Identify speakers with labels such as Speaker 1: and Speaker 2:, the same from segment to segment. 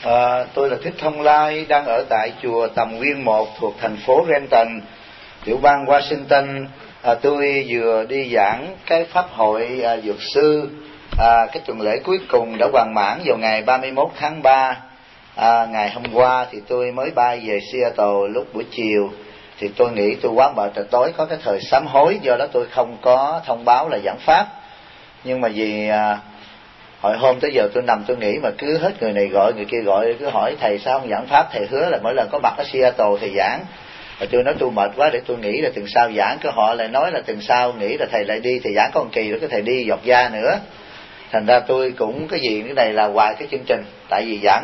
Speaker 1: Tôi là Thích Thông Lai, đang ở tại chùa Tầm Nguyên 1 thuộc thành phố Renton, tiểu bang Washington. Tôi vừa đi giảng cái pháp hội dược sư. Cái tuần lễ cuối cùng đã hoàn mãn vào ngày 31 tháng 3. Ngày hôm qua thì tôi mới bay về Seattle lúc buổi chiều. Thì tôi nghĩ tôi quá bận, tối có cái thời sám hối, do đó tôi không có thông báo là giảng pháp. Nhưng mà vì hồi hôm tới giờ tôi nằm tôi nghĩ mà cứ hết người này gọi người kia gọi, cứ hỏi thầy sao không giảng pháp. Thầy hứa là mỗi lần có mặt ở Seattle thầy giảng. Và tôi nói tôi mệt quá để tôi nghĩ là tuần sau giảng, cứ họ lại nói là tuần sau nghĩ là thầy lại đi, thầy giảng có một kỳ rồi cái thầy đi dọc da nữa. Thành ra tôi cũng cái gì cái này là hoài cái chương trình. Tại vì giảng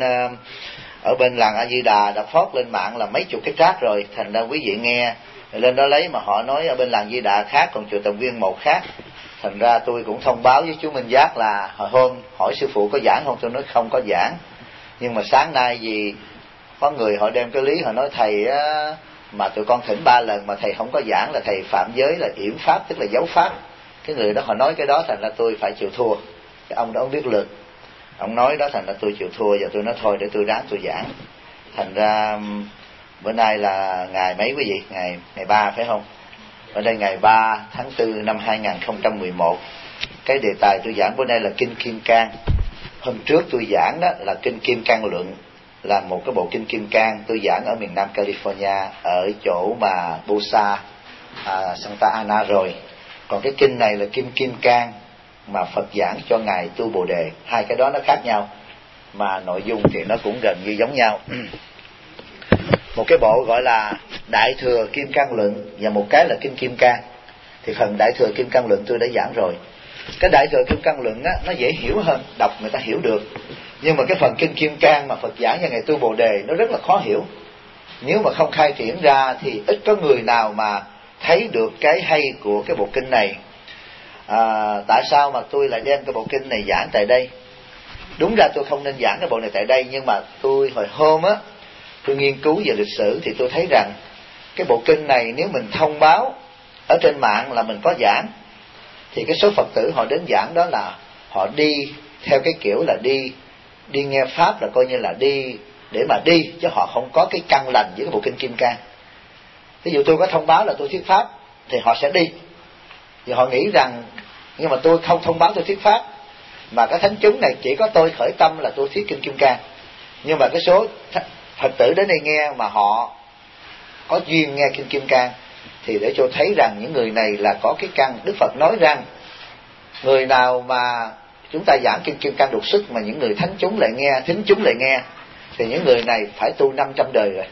Speaker 1: ở bên làng A Di Đà đã phót lên mạng là mấy chục cái track rồi, thành ra quý vị nghe lên đó lấy mà họ nói ở bên làng Di Đà khác, còn chùa Tầm Nguyên 1 khác. Thành ra tôi cũng thông báo với chú Minh Giác là hồi hôm hỏi sư phụ có giảng không, tôi nói không có giảng. Nhưng mà sáng nay vì có người họ đem cái lý, họ nói thầy mà tụi con thỉnh 3 lần mà thầy không có giảng là thầy phạm giới là yểm pháp, tức là giấu pháp. Cái người đó họ nói cái đó, thành ra tôi phải chịu thua. Cái ông đó ông biết lực, ông nói đó, thành ra tôi chịu thua. Và tôi nói thôi để tôi ráng tôi giảng. Thành ra bữa nay là ngày mấy quý vị? Ngày 3 phải không? Ở đây ngày 3 tháng 4 năm 2011. Cái đề tài tôi giảng bữa nay là Kinh Kim Cang. Hôm trước tôi giảng đó là Kinh Kim Cang Luận, là một cái bộ Kinh Kim Cang tôi giảng ở miền Nam California, ở chỗ mà Bosa, Santa Ana rồi. Còn cái kinh này là Kinh Kim Cang mà Phật giảng cho Ngài Tu Bồ Đề. Hai cái đó nó khác nhau, mà nội dung thì nó cũng gần như giống nhau. Một cái bộ gọi là Đại Thừa Kim Cang Luận và một cái là Kinh Kim Cang. Thì phần Đại Thừa Kim Cang Luận tôi đã giảng rồi. Cái Đại Thừa Kim Cang Luận á, nó dễ hiểu hơn, đọc người ta hiểu được. Nhưng mà cái phần Kinh Kim Cang mà Phật giảng cho Ngài Tu Bồ Đề nó rất là khó hiểu. Nếu mà không khai triển ra thì ít có người nào mà thấy được cái hay của cái bộ kinh này. Tại sao mà tôi lại đem cái bộ kinh này giảng tại đây? Đúng ra tôi không nên giảng cái bộ này tại đây, nhưng mà tôi hồi hôm á, tôi nghiên cứu về lịch sử thì tôi thấy rằng cái bộ kinh này nếu mình thông báo ở trên mạng là mình có giảng, thì cái số Phật tử họ đến giảng đó là họ đi theo cái kiểu là đi nghe pháp, là coi như là đi để mà đi, chứ họ không có cái căn lành với cái bộ Kinh Kim Cang. Ví dụ tôi có thông báo là tôi thuyết pháp thì họ sẽ đi, vì họ nghĩ rằng, nhưng mà tôi không thông báo tôi thuyết pháp, mà cái thánh chúng này chỉ có tôi khởi tâm là tôi thuyết Kinh Kim Cang. Nhưng mà cái số Phật tử đến đây nghe mà họ có duyên nghe Kinh Kim Cang, thì để cho thấy rằng những người này là có cái căn. Đức Phật nói rằng người nào mà chúng ta giảng Kinh Kim Cang đột xuất mà những người thánh chúng lại nghe, thính chúng lại nghe, thì những người này phải tu 500 đời rồi,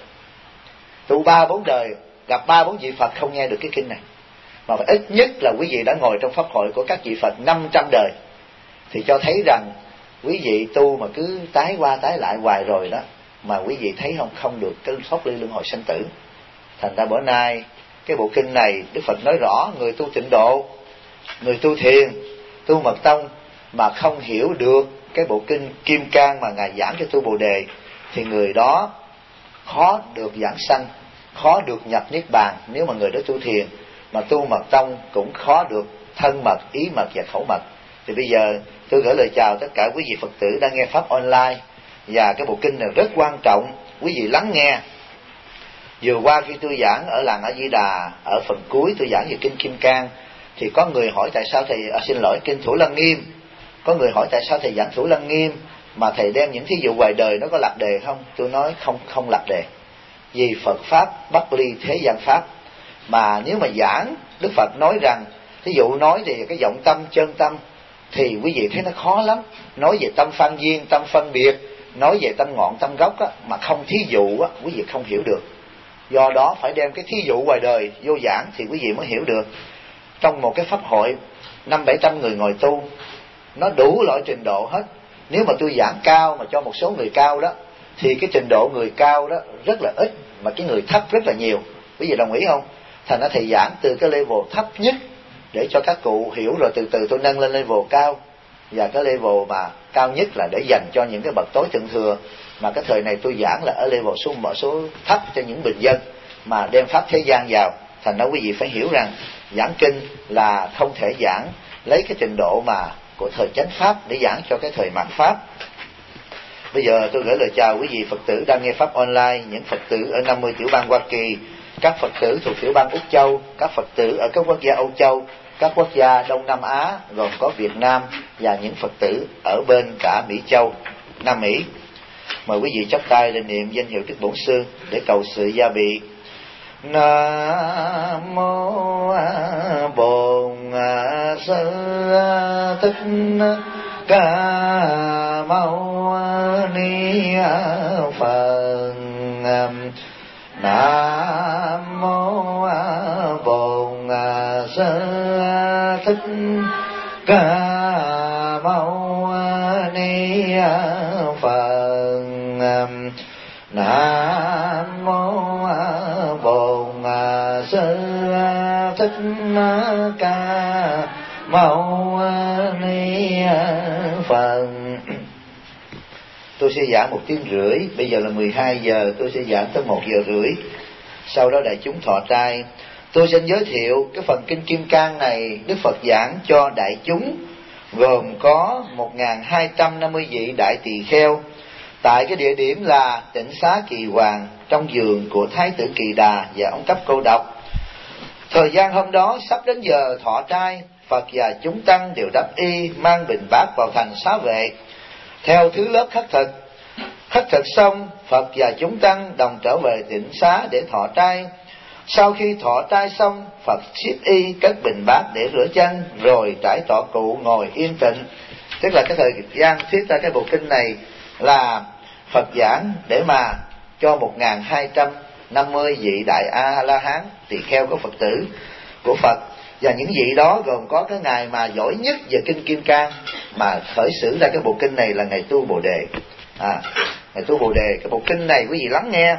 Speaker 1: tu 3-4 đời, gặp 3-4 vị Phật không nghe được cái kinh này. Mà phải ít nhất là quý vị đã ngồi trong pháp hội của các vị Phật 500 đời, thì cho thấy rằng quý vị tu mà cứ tái qua tái lại hoài rồi đó, mà quý vị thấy không được cái thoát ly luân hồi sanh tử. Thành ra bữa nay cái bộ kinh này Đức Phật nói rõ, người tu tịnh độ, người tu thiền, tu mật tông mà không hiểu được cái bộ kinh Kim Cang mà Ngài giảng cho Tu Bồ Đề, thì người đó khó được giảng sanh, khó được nhập niết bàn. Nếu mà người đó tu thiền mà tu mật tông cũng khó được thân mật, ý mật và khẩu mật. Thì bây giờ tôi gửi lời chào tất cả quý vị Phật tử đang nghe pháp online, và cái bộ kinh này rất quan trọng, quý vị lắng nghe. Vừa qua khi tôi giảng ở làng A Di Đà, ở phần cuối tôi giảng về Kinh Kim Cang, thì có người hỏi tại sao thầy, xin lỗi, Kinh Thủ Lăng Nghiêm. Có người hỏi tại sao thầy giảng Thủ Lăng Nghiêm mà thầy đem những thí dụ ngoài đời nó có lạc đề không? Tôi nói không lạc đề. Vì Phật Pháp bất ly thế gian Pháp. Mà nếu mà giảng, Đức Phật nói rằng, thí dụ nói thì cái vọng tâm, chân tâm, thì quý vị thấy nó khó lắm. Nói về tâm phan duyên, tâm phân biệt, nói về tâm ngọn, tâm gốc á, mà không thí dụ á, quý vị không hiểu được. Do đó phải đem cái thí dụ ngoài đời vô giảng thì quý vị mới hiểu được. Trong một cái pháp hội 500-700 người ngồi tu, nó đủ loại trình độ hết. Nếu mà tôi giảng cao mà cho một số người cao đó, thì cái trình độ người cao đó rất là ít, mà cái người thấp rất là nhiều. Quý vị đồng ý không? Thành ra thầy giảng từ cái level thấp nhất để cho các cụ hiểu, rồi từ từ tôi nâng lên level cao. Và cái level mà cao nhất là để dành cho những cái bậc tối thượng thừa. Mà cái thời này tôi giảng là ở level số thấp cho những bình dân mà đem pháp thế gian vào. Thành ra quý vị phải hiểu rằng giảng kinh là không thể giảng lấy cái trình độ mà của thời chánh pháp để giảng cho cái thời mạt pháp. Bây giờ tôi gửi lời chào quý vị Phật tử đang nghe Pháp online, những Phật tử ở 50 tiểu bang Hoa Kỳ, các Phật tử thuộc tiểu bang Úc Châu, các Phật tử ở các quốc gia Âu Châu, các quốc gia Đông Nam Á, gồm có Việt Nam, và những Phật tử ở bên cả Mỹ Châu, Nam Mỹ. Mời quý vị chắp tay lên niệm danh hiệu Đức Bổn Sư để cầu sự gia bị. Nam mô Bổn Sư Thích Ca Mâu Ni Phật. Nam mô Bổn Sư Thích Ca Mâu Ni Phật. Nam mô Bổn Sư Thích Ca Mâu Ni Phật. Tôi sẽ giảng 1 tiếng rưỡi, bây giờ là 12 giờ, tôi sẽ giảng tới 1 giờ rưỡi. Sau đó đại chúng thọ trai. Tôi xin giới thiệu cái phần Kinh Kim Cang này Đức Phật giảng cho đại chúng, gồm có 1250 vị đại tỳ kheo, tại cái địa điểm là Tịnh Xá Kỳ Hoàng, trong giường của Thái tử Kỳ Đà và ông Cấp Cô Độc. Thời gian hôm đó sắp đến giờ thọ trai, Phật và chúng tăng đều đắp y, mang bình bát vào thành xá vệ, theo thứ lớp khất thực. Khất thực xong, Phật và chúng tăng đồng trở về Tịnh Xá để thọ trai. Sau khi thọ trai xong, Phật xếp y, cất bình bát để rửa chân, rồi trải tọa cụ ngồi yên tịnh. Tức là cái thời gian thuyết ra cái bộ kinh này là Phật giảng để mà cho 1250 vị đại A-la-hán tỳ kheo của Phật tử của Phật. Và những vị đó gồm có cái ngài mà giỏi nhất về Kinh Kim Cang, mà khởi xướng ra cái bộ kinh này là ngài Tu Bồ Đề. Ngài Tu Bồ Đề, cái bộ kinh này quý vị lắng nghe.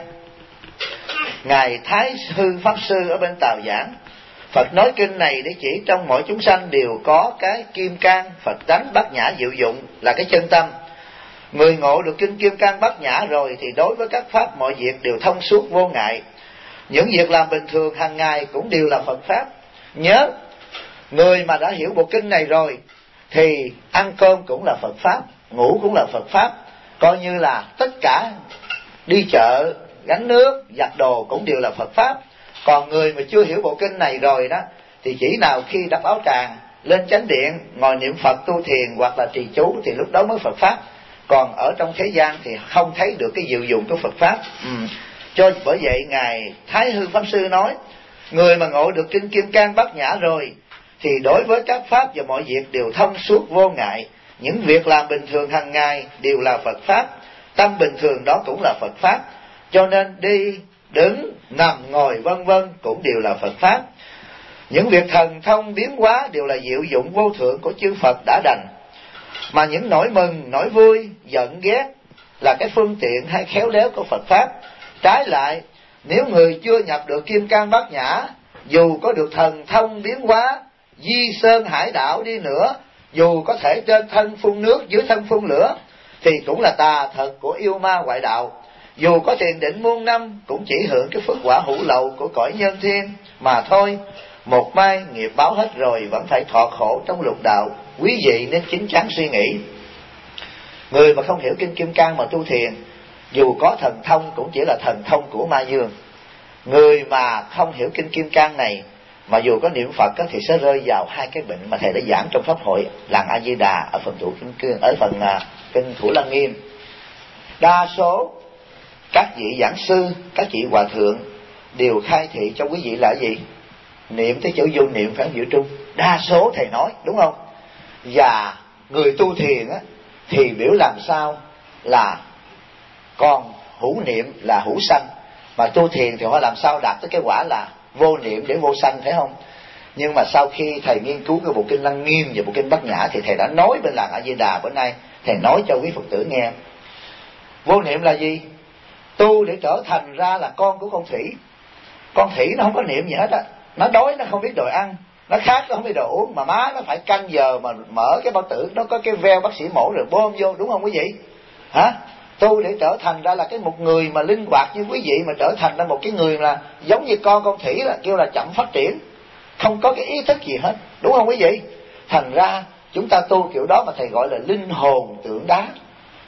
Speaker 1: Ngài Thái Hư Pháp Sư ở bên Tàu giảng. Phật nói kinh này để chỉ trong mỗi chúng sanh đều có cái Kim Cang, Phật tánh Bát Nhã diệu dụng là cái chân tâm. Người ngộ được Kinh Kim Cang Bát Nhã rồi thì đối với các pháp mọi việc đều thông suốt vô ngại. Những việc làm bình thường hàng ngày cũng đều là Phật Pháp. Nhớ, người mà đã hiểu bộ kinh này rồi thì ăn cơm cũng là Phật Pháp, ngủ cũng là Phật Pháp, coi như là tất cả đi chợ, gánh nước, giặt đồ cũng đều là Phật Pháp. Còn người mà chưa hiểu bộ kinh này rồi đó thì chỉ nào khi đắp áo tràng, lên chánh điện, ngồi niệm Phật tu thiền hoặc là trì chú thì lúc đó mới Phật Pháp. Còn ở trong thế gian thì không thấy được cái diệu dụng của Phật Pháp. Cho bởi vậy ngài Thái Hư Pháp Sư nói, người mà ngộ được Kinh Kim Cang Bát Nhã rồi thì đối với các pháp và mọi việc đều thông suốt vô ngại. Những việc làm bình thường hàng ngày đều là Phật Pháp, tâm bình thường đó cũng là Phật Pháp. Cho nên đi, đứng, nằm, ngồi vân vân cũng đều là Phật Pháp. Những việc thần thông biến hóa đều là diệu dụng vô thượng của chư Phật đã đành. Mà những nỗi mừng, nỗi vui, giận ghét là cái phương tiện hay khéo léo của Phật Pháp. Trái lại, nếu người chưa nhập được Kim Cang Bát Nhã, dù có được thần thông biến hóa, di sơn hải đảo đi nữa, dù có thể trên thân phun nước, dưới thân phun lửa, thì cũng là tà thật của yêu ma ngoại đạo. Dù có thiền định muôn năm, cũng chỉ hưởng cái phước quả hữu lậu của cõi nhân thiên mà thôi. Một mai nghiệp báo hết rồi vẫn phải thọ khổ trong lục đạo. Quý vị nên chín chắn suy nghĩ. Người mà không hiểu Kinh Kim Cang mà tu thiền, dù có thần thông cũng chỉ là thần thông của ma dương. Người mà không hiểu Kinh Kim Cang này mà dù có niệm Phật thì sẽ rơi vào hai cái bệnh mà thầy đã giảng trong pháp hội làng A Di Đà ở phần kinh Thủ Lăng Nghiêm. Đa số các vị giảng sư, các vị hòa thượng đều khai thị cho quý vị là gì? Niệm tới chỗ vô niệm phải dự trung. Đa số thầy nói, đúng không? Và người tu thiền thì biểu làm sao là còn hữu niệm là hữu sanh, mà tu thiền thì họ làm sao đạt tới cái quả là vô niệm để vô sanh, thấy không? Nhưng mà sau khi thầy nghiên cứu cái bộ kinh Lăng Nghiêm và bộ kinh Bát Nhã thì thầy đã nói bên làng A Di Đà bữa nay, thầy nói cho quý Phật tử nghe. Vô niệm là gì? Tu để trở thành ra là con của con khỉ. Con khỉ nó không có niệm gì hết á, nó đói nó không biết đồ ăn, nó khát nó không biết đồ uống, mà má nó phải canh giờ mà mở cái bao tử, nó có cái veo bác sĩ mổ rồi bơm vô, đúng không quý vị? Hả? Tu để trở thành ra là cái một người mà linh hoạt như quý vị, mà trở thành ra một cái người là giống như con khỉ là kêu là chậm phát triển, không có cái ý thức gì hết, đúng không quý vị? Thành ra chúng ta tu kiểu đó mà thầy gọi là linh hồn tượng đá.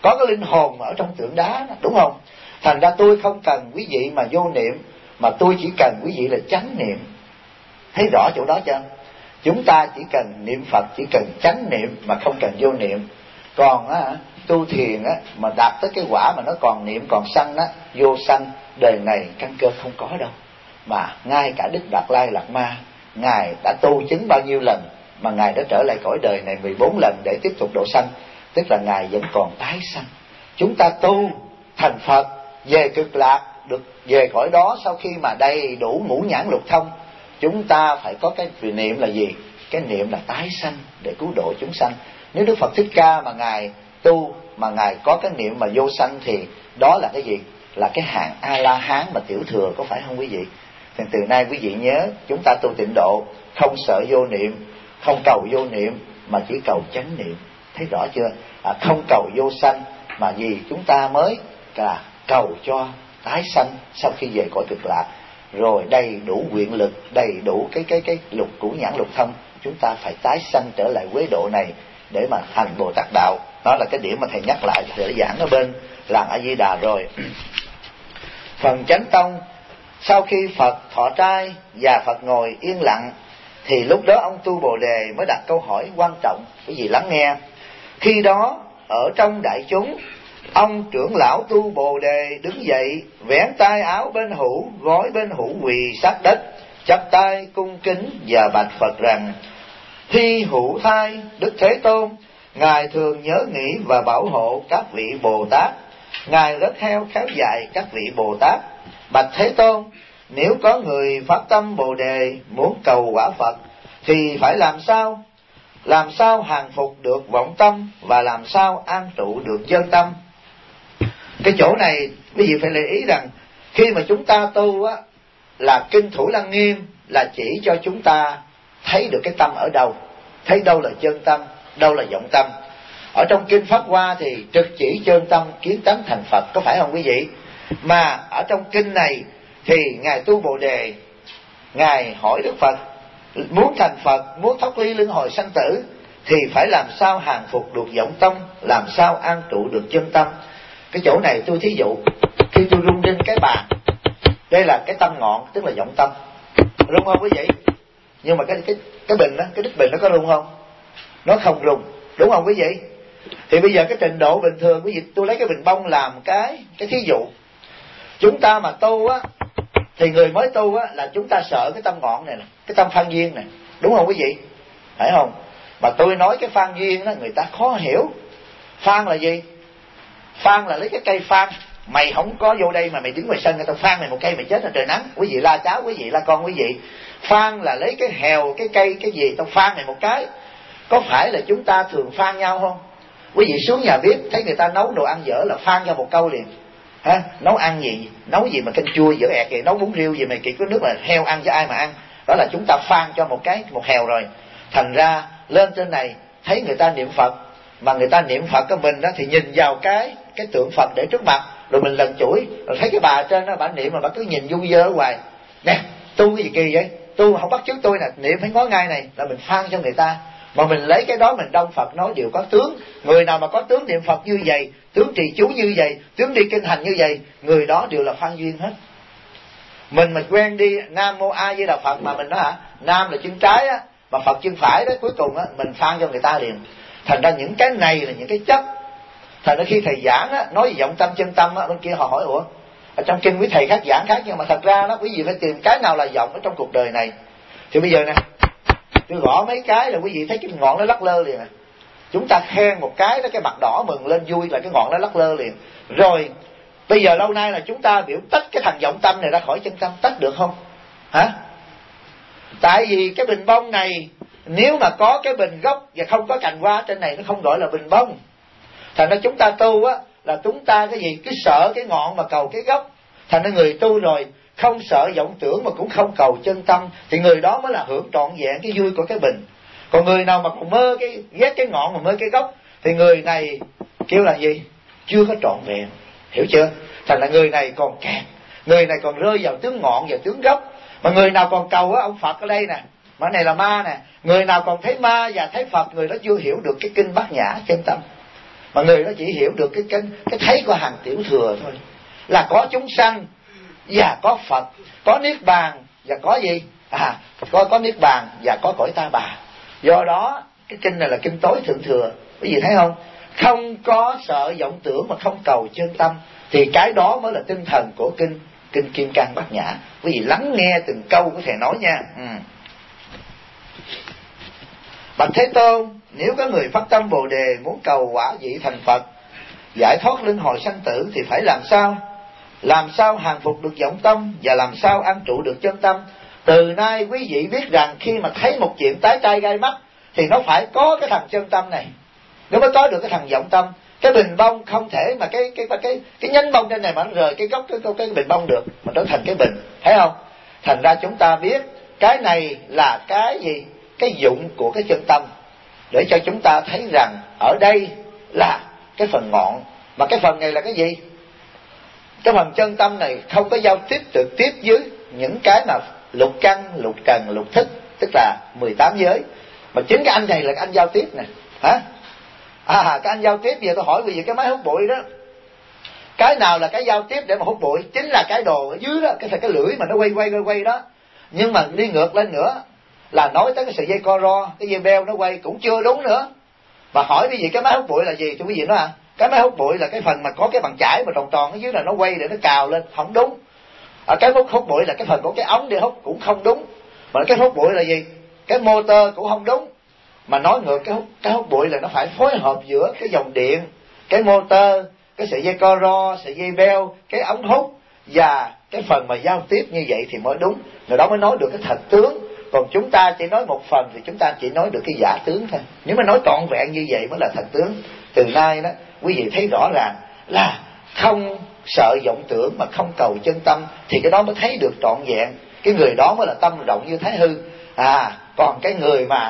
Speaker 1: có cái linh hồn ở trong tượng đá đó, đúng không? Thành ra tôi không cần quý vị mà vô niệm, mà tôi chỉ cần quý vị là chánh niệm. Thấy rõ chỗ đó chưa? Chúng ta chỉ cần niệm Phật, chỉ cần chánh niệm mà không cần vô niệm. Còn tu thiền mà đạt tới cái quả mà nó còn niệm còn sanh vô sanh, đời này căn cơ không có đâu. Mà ngay cả Đức Đạt Lai Lạt Ma, Ngài đã tu chứng bao nhiêu lần mà Ngài đã trở lại cõi đời này 14 lần để tiếp tục độ sanh, tức là Ngài vẫn còn tái sanh. Chúng ta tu thành Phật về cực lạc, được về cõi đó sau khi mà đầy đủ ngũ nhãn lục thông, chúng ta phải có cái niệm là gì? Cái niệm là tái sanh để cứu độ chúng sanh. Nếu Đức Phật Thích Ca mà Ngài tu mà Ngài có cái niệm mà vô sanh thì đó là cái gì? Là cái hạng A-la-hán mà tiểu thừa, có phải không quý vị? Thì từ nay quý vị nhớ, chúng ta tu tịnh độ không sợ vô niệm, không cầu vô niệm mà chỉ cầu chánh niệm. Thấy rõ chưa? Không cầu vô sanh mà gì? Chúng ta mới cầu cho tái sanh sau khi về cõi cực lạc, rồi đầy đủ nguyện lực, đầy đủ cái lục cũ nhãn lục thông, chúng ta phải tái sanh trở lại quế độ này để mà hành Bồ Tát đạo. Đó là cái điểm mà thầy nhắc lại, thầy đã giảng ở bên làng A Di Đà rồi. Phần Chánh Tông, sau khi Phật thọ trai và Phật ngồi yên lặng thì lúc đó ông Tu Bồ Đề mới đặt câu hỏi quan trọng, cái gì lắng nghe. Khi đó ở trong đại chúng, ông trưởng lão Tu Bồ Đề đứng dậy, vén tay áo bên hữu, gối bên hữu quỳ sát đất, chắp tay cung kính và bạch Phật rằng: Thi hữu thai Đức Thế Tôn, Ngài thường nhớ nghĩ và bảo hộ các vị Bồ Tát. Ngài rất khéo dạy các vị Bồ Tát. Bạch Thế Tôn, nếu có người phát tâm Bồ Đề muốn cầu quả Phật thì phải làm sao? Làm sao hàng phục được vọng tâm và làm sao an trụ được chân tâm? Cái chỗ này quý vị phải lưu ý rằng khi mà chúng ta tu là kinh Thủ Lăng Nghiêm là chỉ cho chúng ta thấy được cái tâm ở đâu, thấy đâu là chân tâm, đâu là vọng tâm. Ở trong kinh Pháp Hoa thì trực chỉ chân tâm kiến tánh thành Phật, có phải không quý vị? Mà ở trong kinh này thì Ngài Tu Bồ Đề, Ngài hỏi Đức Phật, muốn thành Phật, muốn thoát ly luân hồi sanh tử thì phải làm sao hàng phục được vọng tâm, làm sao an trụ được chân tâm. Cái chỗ này tôi thí dụ, khi tôi rung lên cái bàn, đây là cái tâm ngọn, tức là vọng tâm, rung không quý vị? Nhưng mà cái bình đó, cái đích bình nó có rung không? Nó không rung, đúng không quý vị? Thì bây giờ cái trình độ bình thường quý vị, tôi lấy cái bình bông làm cái thí dụ. Chúng ta mà tu thì người mới tu là chúng ta sợ cái tâm ngọn này nè, cái tâm phan duyên này, đúng không quý vị? Phải không? Mà tôi nói cái phan duyên đó người ta khó hiểu. Phan là gì? Phan là lấy cái cây phan, mày không có vô đây mà mày đứng ngoài sân người ta phan mày một cây mày chết là trời nắng. Quý vị la cháu, quý vị la con quý vị. Phan là lấy cái hèo, cái cây, cái gì tao phan mày một cái. Có phải là chúng ta thường phan nhau không? Quý vị xuống nhà bếp thấy người ta nấu đồ ăn dở là phan nhau một câu liền. Hả? Nấu ăn gì? Nấu gì mà canh chua dở ẹt kìa, nấu bún riêu gì mày kìa, có nước mà heo ăn cho ai mà ăn. Đó là chúng ta phan cho một hèo rồi. Thành ra lên trên này thấy người ta niệm Phật, mà người ta niệm Phật của mình đó thì nhìn vào cái tượng Phật để trước mặt, rồi mình lần chuỗi, rồi thấy cái bà trên đó bà niệm mà bà cứ nhìn vui dơ ở ngoài. Nè, tu cái gì kỳ vậy? Tu không bắt chước tôi nè, niệm phải ngó ngay này, là mình phan cho người ta. Mà mình lấy cái đó mình đông Phật nói đều có tướng. Người nào mà có tướng niệm Phật như vậy, tướng trì chú như vậy, tướng đi kinh hành như vậy, người đó đều là phan duyên hết. Mình mà quen đi Nam Mô A Di Đà Phật mà mình nói Nam là chân trái mà Phật chân phải đó, cuối cùng mình phan cho người ta liền. Thành ra những cái này là những cái chất. Thành ra khi thầy giảng nói về vọng tâm chân tâm bên kia họ hỏi ủa, ở trong kinh quý thầy khác giảng khác, nhưng mà thật ra đó quý vị phải tìm cái nào là vọng ở trong cuộc đời này. Thì bây giờ nè, tôi gõ mấy cái là quý vị thấy cái ngọn nó lắc lơ liền. Chúng ta khen một cái đó, cái mặt đỏ mừng lên vui là cái ngọn nó lắc lơ liền. Rồi bây giờ lâu nay là chúng ta biểu tách cái thằng vọng tâm này ra khỏi chân tâm, tách được không? Hả? Tại vì cái bình bông này nếu mà có cái bình gốc và không có cành hoa trên này nó không gọi là bình bông. Thành ra chúng ta tu là chúng ta cái gì cứ sợ cái ngọn mà cầu cái gốc. Thành ra người tu rồi không sợ vọng tưởng mà cũng không cầu chân tâm thì người đó mới là hưởng trọn vẹn cái vui của cái bình. Còn người nào mà còn mơ ghét cái ngọn mà mơ cái gốc thì người này kêu là gì? Chưa có trọn vẹn. Hiểu chưa? Thành ra người này còn kẹt, người này còn rơi vào tướng ngọn và tướng gốc. Mà người nào còn cầu ông Phật ở đây nè, mà này là ma nè, người nào còn thấy ma và thấy Phật, người đó chưa hiểu được cái kinh Bát Nhã chân tâm. mà người đó chỉ hiểu được cái thấy của hàng tiểu thừa thôi, là có chúng sanh và có Phật, có niết bàn và có gì, có niết bàn và có cõi ta bà. Do đó cái kinh này là kinh tối thượng thừa. Quý vị thấy không? Không có sợ vọng tưởng mà không cầu chân tâm, thì cái đó mới là tinh thần của kinh Kim Cang Bát Nhã. Quý vị lắng nghe từng câu của thầy nói nha. Bạch Thế Tôn, nếu có người phát tâm Bồ Đề muốn cầu quả vị thành Phật, giải thoát luân hồi sanh tử, thì phải làm sao? Làm sao hàng phục được vọng tâm, và làm sao an trụ được chân tâm? Từ nay quý vị biết rằng khi mà thấy một chuyện tái tai gai mắt, thì nó phải có cái thằng chân tâm này, nó mới có được cái thằng vọng tâm. Cái bình bông không thể mà cái nhánh bông trên này mà nó rời cái gốc cái bình bông được, mà nó thành cái bình, thấy không? Thành ra chúng ta biết cái này là cái gì? Cái dụng của cái chân tâm, để cho chúng ta thấy rằng ở đây là cái phần ngọn, mà cái phần này là cái gì? Cái phần chân tâm này không có giao tiếp trực tiếp với những cái mà lục căn, lục trần, lục thức, tức là 18 giới, mà chính cái anh này là cái anh giao tiếp nè, hả? Cái anh giao tiếp, giờ tôi hỏi quý vị, cái máy hút bụi đó, cái nào là cái giao tiếp để mà hút bụi? Chính là cái đồ ở dưới đó, cái lưỡi mà nó quay đó. Nhưng mà đi ngược lên nữa là nói tới cái sợi dây co ro, cái dây beo nó quay cũng chưa đúng nữa. Mà hỏi quý vị cái máy hút bụi là gì? Cho quý vị nói cái máy hút bụi là cái phần mà có cái bằng chải mà tròn tròn ở dưới là nó quay để nó cào lên, không đúng. Cái hút bụi là cái phần của cái ống để hút, cũng không đúng. Mà cái hút bụi là gì? Cái motor cũng không đúng. Mà nói ngược cái hút bụi là nó phải phối hợp giữa cái dòng điện, cái motor, cái sợi dây co ro, sợi dây beo, cái ống hút và cái phần mà giao tiếp như vậy thì mới đúng. Người đó mới nói được cái thật tướng. Còn chúng ta chỉ nói một phần thì chúng ta chỉ nói được cái giả tướng thôi. Nếu mà nói trọn vẹn như vậy mới là thật tướng. Từ nay đó quý vị thấy rõ ràng là không sợ vọng tưởng mà không cầu chân tâm, thì cái đó mới thấy được trọn vẹn. Cái người đó mới là tâm rộng như Thái Hư. Còn cái người mà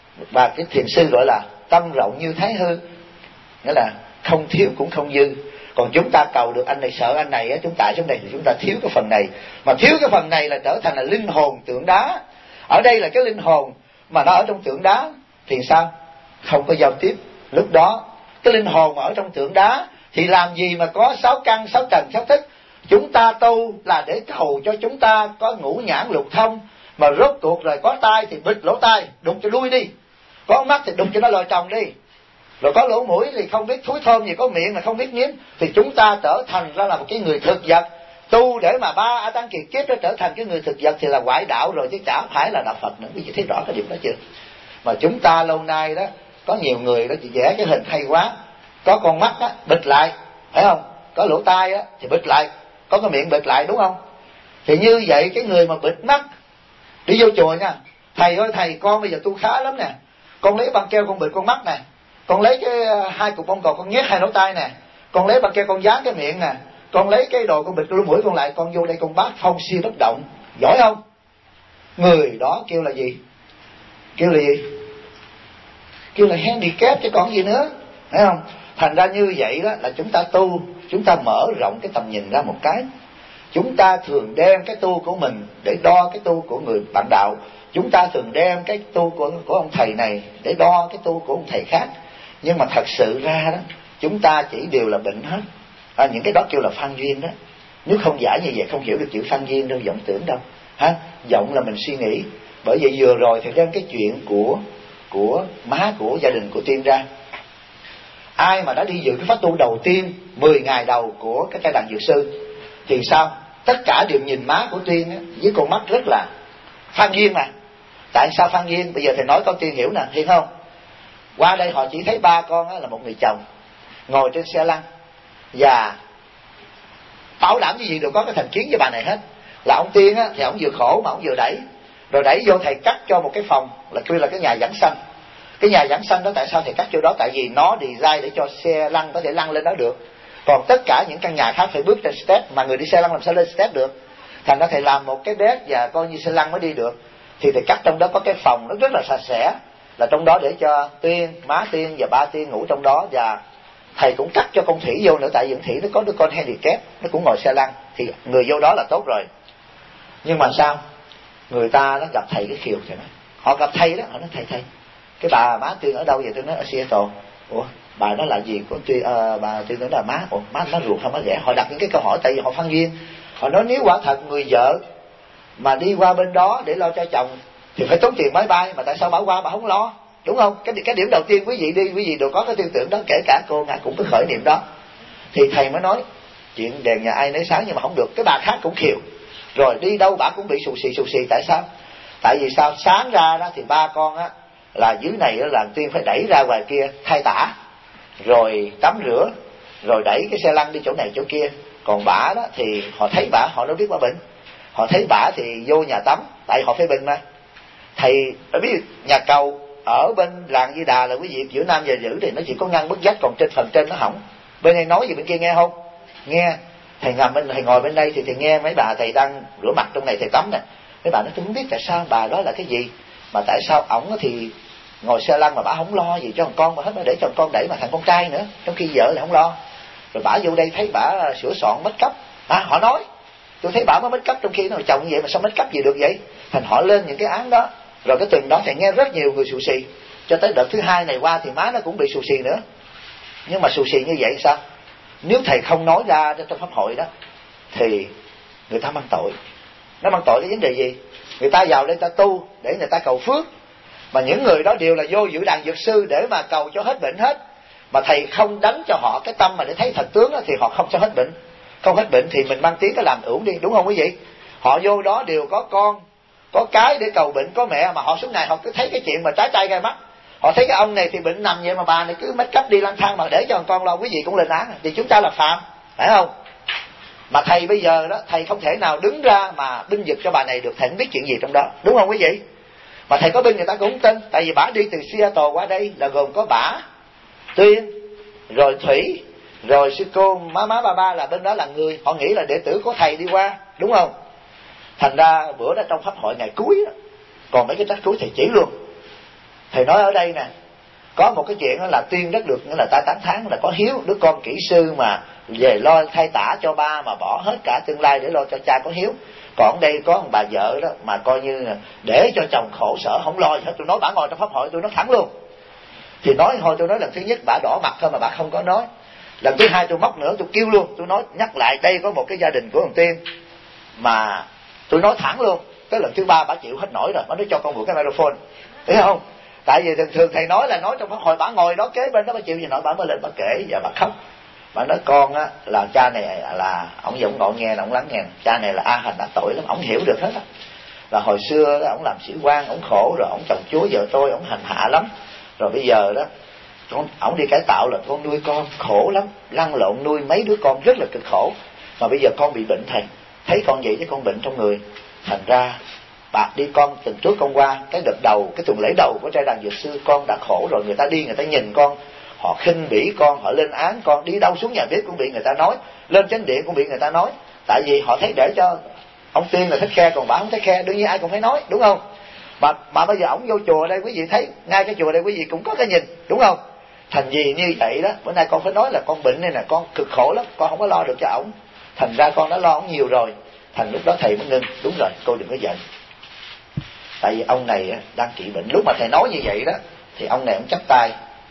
Speaker 1: cái thiền sư gọi là tâm rộng như Thái Hư, nghĩa là không thiếu cũng không dư. Còn chúng ta cầu được anh này sợ anh này, chúng ta xuống đây thì chúng ta thiếu cái phần này. Mà thiếu cái phần này là trở thành là linh hồn tượng đá. Ở đây là cái linh hồn mà nó ở trong tượng đá thì sao? Không có giao tiếp. Lúc đó cái linh hồn mà ở trong tượng đá thì làm gì mà có 6 căn, 6 trần, 6 thức? Chúng ta tu là để cầu cho chúng ta có ngũ nhãn lục thông, mà rốt cuộc rồi có tai thì bịt lỗ tai, đụng cho đuôi đi. Có mắt thì đụng cho nó lòi tròng đi. Rồi có lỗ mũi thì không biết thúi thơm gì, có miệng là không biết nhím. Thì chúng ta trở thành ra là một cái người thực vật. Tu để mà 3 A Tăng Kiệt kiếp nó trở thành cái người thực vật thì là ngoại đạo rồi, chứ chả phải là đạo Phật nữa. Quý vị thấy rõ cái điểm đó chưa? Mà chúng ta lâu nay đó, có nhiều người đó chỉ vẽ cái hình hay quá. Có con mắt á, bịt lại, phải không? Có lỗ tai á, thì bịt lại. Có cái miệng bịt lại, đúng không? Thì như vậy cái người mà bịt mắt đi vô chùa nha, thầy ơi thầy, con bây giờ tu khá lắm nè, con lấy băng keo con bịt con mắt nè, con lấy cái 2 cục bông cột con nhét 2 lỗ tai nè, con lấy băng keo con dán cái miệng nè, con lấy cái đồ con bịt lỗ mũi con lại, con vô đây con bát phong siêu bất động, giỏi không? Người đó kêu là gì? Kêu là handicap chứ còn gì nữa, thấy không? Thành ra như vậy đó là chúng ta tu, chúng ta mở rộng cái tầm nhìn ra một cái. Chúng ta thường đem cái tu của mình để đo cái tu của người bạn đạo. Chúng ta thường đem cái tu của ông thầy này để đo cái tu của ông thầy khác. Nhưng mà thật sự ra đó, chúng ta chỉ đều là bệnh hết. Những cái đó kêu là phan duyên đó. Nếu không giải như vậy không hiểu được chữ phan duyên đâu, vọng tưởng đâu. Vọng là mình suy nghĩ. Bởi vậy vừa rồi thì đem cái chuyện của má của gia đình của Tiên ra. Ai mà đã đi dự cái pháp tu đầu tiên 10 ngày đầu của cái trai đàn dược sư thì sao? Tất cả đều nhìn má của Tiên á, với con mắt rất là phan duyên mà. Tại sao phan duyên? Bây giờ thầy nói con Tiên hiểu nè, hiểu không? Qua đây họ chỉ thấy 3 con á, là một người chồng ngồi trên xe lăn, và bảo đảm như gì đều có cái thành kiến với bà này hết. Là ông Tiên á, thì ông vừa khổ mà ông vừa đẩy, rồi đẩy vô thầy cắt cho một cái phòng là kêu là cái nhà giảng sanh. Cái nhà giảng sanh đó tại sao thầy cắt chỗ đó? Tại vì nó design để cho xe lăn có thể lăn lên đó được. Còn tất cả những căn nhà khác phải bước trên step, mà người đi xe lăn làm sao lên step được? Thành ra thầy làm một cái deck và coi như xe lăn mới đi được. Thì thầy cắt trong đó có cái phòng nó rất là sạch sẽ, là trong đó để cho Tiên, má Tiên và ba Tiên ngủ trong đó. Và thầy cũng cắt cho con Thủy vô nữa, tại vì con Thủy nó có đứa con handicap, nó cũng ngồi xe lăn, thì người vô đó là tốt rồi. Nhưng mà sao? Người ta nó gặp thầy cái khiều thầy nói, họ gặp thầy đó, họ nói thầy cái bà má Tiên ở đâu vậy? Tôi nói ở Seattle. Ủa Bà nói là gì của bà Tuyên nói là má ruột hay má ghẻ. Họ đặt những cái câu hỏi tại vì họ phân duyên. Họ nói nếu quả thật người vợ mà đi qua bên đó để lo cho chồng thì phải tốn tiền máy bay, mà tại sao bà qua bà không lo, đúng không? Cái điểm đầu tiên quý vị đi, quý vị đều có cái tư tưởng đó, kể cả cô ngài cũng có khởi niệm đó. Thì thầy mới nói chuyện đèn nhà ai nấy sáng, nhưng mà không được. Cái bà khác cũng khiều, rồi đi đâu bà cũng bị xù xì. Tại sao? Tại vì sao? Sáng ra đó thì ba con á là dưới này là Tuyên phải đẩy ra ngoài kia thay tả, rồi tắm rửa, rồi đẩy cái xe lăn đi chỗ này chỗ kia. Còn bả đó thì họ thấy bả, họ đâu biết bả bệnh, họ thấy bả thì vô nhà tắm, tại họ phê bình mà. Thầy đã biết nhà cầu ở bên làng Di Đà là quý vị giữa nam và nữ thì nó chỉ có ngăn bức vách, còn trên phần trên nó hỏng. Bên này nói gì bên kia nghe không? Nghe. Thầy ngồi bên đây thì thầy nghe mấy bà thầy đang rửa mặt trong này, thầy tắm nè. Mấy bà nói tôi không biết tại sao bà đó là cái gì, mà tại sao ổng thì ngồi xe lăn mà bà không lo gì cho thằng con mà hết, mà để cho con đẩy mà thằng con trai nữa, trong khi vợ lại không lo. Rồi bả vô đây thấy bả sửa soạn make up, họ nói tôi thấy bả mới make up trong khi nó chồng như vậy mà sao make up gì được vậy. Thành họ lên những cái án đó. Rồi cái tuần đó thầy nghe rất nhiều người xù xì, cho tới đợt thứ hai này qua thì má nó cũng bị xù xì nữa. Nhưng mà xù xì như vậy sao? Nếu thầy không nói ra trong pháp hội đó thì người ta mang tội. Nó mang tội cái vấn đề gì? Người ta vào đây ta tu để người ta cầu phước, mà những người đó đều là vô dự đàn dược sư để mà cầu cho hết bệnh hết. Mà thầy không đánh cho họ cái tâm mà để thấy thật tướng đó, thì họ không cho hết bệnh. Không hết bệnh thì mình mang tiếng cái làm ưởng đi, đúng không quý vị? Họ vô đó đều có con, có cái để cầu bệnh, có mẹ, mà họ suốt ngày họ cứ thấy cái chuyện mà trái tay gai mắt. Họ thấy cái ông này thì bệnh nằm vậy mà bà này cứ make up đi lang thang mà để cho con lo, quý vị cũng lên án. Thì chúng ta là phạm, phải không? Mà thầy bây giờ đó, thầy không thể nào đứng ra mà binh vực cho bà này được, thầy không biết chuyện gì trong đó, đúng không quý vị? Mà thầy có binh người ta cũng không tin, tại vì bả đi từ Seattle qua đây là gồm có bả, Tuyên, rồi Thủy, rồi sư cô má ba là bên đó là người, họ nghĩ là đệ tử của thầy đi qua, đúng không? Thành ra bữa đó trong pháp hội ngày cuối đó, còn mấy cái trách cuối thầy chỉ luôn. Thầy nói ở đây nè, có một cái chuyện đó là Tuyên rất được, nghĩa là ta tán thán là có hiếu, đứa con kỹ sư mà về lo thay tả cho ba mà bỏ hết cả tương lai để lo cho cha, có hiếu. Còn đây có một bà vợ đó mà coi như để cho chồng khổ sở không lo gì hết. Tôi nói bả ngồi trong pháp hội tôi nói thẳng luôn. Thì nói thôi, tôi nói lần thứ nhất bả đỏ mặt thôi mà bả không có nói. Lần thứ hai tôi móc nữa, tôi kêu luôn, tôi nói nhắc lại đây có một cái gia đình của thằng Tuyên mà tôi nói thẳng luôn. Tới lần thứ ba bả chịu hết nổi rồi, bả nói cho con mượn cái microphone, thấy không? Tại vì thường thầy nói là nói trong pháp hội, bả ngồi đó kế bên đó, bả chịu gì nổi, bả mới lên bả kể và bả khóc. Bả nói con á là cha này là ổng giờ ổng ngồi nghe là ổng lắng nghe, cha này là A Hành đã tội lắm, ổng hiểu được hết á. Là hồi xưa đó ổng làm sĩ quan, ổng khổ rồi ổng chồng chúa vợ tôi ổng hành hạ lắm. Rồi bây giờ đó ổng đi cải tạo là con nuôi con khổ lắm, lăn lộn nuôi mấy đứa con rất là cực khổ. Mà bây giờ con bị bệnh thầy, thấy con vậy chứ con bệnh trong người. Thành ra bạc đi con, tuần trước con qua cái đợt đầu, cái tuần lễ đầu của trai đàn dược sư, con đã khổ rồi, người ta đi người ta nhìn con, họ khinh bỉ con, họ lên án con, đi đâu xuống nhà bếp cũng bị người ta nói, lên chánh điện cũng bị người ta nói. Tại vì họ thấy để cho ông Tiên là thích khe, còn bà không thích khe, đương nhiên ai cũng phải nói, đúng không? Mà bây giờ ổng vô chùa đây quý vị thấy, ngay cái chùa đây quý vị cũng có cái nhìn, đúng không? Thành vì như vậy đó, bữa nay con phải nói là con bệnh này nè, con cực khổ lắm, con không có lo được cho ổng. Thành ra con đã lo ổng nhiều rồi. Thành lúc đó thầy mới ngưng, đúng rồi, cô đừng có giận. Tại vì ông này đang trị bệnh. Lúc mà thầy nói như vậy đó, thì ông này ông chắp tay,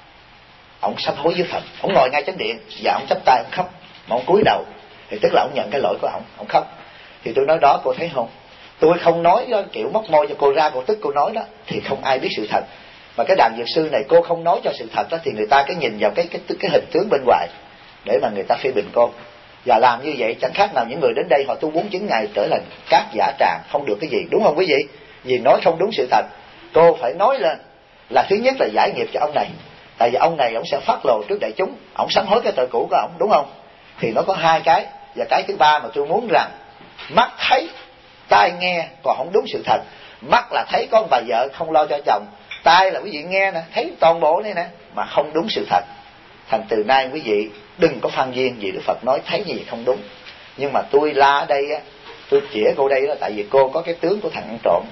Speaker 1: ông sám hối với Phật, ông ngồi ngay chánh điện và ông chắp tay ông khóc, mà ông cúi đầu, thì tức là ông nhận cái lỗi của ông khóc. Thì tôi nói đó, cô thấy không? Tôi không nói kiểu móc môi cho cô ra, cô tức cô nói đó, thì không ai biết sự thật. Mà cái đàn dược sư này cô không nói cho sự thật đó, thì người ta cái nhìn vào cái hình tướng bên ngoài để mà người ta phê bình cô. Và làm như vậy chẳng khác nào những người đến đây họ tu 49 ngày trở thành cát giả tràng, không được cái gì, đúng không quý vị? Vì nói không đúng sự thật. Cô phải nói lên là thứ nhất là giải nghiệp cho ông này, tại vì ông này ông sẽ phát lộ trước đại chúng, ông sám hối cái tội cũ của ông, đúng không? Thì nó có hai cái. Và cái thứ ba mà tôi muốn rằng, mắt thấy tai nghe còn không đúng sự thật. Mắt là thấy con bà vợ không lo cho chồng, tai là quý vị nghe nè, thấy toàn bộ này nè, mà không đúng sự thật. Thành từ nay quý vị đừng có phan duyên gì Đức Phật nói thấy gì không đúng. Nhưng mà tôi la ở đây á, tôi chĩa cô đây đó, tại vì cô có cái tướng của thằng ăn trộm.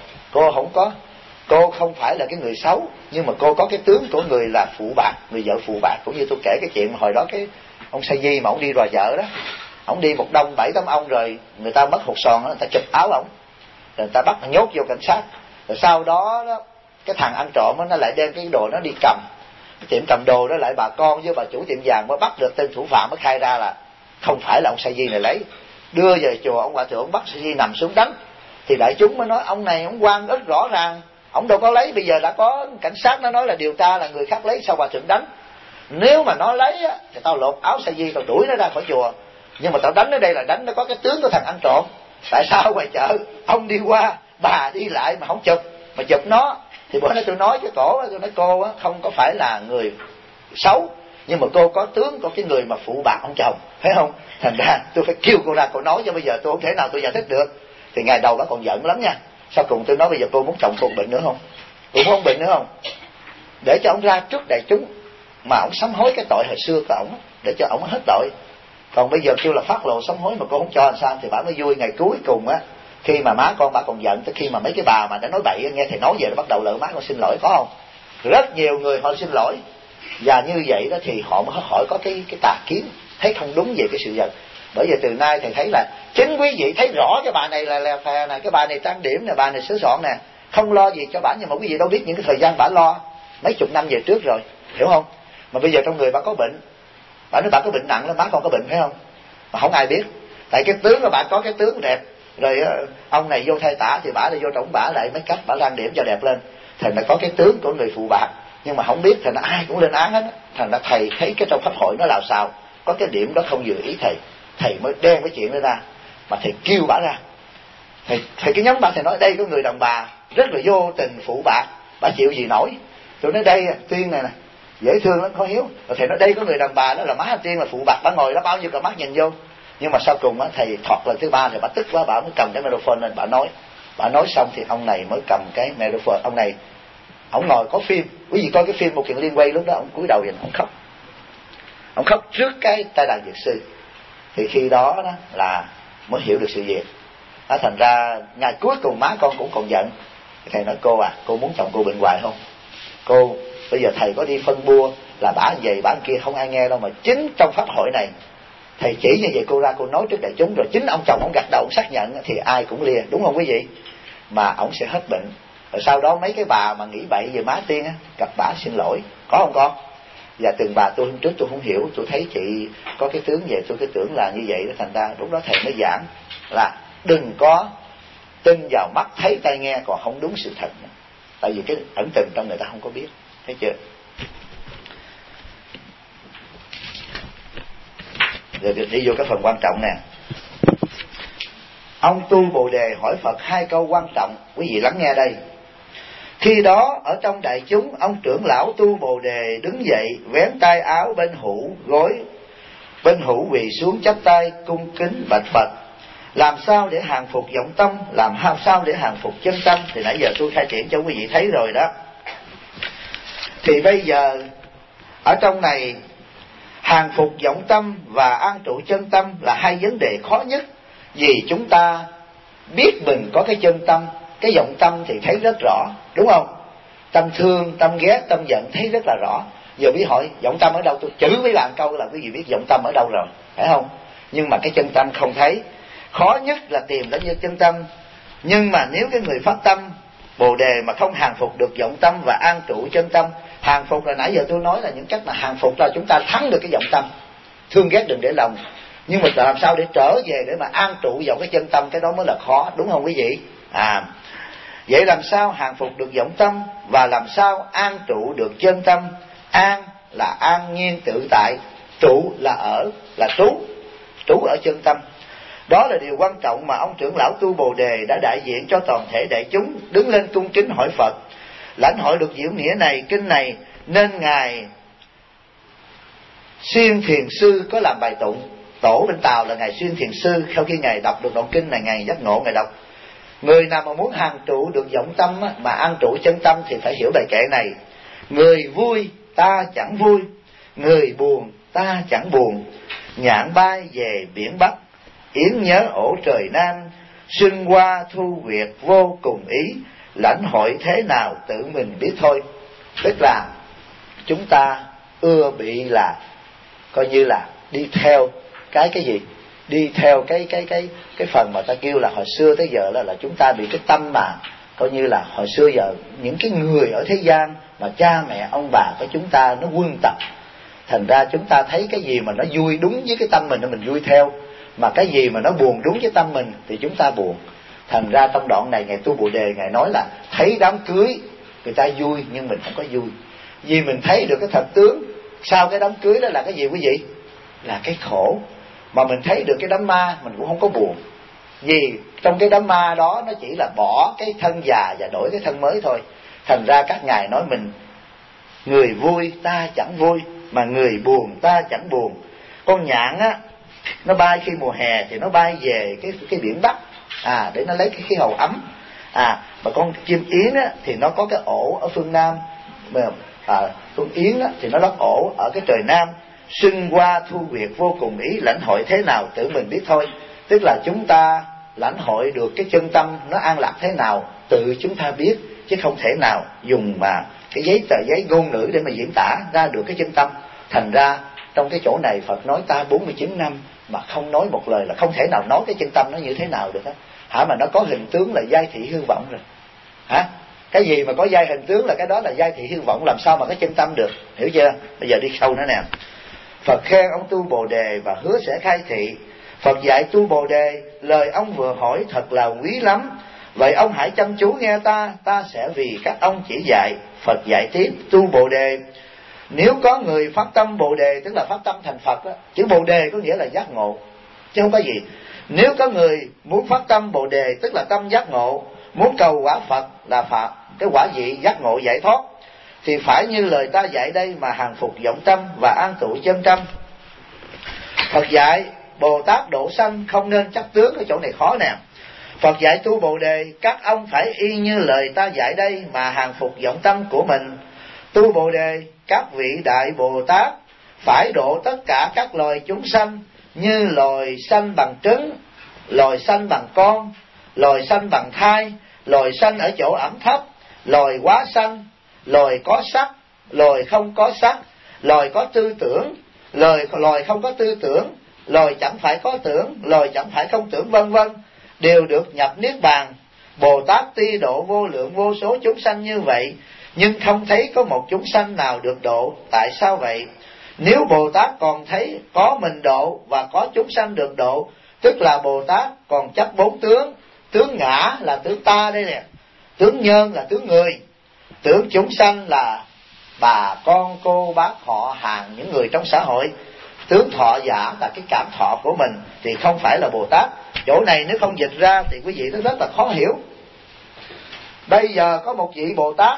Speaker 1: Cô không phải là cái người xấu, nhưng mà cô có cái tướng của người là phụ bạc, người vợ phụ bạc. Cũng như tôi kể cái chuyện hồi đó cái ông Sa Di mà ông đi đòi vợ đó, ông đi một đông 7-8 ông rồi người ta mất hột sòn, người ta chụp áo ông, rồi người ta bắt nhốt vô cảnh sát. Rồi sau đó, cái thằng ăn trộm nó lại đem cái đồ nó đi cầm, tiệm cầm đồ đó lại bà con với bà chủ tiệm vàng mới bắt được tên thủ phạm, mới khai ra là không phải là ông Sa Di này lấy. Đưa về chùa, ông hòa thượng bắt Sa Di nằm xuống đánh. Thì đại chúng mới nói ông này ông quan rất rõ ràng, ông đâu có lấy. Bây giờ đã có cảnh sát nó nói là điều tra là người khác lấy, sao hòa thượng đánh? Nếu mà nó lấy á thì tao lột áo Sa Di, tao đuổi nó ra khỏi chùa. Nhưng mà tao đánh ở đây là đánh nó có cái tướng của thằng ăn trộm. Tại sao ngoài chợ ông đi qua, bà đi lại mà không chụp, mà chụp nó? Thì bữa nay tôi nói cái cổ, tôi nói cô á không có phải là người xấu, nhưng mà cô có tướng của cái người mà phụ bạc ông chồng, phải không? Thành ra tôi phải kêu cô ra cô nói, cho bây giờ tôi không thể nào tôi giải thích được. Thì ngày đầu nó còn giận lắm nha. Sau cùng tôi nói bây giờ cô muốn chồng cô bệnh nữa không? Cô muốn bệnh nữa không? Để cho ông ra trước đại chúng mà ông sám hối cái tội hồi xưa của ông, để cho ông hết tội. Còn bây giờ kêu là phát lộ sám hối mà cô không cho làm sao? Thì bà mới vui. Ngày cuối cùng á, khi mà má con bà còn giận, tới khi mà mấy cái bà mà đã nói bậy nghe thầy nói về nó bắt đầu lỡ má con xin lỗi, có không? Rất nhiều người họ xin lỗi. Và như vậy đó thì họ mới hỏi có cái tà kiến, thấy không đúng về cái sự vật. Bởi vì từ nay thầy thấy là chính quý vị thấy rõ cái bà này là phè nè, cái bà này trang điểm nè, bà này sửa soạn nè, không lo gì cho bà. Nhưng mà quý vị đâu biết những cái thời gian bà lo mấy chục năm về trước rồi, hiểu không? Mà bây giờ trong người bà có bệnh, bà nói bà có bệnh nặng lắm, má con có bệnh phải không? Mà không ai biết. Tại cái tướng của bà có cái tướng đẹp, rồi ông này vô thay tả thì bà lại vô trỏng bả lại mấy cách bả trang điểm cho đẹp lên. Thành ra có cái tướng của người phụ bạc, nhưng mà không biết, thành ra ai cũng lên án hết. Thành ra thầy thấy cái trong pháp hội nó làm sao có cái điểm đó không vừa ý thầy, thầy mới đem cái chuyện đó ra mà thầy kêu bả ra. Thầy cái nhóm bạn thầy nói đây có người đàn bà rất là vô tình phụ bạc, bả chịu gì nổi. Tôi nói đây Tiên này nè dễ thương lắm, khó hiếu. Rồi thầy nói đây có người đàn bà đó là má Tiên là phụ bạc, bả ngồi đó bao nhiêu cặp mắt nhìn vô. Nhưng mà sau cùng á thầy thọt lần thứ ba thì bả tức quá, bả mới cầm cái microphone lên bả nói xong thì ông này mới cầm cái microphone. Ông này ông ngồi có phim, quý vị coi cái phim Một Chuyện Liên Quay, lúc đó ông cúi đầu nhìn ông khóc trước cái tai đàn Dược Sư. Thì khi đó là mới hiểu được sự việc. Thành ra ngày cuối cùng má con cũng còn giận. Thầy nói cô cô muốn chồng cô bệnh hoài không? Cô bây giờ thầy có đi phân bua là bả vậy bả kia không ai nghe đâu, mà chính trong pháp hội này thầy chỉ như vậy cô ra cô nói trước đại chúng, rồi chính ông chồng ông gật đầu ông xác nhận thì ai cũng lìa, đúng không quý vị? Mà ông sẽ hết bệnh. Rồi sau đó mấy cái bà mà nghĩ bậy về má Tiên gặp bả xin lỗi, có không con? Và từng bà tôi hôm trước tôi không hiểu, tôi thấy chị có cái tướng vậy, tôi cứ tưởng là như vậy đó. Thành ra lúc đó thầy mới giảng là đừng có tin vào mắt thấy tai nghe còn không đúng sự thật nữa. Tại vì cái ẩn tình trong người ta không có biết, thấy chưa? Rồi đi vô cái phần quan trọng nè. Ông Tu Bồ Đề hỏi Phật hai câu quan trọng, quý vị lắng nghe đây. Khi đó ở trong đại chúng, ông trưởng lão Tu Bồ Đề đứng dậy, vén tay áo bên hữu gối, bên hữu quỳ xuống chắp tay cung kính bạch Phật. Làm sao để hàng phục vọng tâm, làm sao để hàng phục chân tâm? Thì nãy giờ tôi khai triển cho quý vị thấy rồi đó. Thì bây giờ ở trong này, hàng phục vọng tâm và an trụ chân tâm là hai vấn đề khó nhất. Vì chúng ta biết mình có cái chân tâm, cái vọng tâm thì thấy rất rõ, đúng không? Tâm thương, tâm ghét, tâm giận thấy rất là rõ. Giờ quý hỏi vọng tâm ở đâu, tôi chữ với bạn câu là quý vị biết vọng tâm ở đâu rồi, phải không? Nhưng mà cái chân tâm không thấy. Khó nhất là tìm đến như chân tâm. Nhưng mà nếu cái người phát tâm Bồ Đề mà không hàng phục được vọng tâm và an trụ chân tâm, hàng phục là nãy giờ tôi nói là những cách mà hàng phục là chúng ta thắng được cái vọng tâm, thương ghét đừng để lòng. Nhưng mà làm sao để trở về để mà an trụ vào cái chân tâm, cái đó mới là khó, đúng không quý vị? Vậy làm sao hàng phục được vọng tâm và làm sao an trụ được chân tâm? An là an nhiên tự tại, trụ là ở, là trú ở chân tâm. Đó là điều quan trọng mà ông trưởng lão Tu Bồ Đề đã đại diện cho toàn thể đại chúng đứng lên cung kính hỏi Phật. Lãnh hội được diệu nghĩa này, kinh này, nên ngài Xuyên Thiền Sư có làm bài tụng. Tổ bên Tàu là ngài Xuyên Thiền Sư, sau khi ngài đọc được đoạn kinh này, ngài giác ngộ, ngài đọc: người nào mà muốn hàng trụ được vọng tâm mà an trụ chân tâm thì phải hiểu bài kệ này. Người vui ta chẳng vui, người buồn ta chẳng buồn. Nhạn bay về biển Bắc, yến nhớ ổ trời Nam. Xuân qua thu nguyệt vô cùng ý, lãnh hội thế nào tự mình biết thôi. Tức là chúng ta ưa bị là coi như là đi theo cái gì, đi theo cái phần mà ta kêu là hồi xưa tới giờ là chúng ta bị cái tâm mà coi như là hồi xưa giờ những cái người ở thế gian mà cha mẹ ông bà của chúng ta nó quân tập, thành ra chúng ta thấy cái gì mà nó vui đúng với cái tâm mình vui theo, mà cái gì mà nó buồn đúng với tâm mình thì chúng ta buồn. Thành ra trong đoạn này Ngài Tu Bồ Đề Ngài nói là thấy đám cưới người ta vui nhưng mình không có vui, vì mình thấy được cái thật tướng sau cái đám cưới đó là cái gì quý vị? Là cái khổ. Mà mình thấy được cái đám ma mình cũng không có buồn, vì trong cái đám ma đó nó chỉ là bỏ cái thân già và đổi cái thân mới thôi. Thành ra các ngài nói mình người vui ta chẳng vui, mà người buồn ta chẳng buồn. Con nhạn á, nó bay khi mùa hè thì nó bay về cái biển Bắc để nó lấy cái khí hậu ấm. Mà con chim yến á thì nó có cái ổ ở phương Nam, con yến á thì nó lót ổ ở cái trời Nam. Xuân qua thu nguyệt vô cùng ý, lãnh hội thế nào tự mình biết thôi. Tức là chúng ta lãnh hội được cái chân tâm nó an lạc thế nào tự chúng ta biết, chứ không thể nào dùng mà cái tờ giấy ngôn ngữ để mà diễn tả ra được cái chân tâm. Thành ra trong cái chỗ này Phật nói ta 49 năm mà không nói một lời, là không thể nào nói cái chân tâm nó như thế nào được á. Mà nó có hình tướng là giai thị hư vọng rồi. Cái gì mà có giai hình tướng là cái đó là giai thị hư vọng, làm sao mà cái chân tâm được, hiểu chưa? Bây giờ đi sâu nữa nè. Phật khen ông Tu Bồ Đề và hứa sẽ khai thị. Phật dạy Tu Bồ Đề, lời ông vừa hỏi thật là quý lắm. Vậy ông hãy chăm chú nghe ta sẽ vì các ông chỉ dạy. Phật dạy tiếp: Tu Bồ Đề, nếu có người phát tâm Bồ Đề, tức là phát tâm thành Phật đó. Chữ Bồ Đề có nghĩa là giác ngộ, chứ không có gì. Nếu có người muốn phát tâm Bồ Đề, tức là tâm giác ngộ, muốn cầu quả Phật là Phật, cái quả vị giác ngộ giải thoát, thì phải như lời ta dạy đây mà hàng phục vọng tâm và an trụ chân tâm. Phật dạy Bồ Tát độ sanh không nên chấp tướng, cái chỗ này khó nè. Phật dạy Tu Bồ Đề, các ông phải y như lời ta dạy đây mà hàng phục vọng tâm của mình. Tu Bồ Đề, các vị đại Bồ Tát phải độ tất cả các loài chúng sanh, như loài sanh bằng trứng, loài sanh bằng con, loài sanh bằng thai, loài sanh ở chỗ ẩm thấp, loài quá sanh, loài có sắc, loài không có sắc, loài có tư tưởng, loài không có tư tưởng, loài chẳng phải có tưởng, loài chẳng phải không tưởng, vân vân, đều được nhập niết bàn. Bồ Tát tuy độ vô lượng vô số chúng sanh như vậy, nhưng không thấy có một chúng sanh nào được độ. Tại sao vậy? Nếu Bồ Tát còn thấy có mình độ và có chúng sanh được độ, tức là Bồ Tát còn chấp 4 tướng. Tướng ngã là tướng ta đây nè, tướng nhân là tướng người, tướng chúng sanh là bà con cô bác họ hàng, những người trong xã hội, tướng thọ giả là cái cảm thọ của mình, thì không phải là Bồ Tát. Chỗ này nếu không dịch ra thì quý vị nó rất là khó hiểu. Bây giờ có một vị Bồ Tát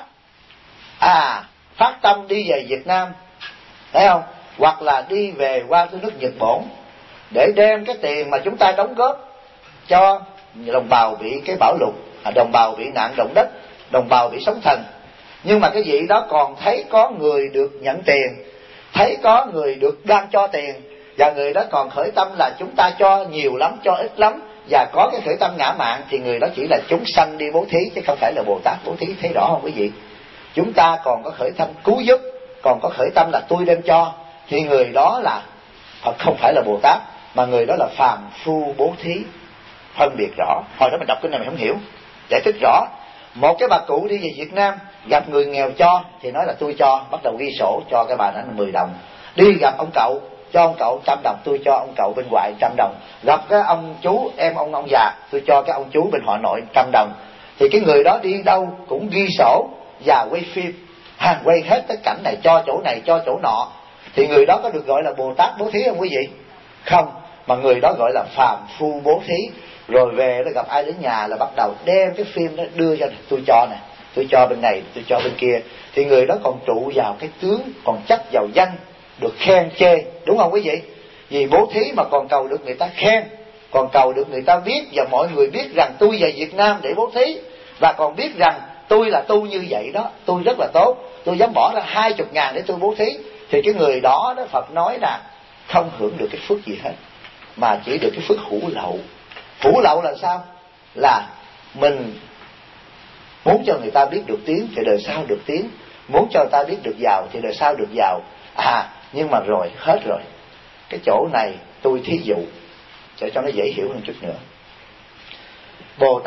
Speaker 1: phát tâm đi về Việt Nam, thấy không? Hoặc là đi về qua nước Nhật Bản để đem cái tiền mà chúng ta đóng góp cho đồng bào bị cái bão lụt, đồng bào bị nạn động đất, đồng bào bị sóng thần. Nhưng mà cái vị đó còn thấy có người được nhận tiền, thấy có người được đang cho tiền, và người đó còn khởi tâm là chúng ta cho nhiều lắm, cho ít lắm, và có cái khởi tâm ngã mạn, thì người đó chỉ là chúng sanh đi bố thí, chứ không phải là Bồ Tát bố thí. Thấy rõ không quý vị? Chúng ta còn có khởi tâm cứu giúp, còn có khởi tâm là tôi đem cho, thì người đó là không phải là Bồ Tát, mà người đó là phàm phu bố thí. Phân biệt rõ. Hồi đó mình đọc cái này mình không hiểu, giải thích rõ. Một cái bà cụ đi về Việt Nam gặp người nghèo cho thì nói là tôi cho, bắt đầu ghi sổ cho cái bà đó 10 đồng. Đi gặp ông cậu, cho ông cậu 100 đồng, tôi cho ông cậu bên ngoại 100 đồng. Gặp cái ông chú em ông già, tôi cho cái ông chú bên họ nội 100 đồng. Thì cái người đó đi đâu cũng ghi sổ và quay phim, quay hết tất cảnh này, cho chỗ này cho chỗ nọ. Thì người đó có được gọi là Bồ Tát bố thí không quý vị? Không, mà người đó gọi là phàm phu bố thí. Rồi về nó gặp ai đến nhà là bắt đầu đem cái phim đó đưa cho tôi cho nè, tôi cho bên này, tôi cho bên kia. Thì người đó còn trụ vào cái tướng, còn chấp vào danh, được khen chê, đúng không quý vị? Vì bố thí mà còn cầu được người ta khen, còn cầu được người ta biết, và mọi người biết rằng tôi về Việt Nam để bố thí, và còn biết rằng tôi là tu như vậy đó, tôi rất là tốt, tôi dám bỏ ra 20.000 để tôi bố thí. Thì cái người đó Phật nói là không hưởng được cái phước gì hết, mà chỉ được cái phước hữu lậu. Hữu lậu là sao? Là mình muốn cho người ta biết được tiếng thì đời sau được tiếng, muốn cho người ta biết được giàu thì đời sau được giàu. Nhưng mà rồi hết rồi. Cái chỗ này tôi thí dụ cho nó dễ hiểu hơn chút nữa. Bồ Tát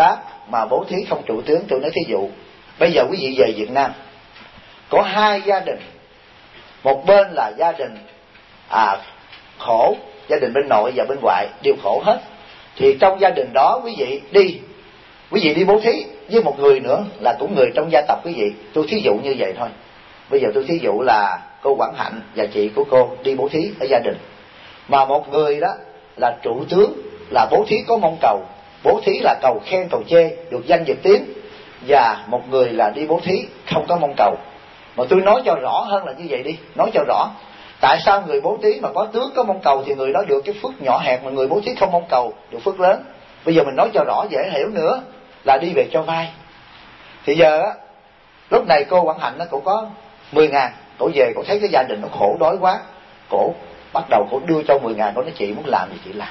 Speaker 1: mà bố thí không trụ tướng. Tôi nói thí dụ bây giờ quý vị về Việt Nam có hai gia đình, một bên là gia đình khổ, gia đình bên nội và bên ngoại đều khổ hết, thì trong gia đình đó quý vị đi bố thí với một người nữa là cũng người trong gia tộc quý vị. Tôi thí dụ như vậy thôi. Bây giờ tôi thí dụ là cô Quảng Hạnh và chị của cô đi bố thí ở gia đình, mà một người đó là trụ tướng, là bố thí có mong cầu, bố thí là cầu khen cầu chê, được danh được tiếng, và một người là đi bố thí không có mong cầu. Mà tôi nói cho rõ hơn là như vậy đi, nói cho rõ. Tại sao người bố thí mà có tướng có mong cầu thì người đó được cái phước nhỏ hẹp, mà người bố thí không mong cầu được phước lớn? Bây giờ mình nói cho rõ dễ hiểu nữa là đi về cho vay. Thì giờ á, lúc này cô Quảng Hạnh nó cũng có 10.000, cổ về cổ thấy cái gia đình nó khổ đói quá, cổ bắt đầu cổ đưa cho 10.000, cổ nói chị muốn làm gì chị làm,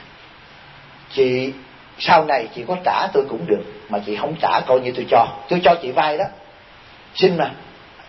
Speaker 1: chị sau này chị có trả tôi cũng được, mà chị không trả coi như tôi cho chị vay đó, xin mà.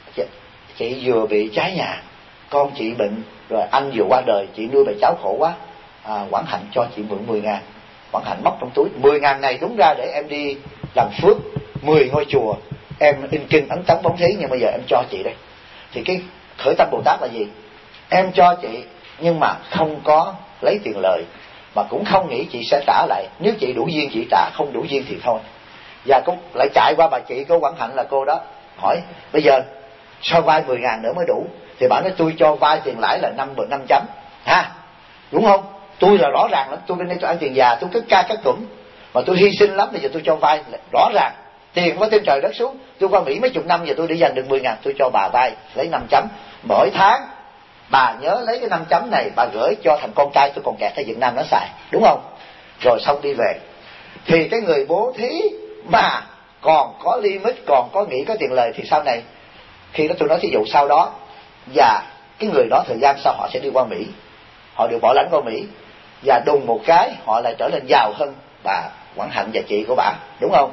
Speaker 1: Chị vừa bị cháy nhà, con chị bệnh, rồi anh vừa qua đời, chị nuôi bà cháu khổ quá, Quảng Hạnh cho chị mượn 10.000. Quảng Hạnh móc trong túi 10.000 này đúng ra để em đi làm phước 10 ngôi chùa, em in kinh ấn tống bóng thí, nhưng bây giờ em cho chị đây. Thì cái khởi tâm Bồ Tát là gì? Em cho chị nhưng mà không có lấy tiền lời, mà cũng không nghĩ chị sẽ trả lại. Nếu chị đủ duyên chị trả, không đủ duyên thì thôi. Và cũng lại chạy qua bà chị của Quảng Hạnh là cô đó, hỏi bây giờ sao vay 10.000 nữa mới đủ? Thì bà nói tôi cho vay tiền lãi là 5 chấm ha, đúng không? Tôi là rõ ràng lắm, tôi bên đây tôi ăn tiền già, tôi cứ ca các cụm mà tôi hy sinh lắm, bây giờ tôi cho vay rõ ràng, tiền có trên trời đất xuống. Tôi qua Mỹ mấy chục năm giờ tôi để dành được 10.000, tôi cho bà vay lấy 5 chấm. Mỗi tháng bà nhớ lấy cái 5 chấm này bà gửi cho thằng con trai tôi còn kẹt ở Việt Nam nó xài, đúng không? Rồi xong đi về. Thì cái người bố thí mà còn có limit, còn có nghĩ có tiền lời thì sau này, khi đó tôi nói thí dụ sau đó, và cái người đó thời gian sau họ sẽ đi qua Mỹ, họ được bảo lãnh qua Mỹ, và đùng một cái họ lại trở nên giàu hơn bà Quảng Hạnh và chị của bà, đúng không?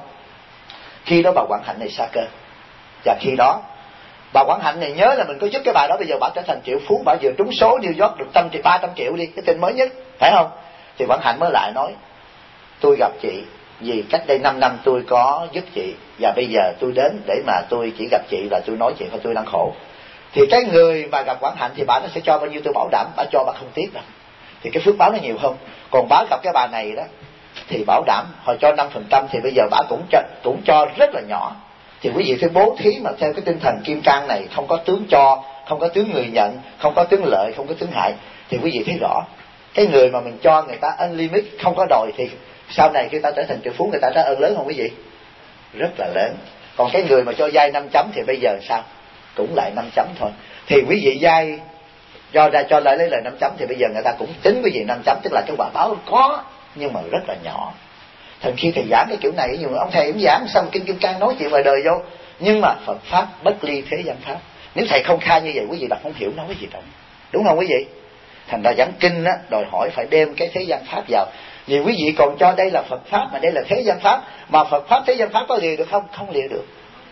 Speaker 1: Khi đó bà Quảng Hạnh này sa cơ, và khi đó bà Quảng Hạnh này nhớ là mình có giúp cái bà đó, bây giờ bà trở thành triệu phú, bà vừa trúng số New York được 300 triệu đi, cái tin mới nhất, phải không? Thì Quảng Hạnh mới lại nói tôi gặp chị vì cách đây 5 năm tôi có giúp chị, và bây giờ tôi đến để mà tôi chỉ gặp chị là tôi nói chuyện của tôi đang khổ. Thì cái người mà gặp Quảng Hạnh thì bà nó sẽ cho bao nhiêu tôi bảo đảm bà cho bà không tiếc đâu, thì cái phước báo nó nhiều hơn. Còn bà gặp cái bà này đó thì bảo đảm họ cho 5%, thì bây giờ bà cũng cho rất là nhỏ. Thì quý vị phải bố thí mà theo cái tinh thần kim cang này, không có tướng cho, không có tướng người nhận, không có tướng lợi, không có tướng hại, thì quý vị thấy rõ. Cái người mà mình cho người ta unlimit không có đòi thì sau này khi ta trở thành triệu phú, người ta trả ơn lớn không quý vị? Rất là lớn. Còn cái người mà cho vay 5 chấm thì bây giờ sao? Cũng lại 5 chấm thôi. Thì quý vị vay cho lại lấy lời 5 chấm thì bây giờ người ta cũng tính quý vị 5 chấm, tức là cái quả báo có nhưng mà rất là nhỏ. Thần khi thầy giảng cái kiểu này, nhiều ông thầy cũng giảng xong kinh Kim Cang nói chuyện ngoài đời vô, nhưng mà Phật pháp bất ly thế gian pháp. Nếu thầy không khai như vậy quý vị đọc không hiểu nói cái gì đâu, đúng không quý vị? Thành ra giảng kinh á, đòi hỏi phải đem cái thế gian pháp vào. Vì quý vị còn cho đây là Phật pháp mà đây là thế gian pháp, mà Phật pháp thế gian pháp có lìa được không? Không lìa được.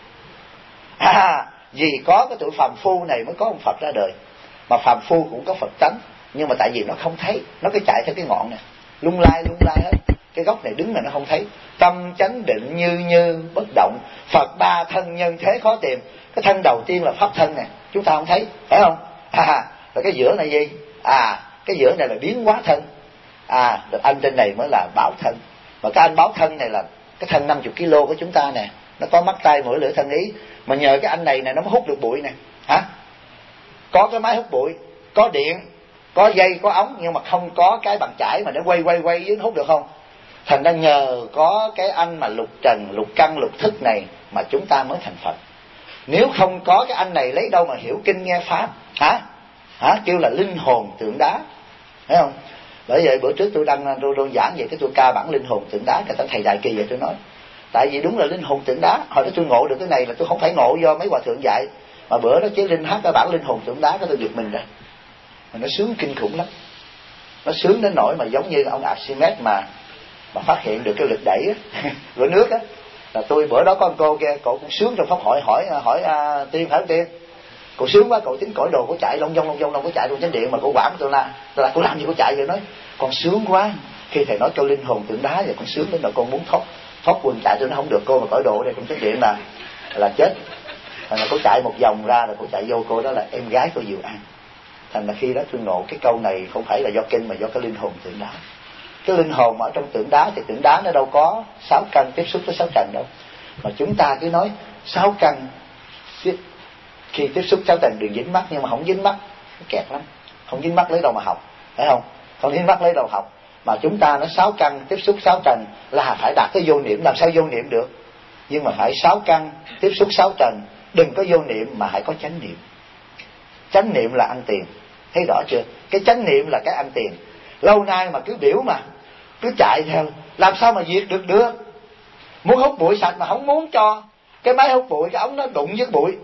Speaker 1: Vì có cái tuổi phàm phu này mới có ông Phật ra đời. Mà phàm phu cũng có Phật tánh, nhưng mà tại vì nó không thấy, nó cứ chạy theo cái ngọn này, lung lai hết. Cái gốc này đứng mà nó không thấy. Tâm chánh định như bất động, Phật ba thân nhân thế khó tìm. Cái thân đầu tiên là pháp thân nè, chúng ta không thấy, phải không? Rồi cái giữa này gì? Cái giữa này là biến hóa thân. Rồi anh trên này mới là bảo thân. Và cái anh bảo thân này là cái thân 50 kg của chúng ta nè, nó có mắt tay mũi lưỡi thân ý, mà nhờ cái anh này nó mới hút được bụi nè. Có cái máy hút bụi, có điện, có dây, có ống, nhưng mà không có cái bàn chải mà nó quay với nó hút được không? Thành ra nhờ có cái anh mà lục trần, lục căn, lục thức này mà chúng ta mới thành Phật. Nếu không có cái anh này lấy đâu mà hiểu kinh nghe pháp? Kêu là linh hồn tượng đá, thấy không? Bởi vậy bữa trước tôi đăng tôi giảng về cái tôi ca bản linh hồn tượng đá, cái thầy Đại Kỳ vậy tôi nói. Tại vì đúng là linh hồn tượng đá. Hồi đó tôi ngộ được cái này là tôi không phải ngộ do mấy hòa thượng dạy, mà bữa đó chế linh hát cái bản linh hồn tượng đá, cái tôi giật mình ra. Mà nó sướng kinh khủng lắm. Nó sướng đến nỗi mà giống như ông Archimedes mà phát hiện được cái lực đẩy của nước á. Là tôi bữa đó có con cô kia, cậu cũng sướng trong pháp hỏi Tiên phải không Tiên? Cậu sướng quá, cậu tính cõi đồ của chạy long dong đâu có chạy luôn chánh điện, mà cậu quản tôi là cô làm gì có chạy vậy? Nói con sướng quá khi thầy nói cho linh hồn tượng đá, rồi con sướng đến nỗi con muốn khóc. thoát quần chạy tôi nó không được, cô mà cởi đồ đây cũng cái chuyện là chết. Thành là cô chạy một vòng ra rồi cô chạy vô, cô đó là em gái cô Diệu An. Thành là khi đó tôi ngộ cái câu này không phải là do kinh mà do cái linh hồn tượng đá. Cái linh hồn ở trong tượng đá thì tượng đá nó đâu có 6 căn tiếp xúc với 6 trần đâu, mà chúng ta cứ nói 6 căn khi tiếp xúc 6 trần đừng dính mắt, nhưng mà không dính mắt kẹt lắm, không dính mắt lấy đâu mà học, phải không? Không dính mắt lấy đâu học, mà chúng ta nói 6 căn tiếp xúc 6 trần là phải đạt tới vô niệm. Làm sao vô niệm được? Nhưng mà phải 6 căn tiếp xúc 6 trần, đừng có vô niệm mà hãy có chánh niệm. Chánh niệm là ăn tiền, thấy rõ chưa? Cái chánh niệm là cái ăn tiền. Lâu nay mà cứ biểu mà cứ chạy theo, làm sao mà diệt được? Muốn hút bụi sạch mà không muốn cho cái máy hút bụi, cái ống nó đụng với bụi,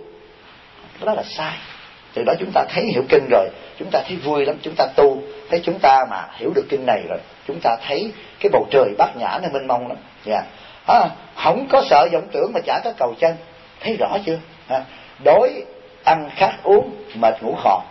Speaker 1: đó là sai. Từ đó chúng ta thấy hiểu kinh rồi, chúng ta thấy vui lắm. Chúng ta tu, thấy chúng ta mà hiểu được kinh này rồi, chúng ta thấy cái bầu trời bát nhã nó mênh mông lắm. Không có sợ vọng tưởng mà chả có cầu chân, thấy rõ chưa? Đói ăn khát uống mệt ngủ khò.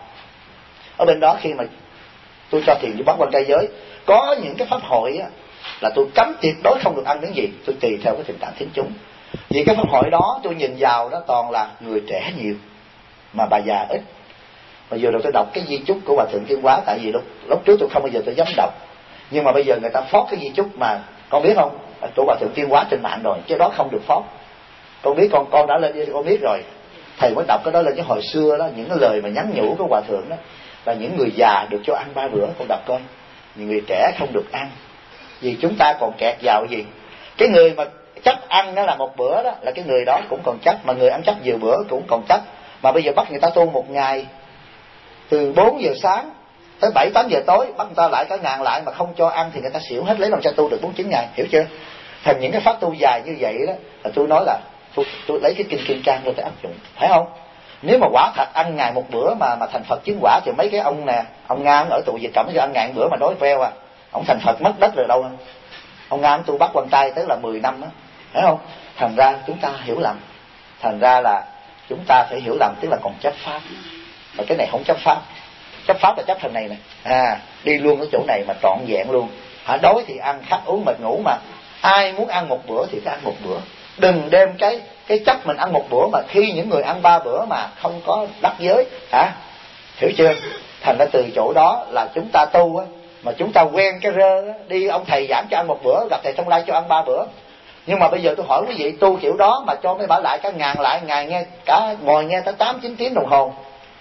Speaker 1: Ở bên đó khi mà tôi cho thiền với bác quan trai giới, có những cái pháp hội á, là tôi cấm tuyệt đối không được ăn miếng gì, tôi tùy theo cái tình trạng thính chúng. Vì cái pháp hội đó tôi nhìn vào đó toàn là người trẻ nhiều mà bà già ít. Mà vừa rồi tôi đọc cái di chúc của Hòa Thượng Thiên Hóa, tại vì lúc trước tôi không bao giờ tôi dám đọc, nhưng mà bây giờ người ta phót cái di chúc mà con biết không, của Hòa Thượng Thiên Hóa trên mạng rồi, chứ đó không được phót. Con biết, con đã lên con biết rồi. Thầy mới đọc cái đó lên, cái hồi xưa đó những cái lời mà nhắn nhủ của Hòa Thượng đó là những người già được cho ăn 3 bữa, con đọc coi. Những người trẻ không được ăn, vì chúng ta còn kẹt vào cái gì? Cái người mà chấp ăn đó là 1 bữa đó, là cái người đó cũng còn chấp, mà người ăn chấp nhiều bữa cũng còn chấp. Mà bây giờ bắt người ta tu một ngày từ 4 giờ sáng tới 7-8 giờ tối, bắt người ta lại cả ngàn lại mà không cho ăn thì người ta xỉu hết, lấy làm sao tu được 49 ngày, hiểu chưa? Thành những cái pháp tu dài như vậy đó là tôi nói là tôi lấy cái kinh Kim Cang rồi tôi áp dụng, phải không? Nếu mà quả thật ăn ngày 1 bữa mà thành Phật chứng quả thì mấy cái ông nè, ông Nga ở tù Việt Cẩm cho ăn ngày 1 bữa mà đói veo à, ông thành Phật mất đất rồi đâu. Ông Nga tu bắt quan tay tới là 10 năm đó, phải không? Thành ra chúng ta hiểu lầm, thành ra là chúng ta phải hiểu lầm, tức là còn chấp pháp, mà cái này không chấp pháp. Chấp pháp là chấp thằng này nè, đi luôn cái chỗ này mà trọn vẹn luôn. Đói thì ăn, khát uống mệt ngủ, mà ai muốn ăn 1 bữa thì cứ ăn 1 bữa. Đừng đem cái chấp mình ăn 1 bữa mà khi những người ăn 3 bữa mà không có đắc giới, hiểu chưa? Thành ra từ chỗ đó là chúng ta tu á, mà chúng ta quen cái rơ á, đi ông thầy giảng cho ăn 1 bữa, gặp thầy Thông Lai cho ăn 3 bữa. Nhưng mà bây giờ tôi hỏi quý vị, tu kiểu đó mà cho mấy bà lại cả ngàn lại ngày nghe, cả ngồi nghe tới 8-9 tiếng đồng hồ,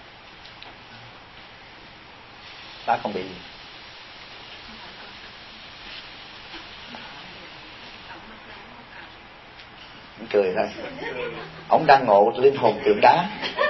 Speaker 1: ta không bị gì. Cười thôi, ông đang ngộ linh hồn tượng đá.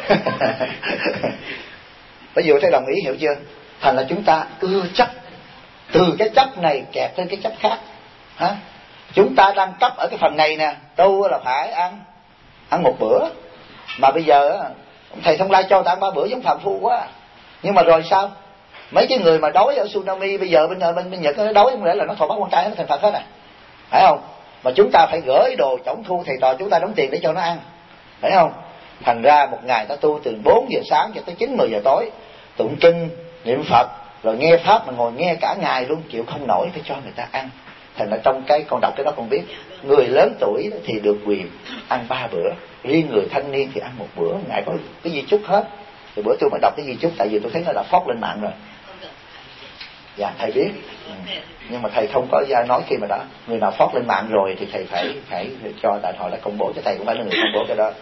Speaker 1: Bây giờ thấy đồng ý, hiểu chưa? Thành là chúng ta ưa chấp, từ cái chấp này kẹp lên cái chấp khác. Chúng ta đang chấp ở cái phần này nè, tu là phải ăn 1 bữa, mà bây giờ thầy Thông Lai cho ta ăn 3 bữa giống phàm phu quá. Nhưng mà rồi sao? Mấy cái người mà đói ở tsunami bây giờ bên Nhật nó đói, không lẽ là nó thọ bắt quan trai nó thành Phật hết phải không? Mà chúng ta phải gửi đồ tổng thu thầy trò chúng ta đóng tiền để cho nó ăn, phải không? Thành ra một ngày ta tu từ 4 giờ sáng cho tới 9-10 giờ tối, tụng kinh niệm Phật rồi nghe pháp, mà ngồi nghe cả ngày luôn, chịu không nổi, phải cho người ta ăn. Thành ra trong cái con đọc cái đó con biết, người lớn tuổi thì được quyền ăn 3 bữa, riêng người thanh niên thì ăn 1 bữa. Ngài có cái di chúc hết. Thì bữa tôi mới đọc cái di chúc, tại vì tôi thấy nó đã phót lên mạng rồi. Dạ thầy biết, nhưng mà thầy không có ra nói khi mà đã người nào phót lên mạng rồi thì thầy phải cho, tại họ đã công bố cho thầy, cũng phải là người công bố cái đó.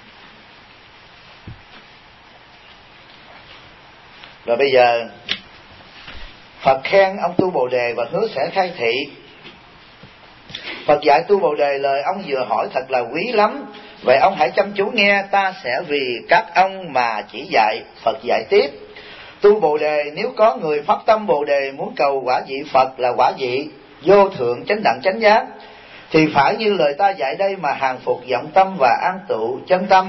Speaker 1: Rồi bây giờ Phật khen ông tu Bồ Đề và hứa sẽ khai thị. Phật dạy tu Bồ Đề, lời ông vừa hỏi thật là quý lắm, vậy ông hãy chăm chú nghe, ta sẽ vì các ông mà chỉ dạy. Phật dạy tiếp: tu Bồ Đề, nếu có người phát tâm Bồ Đề muốn cầu quả vị Phật là quả vị vô thượng chánh đẳng chánh giác, thì phải như lời ta dạy đây mà hàng phục vọng tâm và an trụ chân tâm.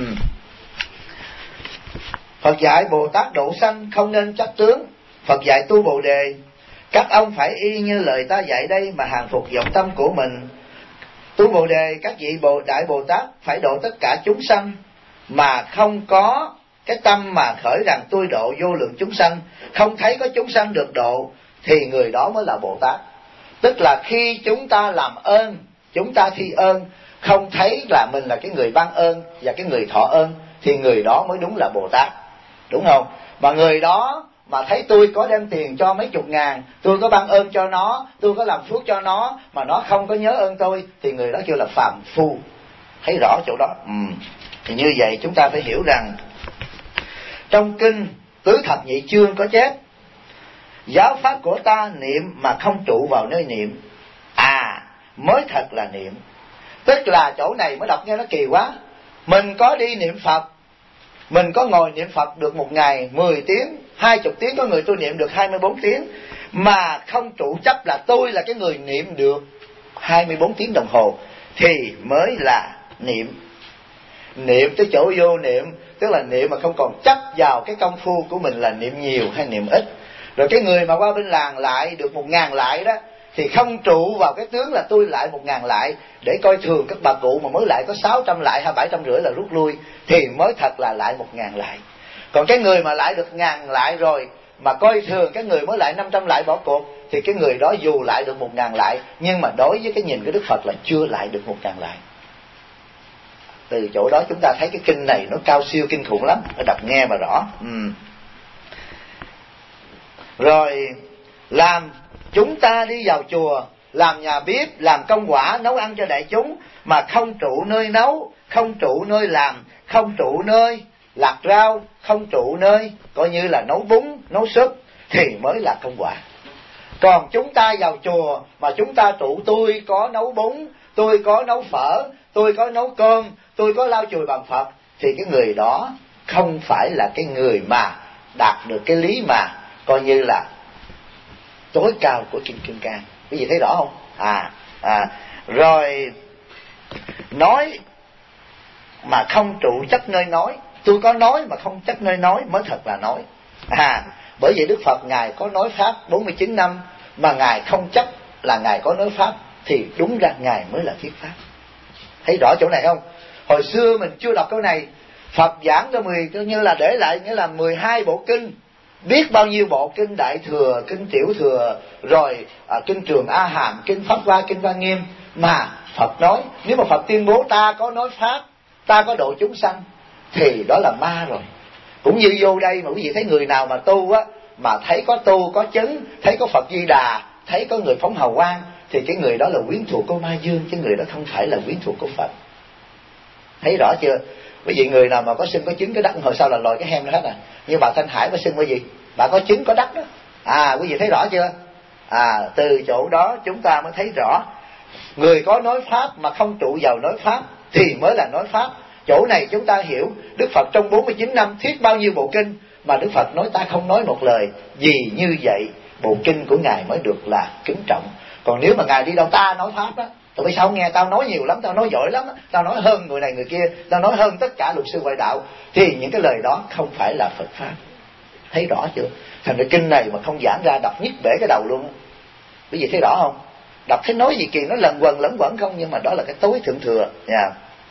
Speaker 1: Phật dạy Bồ Tát độ sanh không nên chấp tướng. Phật dạy tu Bồ Đề, các ông phải y như lời ta dạy đây mà hàng phục vọng tâm của mình. Tu Bồ Đề, các vị Đại Bồ Tát phải độ tất cả chúng sanh, mà không có cái tâm mà khởi rằng tôi độ vô lượng chúng sanh, không thấy có chúng sanh được độ, thì người đó mới là Bồ Tát. Tức là khi chúng ta làm ơn chúng ta thi ơn, không thấy là mình là cái người ban ơn và cái người thọ ơn, thì người đó mới đúng là Bồ Tát, đúng không? Mà người đó mà thấy tôi có đem tiền cho mấy chục ngàn, tôi có ban ơn cho nó, tôi có làm phước cho nó, mà nó không có nhớ ơn tôi, thì người đó kêu là phàm phu. Thấy rõ chỗ đó. Thì như vậy chúng ta phải hiểu rằng trong kinh Tứ Thập Nhị Chương có chép: giáo pháp của ta niệm mà không trụ vào nơi niệm, mới thật là niệm. Tức là chỗ này mới đọc nghe nó kỳ quá. Mình có đi niệm Phật, mình có ngồi niệm Phật được một ngày 10 tiếng, 20 tiếng, có người tôi niệm được 24 tiếng, mà không trụ chấp là tôi là cái người niệm được 24 tiếng đồng hồ, thì mới là niệm. Niệm tới chỗ vô niệm, tức là niệm mà không còn chấp vào cái công phu của mình là niệm nhiều hay niệm ít. Rồi cái người mà qua bên làng lại được 1000 lại đó, thì không trụ vào cái tướng là tôi lại 1000 lại, để coi thường các bà cụ mà mới lại có 600 lại hay 750 là rút lui, thì mới thật là lại 1000 lại. Còn cái người mà lại được 1000 lại rồi mà coi thường cái người mới lại 500 lại bỏ cuộc, thì cái người đó dù lại được 1000 lại, nhưng mà đối với cái nhìn của Đức Phật là chưa lại được 1000 lại. Từ chỗ đó chúng ta thấy cái kinh này nó cao siêu kinh khủng lắm, phải đọc nghe mà rõ. Rồi làm chúng ta đi vào chùa, làm nhà bếp, làm công quả, nấu ăn cho đại chúng, mà không trụ nơi nấu, không trụ nơi làm, không trụ nơi lặt rau, không trụ nơi coi như là nấu bún, nấu súp, thì mới là công quả. Còn chúng ta vào chùa mà chúng ta trụ tôi có nấu bún, tôi có nấu phở, tôi có nấu cơm, tôi có lau chùi bằng Phật, thì cái người đó không phải là cái người mà đạt được cái lý mà coi như là tối cao của Kinh Kim Cang. Quý vị thấy rõ không? Rồi nói mà không trụ chấp nơi nói, tôi có nói mà không chấp nơi nói mới thật là nói. Bởi vậy Đức Phật Ngài có nói Pháp 49 năm mà Ngài không chấp là Ngài có nói Pháp, thì đúng ra Ngài mới là thuyết Pháp. Thấy rõ chỗ này không? Hồi xưa mình chưa đọc câu này, Phật giảng cho như là để lại nghĩa là 12 bộ kinh, biết bao nhiêu bộ kinh Đại Thừa, kinh Tiểu Thừa, rồi kinh Trường A Hàm, kinh Pháp Hoa, kinh Hoa Nghiêm, mà Phật nói nếu mà Phật tuyên bố ta có nói Pháp, ta có độ chúng sanh, thì đó là ma rồi. Cũng như vô đây mà quý vị thấy người nào mà tu á, mà thấy có tu có chứng, thấy có Phật Di Đà, thấy có người phóng hào quang, thì cái người đó là quyến thuộc của Ma Dương, chứ người đó không phải là quyến thuộc của Phật. Thấy rõ chưa? Quý vị người nào mà có xưng có chứng cái đất hồi sau là lòi cái hem ra hết như bà Thanh Hải có xưng cái gì? Bà có chứng có đất đó. Quý vị thấy rõ chưa? Từ chỗ đó chúng ta mới thấy rõ, người có nói Pháp mà không trụ vào nói Pháp thì mới là nói Pháp. Chỗ này chúng ta hiểu Đức Phật trong 49 năm thuyết bao nhiêu bộ kinh, mà Đức Phật nói ta không nói một lời. Vì như vậy bộ kinh của Ngài mới được là kính trọng. Còn nếu mà Ngài đi đâu ta nói Pháp á, tụi bây sao nghe tao nói nhiều lắm, tao nói giỏi lắm, tao nói hơn người này người kia, tao nói hơn tất cả luật sư ngoại đạo, thì những cái lời đó không phải là Phật Pháp. Thấy rõ chưa? Thành ra kinh này mà không giảng ra đọc nhức bể cái đầu luôn. Quý vị thấy rõ không? Đọc thấy nói gì kỳ, nó lẫn quẩn không, nhưng mà đó là cái tối thượng thừa nha.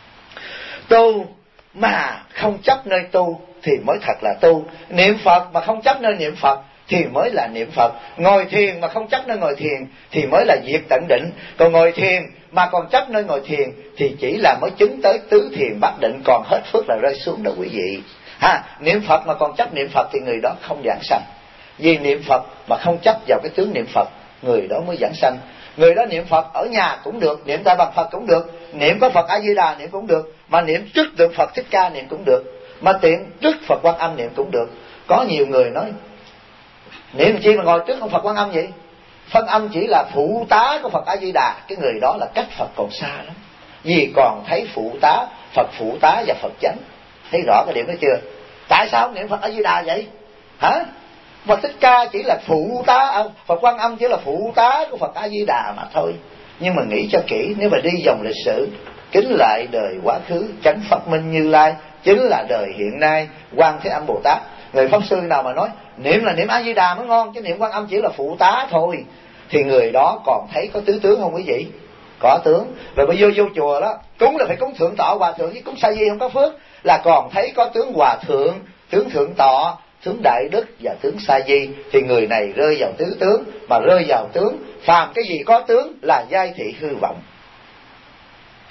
Speaker 1: Tu mà không chấp nơi tu thì mới thật là tu. Niệm Phật mà không chấp nơi niệm Phật thì mới là niệm Phật. Ngồi thiền mà không chấp nơi ngồi thiền thì mới là diệt tận định. Còn ngồi thiền mà còn chấp nơi ngồi thiền thì chỉ là mới chứng tới tứ thiền bát định, còn hết phước là rơi xuống đó quý vị. Niệm Phật mà còn chấp niệm Phật thì người đó không giảng sanh. Vì niệm Phật mà không chấp vào cái tướng niệm Phật, người đó mới giảng sanh. Người đó niệm Phật ở nhà cũng được, niệm tại bằng Phật cũng được, niệm có Phật A Di Đà niệm cũng được, mà niệm trước tượng Phật Thích Ca niệm cũng được, mà tiện trước Phật Quan Âm niệm cũng được. Có nhiều người nói niệm chi mà ngồi trước con Phật Quan Âm vậy? Phân âm chỉ là phụ tá của Phật A Di Đà. Cái người đó là cách Phật còn xa lắm, vì còn thấy phụ tá, Phật phụ tá và Phật chánh. Thấy rõ cái điểm đó chưa? Tại sao niệm Phật A Di Đà vậy? Phật Thích Ca chỉ là phụ tá, Phật Quan Âm chỉ là phụ tá của Phật A Di Đà mà thôi. Nhưng mà nghĩ cho kỹ, nếu mà đi dòng lịch sử, kính lại đời quá khứ chánh Pháp Minh Như Lai, chính là đời hiện nay Quan Thế Âm Bồ Tát. Người pháp sư nào mà nói niệm là niệm A Di Đà mới ngon, chứ niệm Quan Âm chỉ là phụ tá thôi, thì người đó còn thấy có tứ tướng không quý vị? Có tướng. Rồi bây giờ vô chùa đó cúng là phải cúng thượng tọa hòa thượng, với cúng sa di không có phước, là còn thấy có tướng hòa thượng, tướng thượng tọa, tướng đại đức và tướng sa di, thì người này rơi vào tứ tướng. Mà rơi vào tướng, phàm cái gì có tướng là giai thị hư vọng.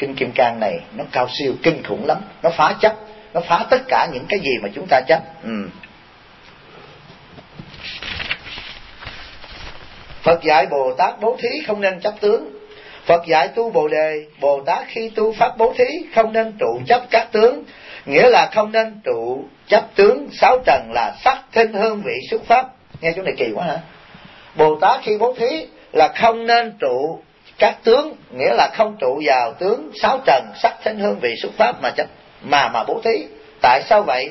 Speaker 1: kinh Kim Cang này nó cao siêu kinh khủng lắm, nó phá chấp, nó phá tất cả những cái gì mà chúng ta chấp. Phật dạy Bồ Tát bố thí không nên chấp tướng. Phật dạy tu Bồ Đề, Bồ Tát khi tu pháp bố thí không nên trụ chấp các tướng, nghĩa là không nên trụ chấp tướng sáu trần là sắc thinh hương vị xúc pháp. Nghe chỗ này kỳ quá hả? Bồ Tát khi bố thí là không nên trụ các tướng, nghĩa là không trụ vào tướng sáu trần sắc thinh hương vị xúc pháp mà chấp mà bố thí. Tại sao vậy?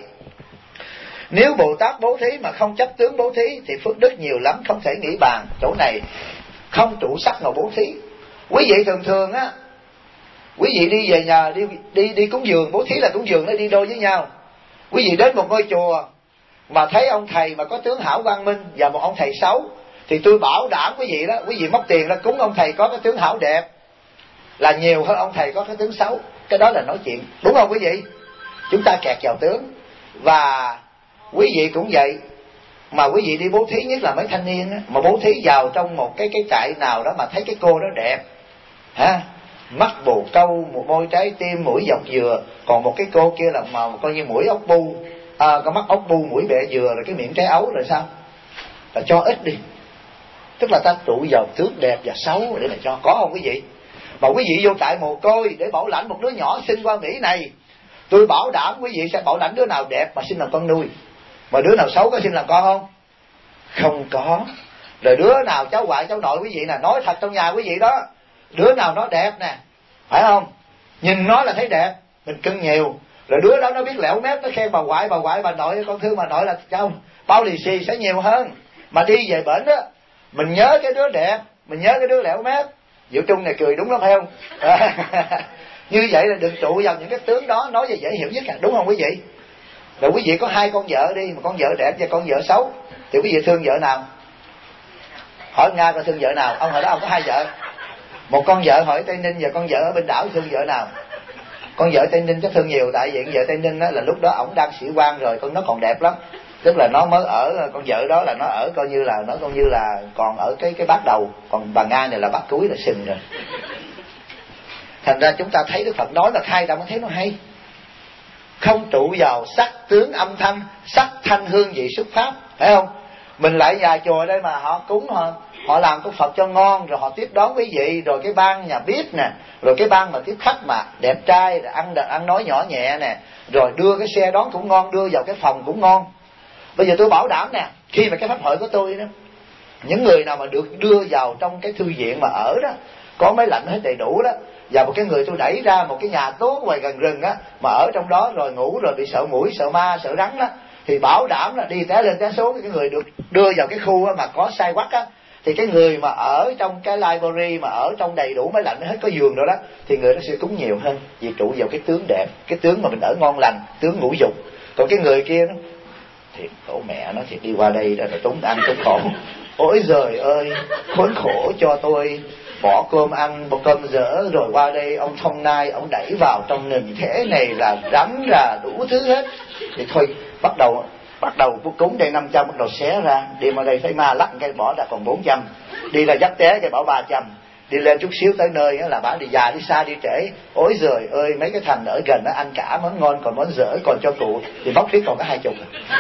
Speaker 1: Nếu Bồ Tát bố thí mà không chấp tướng bố thí thì phước đức nhiều lắm không thể nghĩ bàn. Chỗ này không trụ sắc nào bố thí. Quý vị thường thường á, quý vị đi về nhà đi cúng dường, bố thí là cúng dường nó đi đôi với nhau. Quý vị đến một ngôi chùa mà thấy ông thầy mà có tướng hảo quang minh và một ông thầy xấu, thì tôi bảo đảm quý vị đó, quý vị móc tiền ra cúng ông thầy có cái tướng hảo đẹp là nhiều hơn ông thầy có cái tướng xấu. Cái đó là nói chuyện, đúng không quý vị? Chúng ta kẹt vào tướng. Và quý vị cũng vậy, mà quý vị đi bố thí, nhất là mấy thanh niên á, mà bố thí vào trong một cái trại nào đó mà thấy cái cô đó đẹp hả, mắt bồ câu, một môi trái tim, mũi dọc dừa, còn một cái cô kia là màu coi như mũi ốc bu, con mắt ốc bu, mũi bẹ dừa, rồi cái miệng trái ấu, rồi sao? Là cho ít đi. Tức là ta trụ vào tướng đẹp và xấu để mà cho, có không quý vị? Mà quý vị vô trại mồ côi để bảo lãnh một đứa nhỏ sinh qua Mỹ này, tôi bảo đảm quý vị sẽ bảo lãnh đứa nào đẹp mà xin làm con nuôi, mà đứa nào xấu có xin làm con không? Không có. Rồi đứa nào cháu ngoại cháu nội quý vị nè, nói thật trong nhà quý vị đó, đứa nào nó đẹp nè, phải không? Nhìn nó là thấy đẹp, mình cưng nhiều. Rồi đứa đó nó biết lẻo mép, nó khen bà ngoại, bà nội, con thương bà nội là cháu bao lì xì sẽ nhiều hơn. Mà đi về bển đó, mình nhớ cái đứa đẹp, mình nhớ cái đứa lẻo mép. Diệu Trung này cười đúng lắm phải không? Như vậy là đừng trụ vào những cái tướng đó, nói về dễ hiểu nhất, đúng không quý vị? Rồi quý vị có hai con vợ đi, một con vợ đẹp và con vợ xấu, thì quý vị thương vợ nào? Hỏi Nga coi thương vợ nào? Ông hồi đó ông có hai vợ, một con vợ hỏi Tây Ninh và con vợ ở bên đảo, thương vợ nào? Con vợ Tây Ninh chắc thương nhiều, tại vì con vợ Tây Ninh đó là lúc đó ổng đang sĩ quan rồi, con nó còn đẹp lắm. Tức là nó mới ở, con vợ đó là nó ở coi như là còn ở cái bát đầu, còn bà Nga này là bát cuối là sừng rồi. Thành ra chúng ta thấy Đức Phật nói là khai động thấy nó hay. Không trụ vào sắc tướng âm thanh, sắc thanh hương vị xuất pháp, phải không? Mình lại nhà chùa đây mà họ cúng, họ làm cúng Phật cho ngon, rồi họ tiếp đón quý vị, rồi cái ban nhà bếp nè, rồi cái ban mà tiếp khách mà đẹp trai, rồi ăn nói nhỏ nhẹ nè, rồi đưa cái xe đón cũng ngon, đưa vào cái phòng cũng ngon. Bây giờ tôi bảo đảm nè, khi mà cái pháp hội của tôi đó, những người nào mà được đưa vào trong cái thư viện mà ở đó, có máy lạnh hết đầy đủ đó, và một cái người tôi đẩy ra một cái nhà tốt ngoài gần rừng á, mà ở trong đó rồi ngủ rồi bị sợ muỗi, sợ ma, sợ rắn đó, thì bảo đảm là đi té lên té xuống, cái người được đưa vào cái khu mà có sai quắc á, thì cái người mà ở trong cái library mà ở trong đầy đủ máy lạnh hết, có giường rồi đó, thì người đó sẽ cúng nhiều hơn, vì trụ vào cái tướng đẹp, cái tướng mà mình ở ngon lành, tướng ngũ dục. Còn cái người kia đó, thiệt khổ mẹ nó, thiệt đi qua đây đó rồi tốn ăn tốn khổ, ôi giời ơi khốn khổ cho tôi, bỏ cơm ăn, bỏ cơm dở, rồi qua đây ông Thông Nai ông đẩy vào trong nền thế này là rắn ra đủ thứ hết. Thì thôi bắt đầu cúng đây 500, bắt đầu xé ra, đi vào đây thấy ma lắc cái bỏ ra còn 400, đi ra dắt té cái bảo 300, đi lên chút xíu tới nơi là bả đi già đi xa đi trễ, ôi giời ơi mấy cái thằng ở gần nó ăn cả món ngon còn món dở còn cho cụ, thì móc riết còn có 20.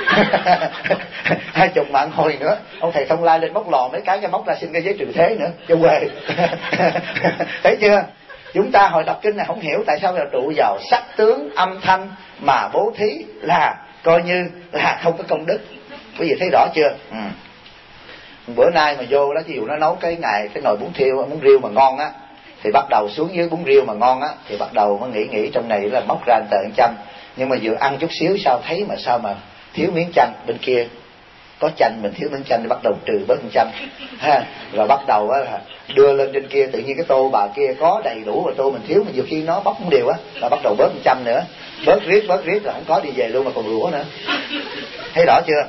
Speaker 1: 20 mạng hồi nữa ông thầy Thông Lai lên móc lò mấy cái móc ra xin cái giấy trừ thế nữa cho quê. Thấy chưa? Chúng ta hồi đọc kinh này không hiểu tại sao là trụ vào sắc tướng âm thanh mà bố thí là coi như là không có công đức. Quý vị thấy rõ chưa? Bữa nay mà vô đó, ví dụ nó nấu cái nồi bún riêu mà ngon á, thì bắt đầu xuống dưới bún riêu mà ngon á, thì bắt đầu mới nghĩ trong này là móc ra tờ 100, nhưng mà vừa ăn chút xíu sao thấy mà sao mà thiếu miếng chanh, bên kia có chanh mình thiếu miếng chanh thì bắt đầu trừ bớt 100 ha, rồi bắt đầu á đưa lên trên kia, tự nhiên cái tô bà kia có đầy đủ rồi tô mình thiếu, mà nhiều khi nó bóc không đều á, là bắt đầu bớt 100 nữa, bớt riết là không có, đi về luôn mà còn rủa nữa. Thấy rõ chưa?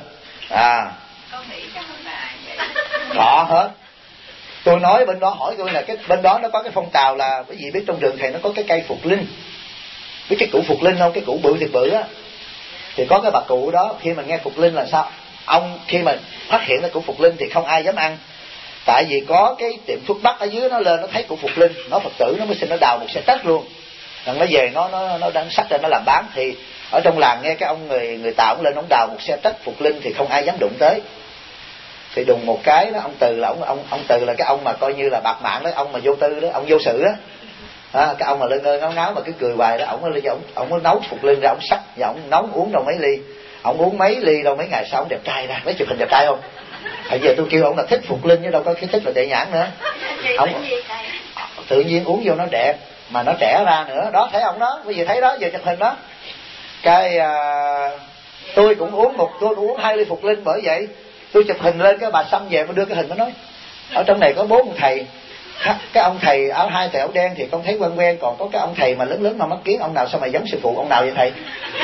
Speaker 1: Rõ hết. Tôi nói bên đó hỏi tôi là cái bên đó nó có cái phong trào là, quý vị biết trong rừng thầy nó có cái cây phục linh, biết cái củ phục linh không? Cái củ bự thiệt bự á, thì có cái bà cụ đó khi mà nghe phục linh là sao? Ông khi mà phát hiện ra củ phục linh thì không ai dám ăn, tại vì có cái tiệm thuốc bắc ở dưới nó lên nó thấy củ phục linh, nó Phật tử nó mới xin nó đào một xe tất luôn, Rằng nó về nó đang sách ra nó làm bán. Thì ở trong làng nghe cái ông người Tàu ông lên ông đào một xe trách phục linh thì không ai dám đụng tới. Thì đùng một cái đó, ông Từ là ông Từ là cái ông mà coi như là bạc mạng đó, ông mà vô tư đó, ông vô sự đó. Cái ông mà lơ ngơ ngáo ngáo mà cứ cười hoài đó, ông có nấu phục linh ra, ông sắc và ông nấu uống đâu mấy ly. Ông uống mấy ly đâu mấy ngày sau ông đẹp trai ra, lấy chụp hình đẹp trai không? Giờ tôi kêu ông là thích phục linh chứ đâu có cái thích là tệ nhãn nữa. Ông tự nhiên uống vô nó đẹp mà nó trẻ ra nữa đó, thấy ông đó, bây giờ thấy đó, giờ chụp hình đó. Cái tôi cũng uống 2 ly phục linh, bởi vậy tôi chụp hình lên, cái bà Sâm về mà đưa cái hình nó nói ở trong này có 4 thầy. Cái ông thầy áo 2 thầy áo đen thì con thấy quen quen, còn có cái ông thầy mà lớn mà mắt kiến, ông nào sao mà giống sư phụ ông nào vậy thầy?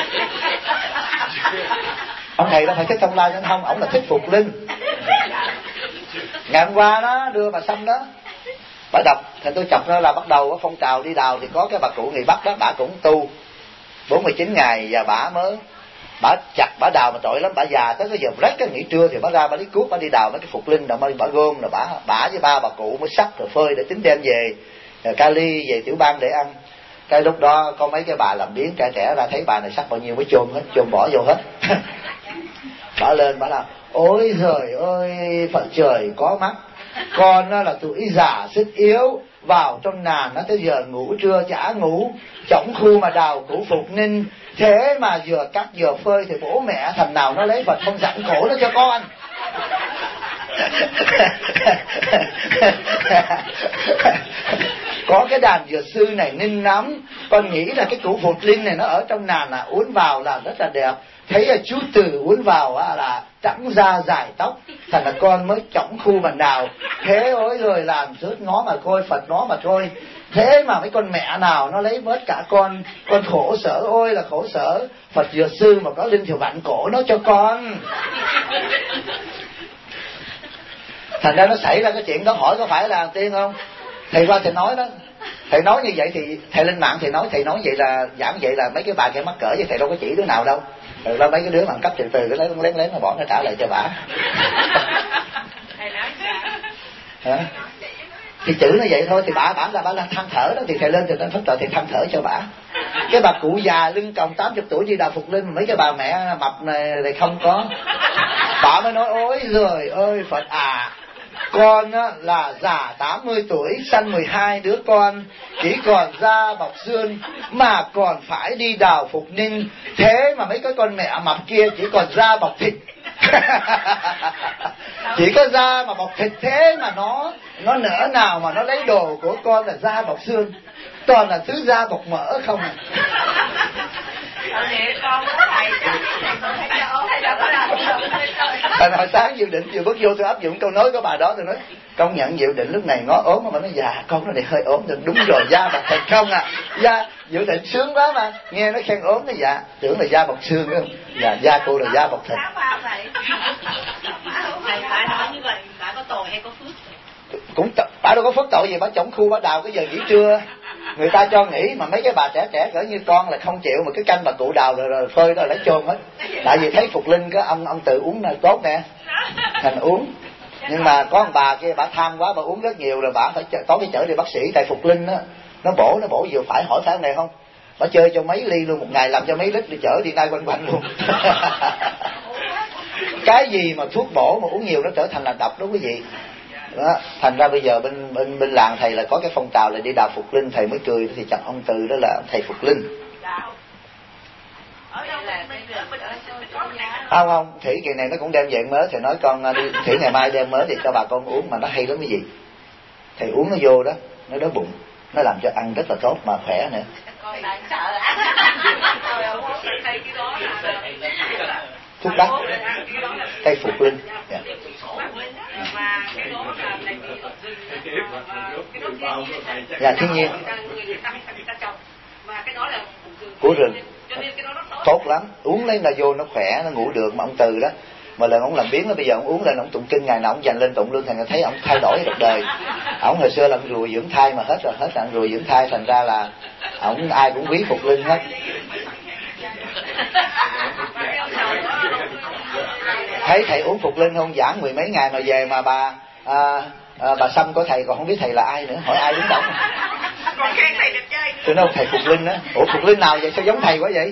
Speaker 1: Ông thầy đâu phải thích Thông Lai nữa không, ông là thích phục linh. Ngày hôm qua đó đưa bà Sâm đó, bà đọc thì tôi chọc nó là bắt đầu ở phong trào đi đào thì có cái bà cụ người Bắc đó, bà cũng tu 49 ngày và bà chặt bà đào mà tội lắm, bà già tới cái giờ break cái nghỉ trưa thì bà ra bà lấy cuốc bà đi đào mấy cái phục linh rồi bà gom rồi bà với ba bà cụ mới sắc rồi phơi để tính đem về Cali về Tiểu Bang để ăn. Cái lúc đó có mấy cái bà làm biến trẻ ra thấy bà này sắc bao nhiêu mới chôn bỏ vô hết. Bà lên bà là ôi trời ơi Phật trời có mắt, con đó là tuổi già sức yếu, vào trong nàn nó tới giờ ngủ trưa chả ngủ, chổng khu mà đào củ phục ninh, thế mà vừa cắt vừa phơi thì bố mẹ thằng nào nó lấy Phật không dặn cổ nó cho con. Có cái đàn dược sư này ninh lắm, con nghĩ là cái củ phục linh này nó ở trong nàn là uốn vào là rất là đẹp. Thấy là chú Từ uốn vào là trắng da dài tóc, thành là con mới chổng khu bằng đào. Thế ôi rồi làm rớt nó mà coi, Phật nó mà coi. Thế mà mấy con mẹ nào nó lấy bớt cả con khổ sở, ôi là khổ sở. Phật dược sư mà có linh thì vặn cổ nó cho con. Thành ra nó xảy ra cái chuyện đó, hỏi có phải là tiên không? Thầy qua thầy nói đó, thầy nói như vậy thì thầy lên mạng thầy nói vậy là giảng vậy là mấy cái bà kia mắc cỡ, chứ thầy đâu có chỉ đứa nào đâu. Rồi đó mấy cái đứa mà cấp từ cái lấy lén nó bỏ nó trả lại cho bà. Hả? Thì chữ nó vậy thôi, thì bà là than thở đó, thì thầy lên từ trên Phật trời thầy than thở cho bà. Cái bà cụ già lưng còng 80 tuổi đi đào phục linh, mấy cái bà mẹ mập này thì không có. Bà mới nói ôi giời ơi Phật à, con á, là già 80 tuổi sanh 12 đứa con, chỉ còn da bọc xương mà còn phải đi đào phục ninh, thế mà mấy cái con mẹ mập kia chỉ còn da bọc thịt. Chỉ có da mà bọc thịt, thế mà nó nỡ nào mà nó lấy đồ của con là da bọc xương, toàn là thứ da bọc mỡ không à. Hồi sáng Diệu Định vừa bước vô tôi áp dụng câu nói của bà đó, tôi nói công nhận Diệu Định lúc này ngó ốm mà nó già, con nó này hơi ốm rồi, đúng rồi da bọc thịt không à. Da Diệu Định sướng quá mà nghe nó khen ốm nó dạ tưởng là da bọc xương không. Dạ da cô là da bọc thịt.
Speaker 2: Bà có tội hay có phước?
Speaker 1: Cũng bà đâu có phước tội gì, bà chống khu bà đào cái giờ nghỉ trưa người ta cho nghỉ, mà mấy cái bà trẻ cỡ như con là không chịu, mà cái canh bà cụ đào rồi phơi đó lấy chôn hết. Tại vì thấy phục linh cái ông Tự uống là tốt nè, thành uống. Nhưng mà có một bà kia bà tham quá, bà uống rất nhiều rồi bà phải tối cái chở đi bác sĩ, tại phục linh á nó bổ vừa phải, hỏi phải này không, bà chơi cho mấy ly luôn, một ngày làm cho mấy lít đi chở đi nay quanh luôn. Cái gì mà thuốc bổ mà uống nhiều nó trở thành là độc đó quý vị. Đó, thành ra bây giờ bên làng thầy là có cái phong trào là đi đào phục linh, thầy mới cười thì chặt ông Từ đó là thầy phục linh. Không Thủy kỳ này nó cũng đem về mớ, thầy nói con đi Thủy ngày mai đem mớ để cho bà con uống, mà nó hay lắm cái gì. Thầy uống nó vô đó, nó đói bụng, nó làm cho ăn rất là tốt mà khỏe nữa. Thuốc đắng, cây phục linh. Yeah. Dạ thiên nhiên của rừng tốt lắm, uống lấy là vô nó khỏe, nó ngủ được. Mà ông Từ đó mà lần ông làm biến đó, bây giờ ông uống lên ông tụng kinh, ngày nào ông dành lên tụng luôn, thành thấy ông thay đổi cuộc đời. Ông hồi xưa làm rùi dưỡng thai mà hết là rùi dưỡng thai, thành ra là ông ai cũng quý phục linh hết. Thấy thầy uống phục linh không, giảng 10 mấy ngày mà về mà bà Sâm của thầy còn không biết thầy là ai nữa, hỏi ai đứng đóng.
Speaker 2: Còn khen thầy đẹp trai.
Speaker 1: Tôi nói thầy Phục Linh á. Ủa Phục Linh nào vậy, sao giống thầy quá vậy?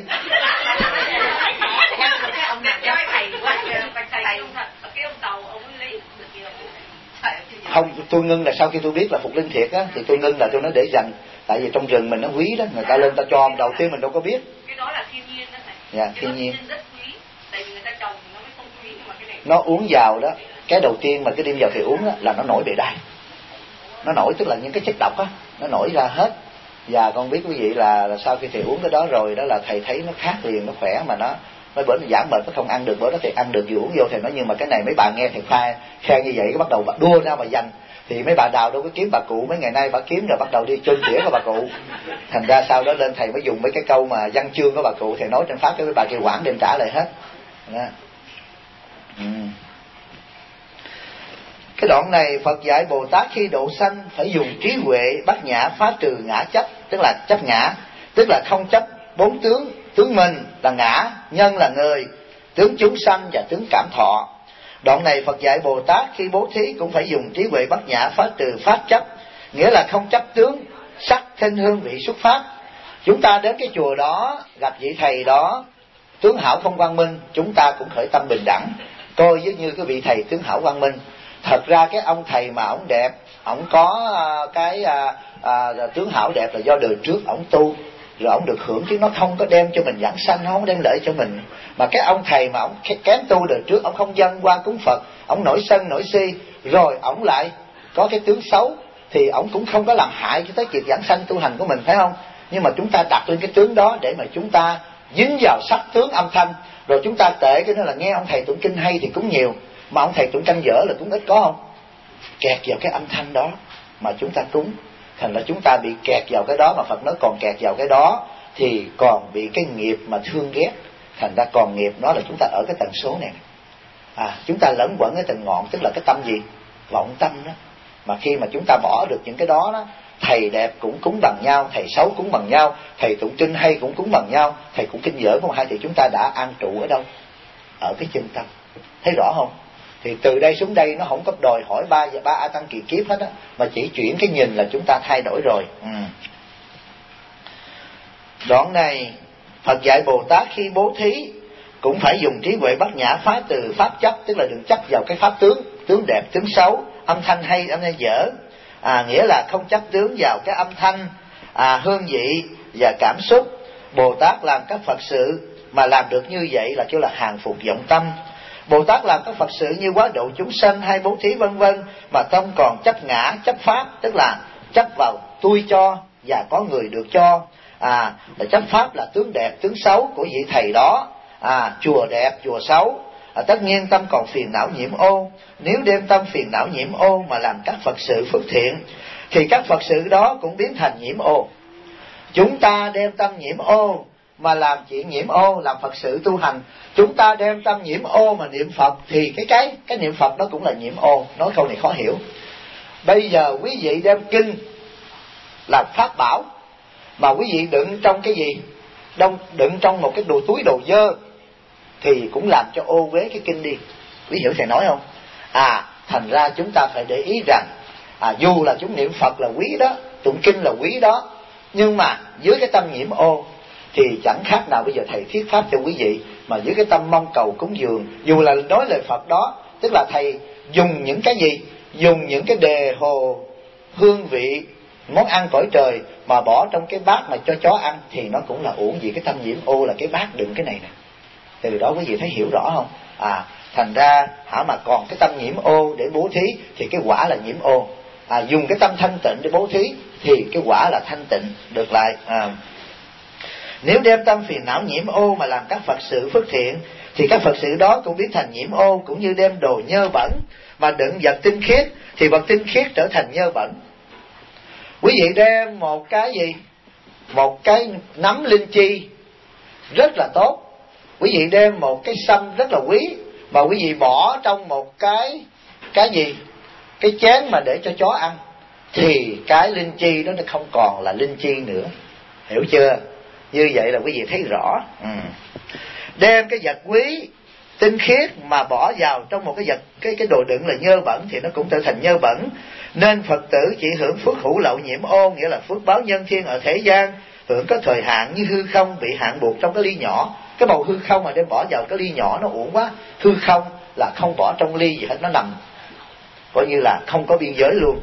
Speaker 2: Ông đẹp trai thầy quá. Thầy cái ông Tàu ông lấy được gì
Speaker 1: không? Tôi ngưng là sau khi tôi biết là Phục Linh thiệt á, thì tôi ngưng là tôi nói để dành. Tại vì trong rừng mình nó quý đó, người ta lên ta cho đầu tiên mình đâu có biết.
Speaker 2: Cái đó là thiên nhiên đó thầy.
Speaker 1: Dạ, thiên nhiên.
Speaker 2: Rất quý. Tại vì người ta trồng nó mới không quý, nhưng mà cái này
Speaker 1: Nó uống vào đó, cái đầu tiên mà cái đêm vào thì uống đó, là nó nổi bề đai. Nó nổi tức là những cái chất độc á, nó nổi ra hết. Và con biết quý vị là sau khi thầy uống cái đó rồi đó là thầy thấy nó khác liền, nó khỏe mà nó bữa nó giảm bệnh, nó không ăn được, bữa đó thầy ăn được vừa uống vô. Thầy nói nhưng mà cái này mấy bà nghe thầy khen như vậy, cái bắt đầu bà đua ra mà giành. Thì mấy bà Đào đâu có kiếm bà cụ, mấy ngày nay bà kiếm rồi bắt đầu đi chôn tỉa của bà cụ. Thành ra sau đó lên thầy mới dùng mấy cái câu mà văn chương của bà cụ, thầy nói trên pháp cái mấy bà kêu quản đem trả lại hết đó. Cái đoạn này Phật dạy Bồ Tát khi độ sanh phải dùng trí huệ bát nhã phá trừ ngã chấp, tức là chấp ngã, tức là không chấp bốn tướng: tướng mình là ngã, nhân là người, tướng chúng sanh và tướng cảm thọ. Đoạn này Phật dạy Bồ Tát khi bố thí cũng phải dùng trí huệ bát nhã phá trừ pháp chấp, nghĩa là không chấp tướng, sắc, thanh, hương, vị, xuất pháp. Chúng ta đến cái chùa đó gặp vị thầy đó tướng hảo không quang minh, chúng ta cũng khởi tâm bình đẳng, coi với như cái vị thầy tướng hảo quang minh. Thật ra cái ông thầy mà ổng đẹp, ổng có cái tướng hảo đẹp là do đời trước ổng tu rồi ổng được hưởng, chứ nó không có đem cho mình giảng sanh, nó không đem lợi cho mình. Mà cái ông thầy mà ổng kém tu đời trước, ổng không dâng qua cúng Phật, ổng nổi sân nổi si, rồi ổng lại có cái tướng xấu, thì ổng cũng không có làm hại cho tới việc giảng sanh tu hành của mình, phải không? Nhưng mà chúng ta đặt lên cái tướng đó để mà chúng ta dính vào sắc tướng âm thanh, rồi chúng ta tệ cái đó là nghe ông thầy tụng kinh hay thì cúng nhiều, mà ông thầy tụng kinh dở là cúng ít, có không? Kẹt vào cái âm thanh đó mà chúng ta cúng, thành ra chúng ta bị kẹt vào cái đó. Mà Phật nói còn kẹt vào cái đó thì còn bị cái nghiệp mà thương ghét, thành ra còn nghiệp đó là chúng ta ở cái tần số này. Chúng ta lẫn quẩn cái tầng ngọn, tức là cái tâm gì? Vọng tâm đó. Mà khi mà chúng ta bỏ được những cái đó đó, thầy đẹp cũng cúng bằng nhau, thầy xấu cúng bằng nhau, thầy tụng kinh hay cũng cúng bằng nhau, thầy cũng kinh dở cũng hay, thì chúng ta đã an trụ ở đâu? Ở cái chân tâm. Thấy rõ không? Thì từ đây xuống đây nó không có đòi hỏi ba A Tăng kỳ kiếp hết á, mà chỉ chuyển cái nhìn là chúng ta thay đổi rồi. Đoạn này Phật dạy Bồ Tát khi bố thí cũng phải dùng trí huệ bát nhã phá từ pháp chấp, tức là đừng chấp vào cái pháp tướng, tướng đẹp, tướng xấu, âm thanh hay, âm thanh dở. Nghĩa là không chấp tướng vào cái âm thanh, hương vị và cảm xúc. Bồ Tát làm các Phật sự mà làm được như vậy là kêu là hàng phục vọng tâm. Bồ Tát làm các Phật sự như quá độ chúng sanh hay bố thí vân vân mà không còn chấp ngã, chấp pháp, tức là chấp vào tôi cho và có người được cho. Chấp pháp là tướng đẹp, tướng xấu của vị thầy đó. Chùa đẹp, chùa xấu. Tất nhiên tâm còn phiền não nhiễm ô. Nếu đem tâm phiền não nhiễm ô mà làm các Phật sự phước thiện thì các Phật sự đó cũng biến thành nhiễm ô. Chúng ta đem tâm nhiễm ô mà làm chuyện nhiễm ô, làm Phật sự tu hành. Chúng ta đem tâm nhiễm ô mà niệm Phật thì cái niệm Phật đó cũng là nhiễm ô. Nói câu này khó hiểu. Bây giờ quý vị đem kinh làm pháp bảo mà quý vị đựng trong cái gì? Đựng trong một cái túi đồ dơ thì cũng làm cho ô uế cái kinh đi. Quý hiểu thầy nói không? Thành ra chúng ta phải để ý rằng dù là chúng niệm Phật là quý đó, tụng kinh là quý đó, nhưng mà dưới cái tâm nhiễm ô thì chẳng khác nào bây giờ thầy thuyết pháp cho quý vị mà dưới cái tâm mong cầu cúng dường, dù là nói lời Phật đó, tức là thầy dùng những cái gì? Dùng những cái đề hồ hương vị món ăn cõi trời mà bỏ trong cái bát mà cho chó ăn thì nó cũng là uổng, vì cái tâm nhiễm ô là cái bát đựng cái này nè. Từ đó quý vị thấy hiểu rõ không? Thành ra mà còn cái tâm nhiễm ô để bố thí thì cái quả là nhiễm ô. Dùng cái tâm thanh tịnh để bố thí thì cái quả là thanh tịnh được lại. Nếu đem tâm phiền não nhiễm ô mà làm các Phật sự phước thiện thì các Phật sự đó cũng biến thành nhiễm ô. Cũng như đem đồ nhơ bẩn mà đựng vật tinh khiết thì vật tinh khiết trở thành nhơ bẩn. Quý vị đem một cái gì? Một cái nắm linh chi rất là tốt, quý vị đem một cái sâm rất là quý mà quý vị bỏ trong một cái gì? Cái chén mà để cho chó ăn thì cái linh chi đó nó không còn là linh chi nữa. Hiểu chưa? Như vậy là quý vị thấy rõ. Đem cái vật quý tinh khiết mà bỏ vào trong một cái vật, cái đồ đựng là nhơ bẩn thì nó cũng trở thành nhơ bẩn. Nên Phật tử chỉ hưởng phước hữu lậu nhiễm ô, nghĩa là phước báo nhân thiên ở thế gian, hưởng có thời hạn như hư không bị hạn buộc trong cái ly nhỏ. Cái bầu hư không mà đem bỏ vào cái ly nhỏ nó uổng quá. Hư không là không bỏ trong ly gì hết, nó nằm coi như là không có biên giới luôn.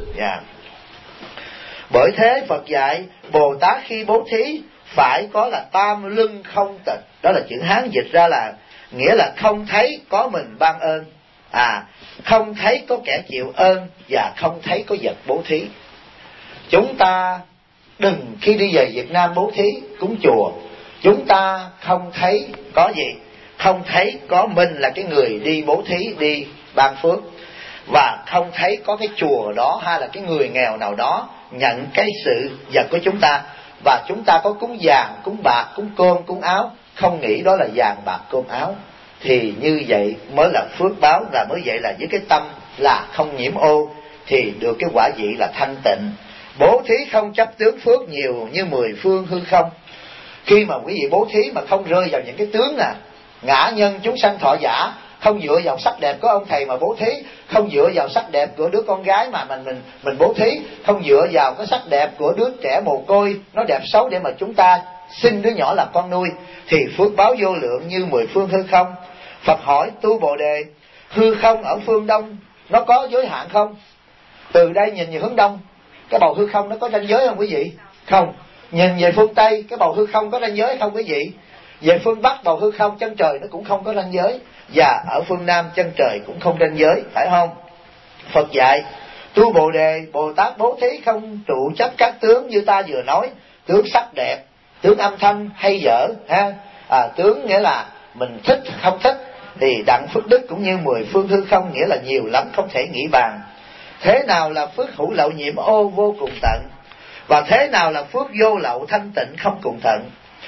Speaker 1: Bởi thế Phật dạy Bồ Tát khi bố thí phải có là tam lưng không tịch. Đó là chữ Hán dịch ra là nghĩa là không thấy có mình ban ơn, không thấy có kẻ chịu ơn, và không thấy có vật bố thí. Chúng ta đừng khi đi về Việt Nam bố thí cúng chùa, chúng ta không thấy có gì, không thấy có mình là cái người đi bố thí, đi ban phước, và không thấy có cái chùa đó hay là cái người nghèo nào đó nhận cái sự vật của chúng ta. Và chúng ta có cúng vàng, cúng bạc, cúng cơm, cúng áo, không nghĩ đó là vàng bạc cơm áo, thì như vậy mới là phước báo, là mới vậy là với cái tâm là không nhiễm ô thì được cái quả vị là thanh tịnh. Bố thí không chấp tướng phước nhiều như 10 phương hư không. Khi mà quý vị bố thí mà không rơi vào những cái tướng ngã nhân chúng sanh thọ giả, không dựa vào sắc đẹp của ông thầy mà bố thí, không dựa vào sắc đẹp của đứa con gái mà mình bố thí, không dựa vào cái sắc đẹp của đứa trẻ mồ côi nó đẹp xấu để mà chúng ta sinh đứa nhỏ làm con nuôi, thì phước báo vô lượng như 10 phương hư không. Phật hỏi tu Bồ Đề, hư không ở phương đông nó có giới hạn không? Từ đây nhìn về hướng đông, cái bầu hư không nó có ranh giới không quý vị? Không. Nhìn về phương Tây, cái bầu hư không có ranh giới không quý vị? Về phương Bắc bầu hư không chân trời nó cũng không có ranh giới, và ở phương Nam chân trời cũng không ranh giới, phải không? Phật dạy tu Bồ Đề, Bồ Tát bố thí không trụ chấp các tướng như ta vừa nói, tướng sắc đẹp, tướng âm thanh hay dở tướng nghĩa là mình thích không thích, thì đặng phước đức cũng như 10 phương hư không, nghĩa là nhiều lắm không thể nghĩ bàn. Thế nào là phước hữu lậu nhiễm ô vô cùng tận, và thế nào là phước vô lậu thanh tịnh không cùng tận?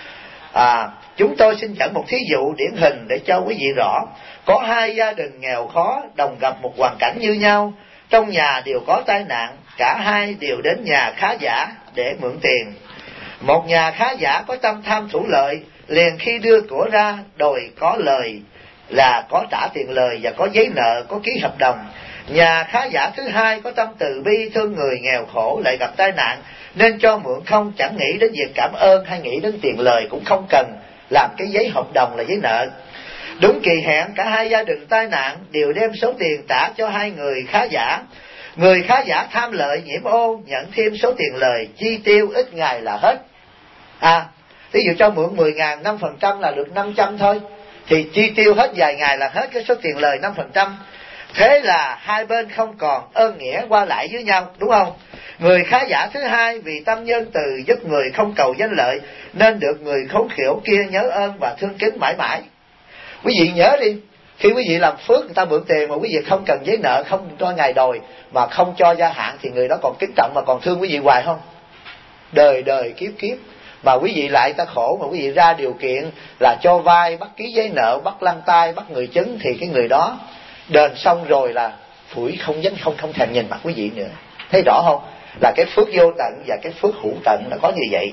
Speaker 1: Chúng tôi xin dẫn một thí dụ điển hình để cho quý vị rõ. Có hai gia đình nghèo khó đồng gặp một hoàn cảnh như nhau, trong nhà đều có tai nạn, cả hai đều đến nhà khá giả để mượn tiền. Một nhà khá giả có tâm tham thủ lợi, liền khi đưa của ra đòi có lời là có trả tiền lời và có giấy nợ, có ký hợp đồng. Nhà khá giả thứ hai có tâm từ bi thương người nghèo khổ, lại gặp tai nạn nên cho mượn không, chẳng nghĩ đến việc cảm ơn hay nghĩ đến tiền lời, cũng không cần làm cái giấy hợp đồng là giấy nợ. Đúng kỳ hẹn cả hai gia đình tai nạn đều đem số tiền trả cho hai người khá giả. Người khá giả tham lợi nhiễm ô, nhận thêm số tiền lời, chi tiêu ít ngày là hết. Ví dụ cho mượn 10.000, 5% là được 500 thôi, thì chi tiêu hết vài ngày là hết cái số tiền lời 5%. Thế là hai bên không còn ơn nghĩa qua lại với nhau, đúng không? Người khá giả thứ hai vì tâm nhân từ giúp người không cầu danh lợi, nên được người khốn khổ kia nhớ ơn và thương kính mãi mãi. Quý vị nhớ đi, khi quý vị làm phước người ta mượn tiền mà quý vị không cần giấy nợ, không cho ngày đòi, mà không cho gia hạn, thì người đó còn kính trọng mà còn thương quý vị hoài không? Đời đời kiếp kiếp. Mà quý vị lại ta khổ, mà quý vị ra điều kiện là cho vay, bắt ký giấy nợ, bắt lăn tay, bắt người chứng, thì cái người đó đền xong rồi là phủi không dám không thèm nhìn mặt quý vị nữa. Thấy rõ không? Là cái phước vô tận và cái phước hữu tận là có như vậy.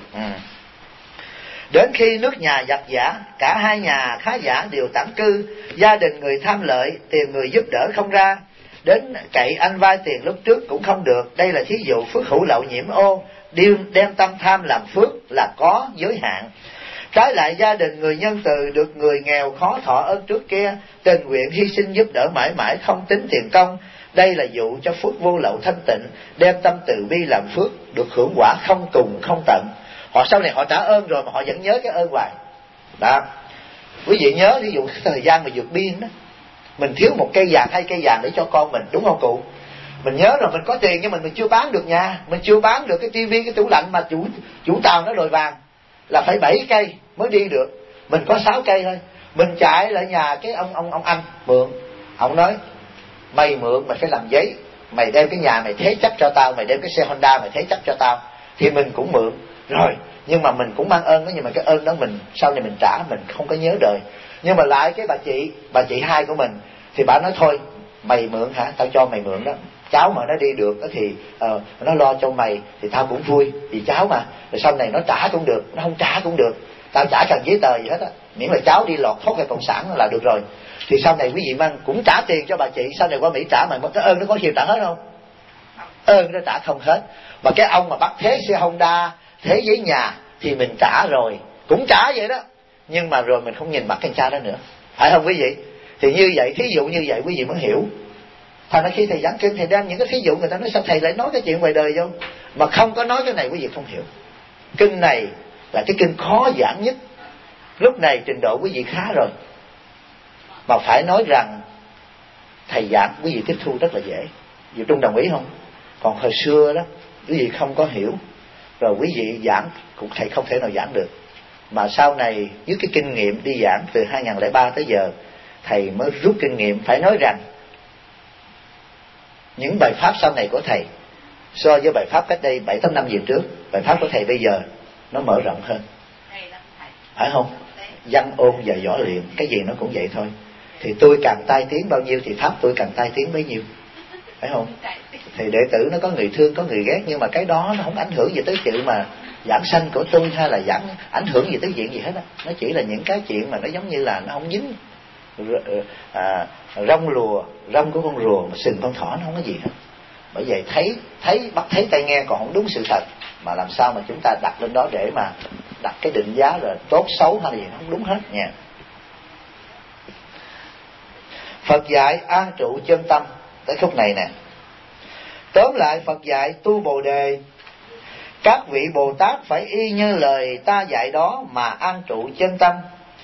Speaker 1: Đến khi nước nhà giặc giả, cả hai nhà khá giả đều tản cư, gia đình người tham lợi, tìm người giúp đỡ không ra, đến cậy anh vay tiền lúc trước cũng không được. Đây là thí dụ phước hữu lậu nhiễm ô, đem tâm tham làm phước là có giới hạn. Trái lại gia đình người nhân từ được người nghèo khó thọ ơn trước kia, tình nguyện hy sinh giúp đỡ mãi mãi không tính tiền công. Đây là dụ cho phước vô lậu thanh tịnh, đem tâm từ bi làm phước, được hưởng quả không cùng không tận. Họ sau này họ trả ơn rồi mà họ vẫn nhớ cái ơn hoài. Đó. Quý vị nhớ ví dụ thời gian mà vượt biên đó, mình thiếu một cây vàng hay cây vàng để cho con mình, đúng không cụ? Mình nhớ rồi, mình có tiền nhưng mình chưa bán được nhà, mình chưa bán được cái tivi, cái tủ lạnh mà chủ tàu nó đòi vàng là phải 7 cây mới đi được. Mình có 6 cây thôi. Mình chạy lại nhà cái ông anh mượn. Ông nói mày mượn mày phải làm giấy, mày đem cái nhà mày thế chấp cho tao, mày đem cái xe Honda mày thế chấp cho tao. Thì mình cũng mượn rồi, nhưng mà mình cũng mang ơn đó, nhưng mà cái ơn đó mình sau này mình trả mình không có nhớ đời. Nhưng mà lại cái bà chị hai của mình thì bà nói thôi mày mượn hả, tao cho mày mượn đó, cháu mà nó đi được đó thì nó lo cho mày thì tao cũng vui, vì cháu mà, rồi sau này nó trả cũng được, nó không trả cũng được, tao chả cần giấy tờ gì hết á, miễn là cháu đi lọt thoát cái cộng sản là được rồi. Thì sau này quý vị mang cũng trả tiền cho bà chị, sau này qua Mỹ trả, mà cái ơn nó có chịu trả hết không? ơn đó trả không hết. Mà cái ông mà bắt thế xe Honda, thế giấy nhà thì mình trả rồi, cũng trả vậy đó, nhưng mà rồi mình không nhìn mặt anh cha đó nữa, phải không quý vị? Thì như vậy, thí dụ như vậy quý vị mới hiểu. Thành ra khi thầy giảng kinh, thầy đem những cái thí dụ, người ta nói sao thầy lại nói cái chuyện ngoài đời vô, mà không có nói cái này quý vị không hiểu. Kinh này là cái kinh khó giảng nhất. Lúc này trình độ quý vị khá rồi, mà phải nói rằng thầy giảng quý vị tiếp thu rất là dễ. Dù Trung đồng ý không? Còn hồi xưa đó quý vị không có hiểu, rồi quý vị giảng cũng thầy không thể nào giảng được. Mà sau này với cái kinh nghiệm đi giảng từ 2003 tới giờ, thầy mới rút kinh nghiệm. Phải nói rằng những bài pháp sau này của thầy so với bài pháp cách đây 7-8 năm về trước, bài pháp của thầy bây giờ nó mở rộng hơn, phải không? Văn ôn và võ luyện, cái gì nó cũng vậy thôi. Thì tôi càng tai tiếng bao nhiêu thì pháp tôi càng tai tiếng bấy nhiêu, phải không? Thì đệ tử nó có người thương có người ghét, nhưng mà cái đó nó không ảnh hưởng gì tới chuyện mà giảng sanh của tôi, hay là giảng ảnh hưởng gì tới chuyện gì hết á. Nó chỉ là những cái chuyện mà nó giống như là nó không dính rong lùa, rong của con rùa mà sừng con thỏ, nó không có gì hết. Bởi vậy bắt thấy tai nghe còn không đúng sự thật, mà làm sao mà chúng ta đặt lên đó để mà đặt cái định giá rồi tốt xấu hay gì, không đúng hết nha. Phật dạy an trụ chân tâm, tới khúc này nè. Tóm lại Phật dạy tu Bồ đề, các vị Bồ Tát phải y như lời ta dạy đó mà an trụ chân tâm.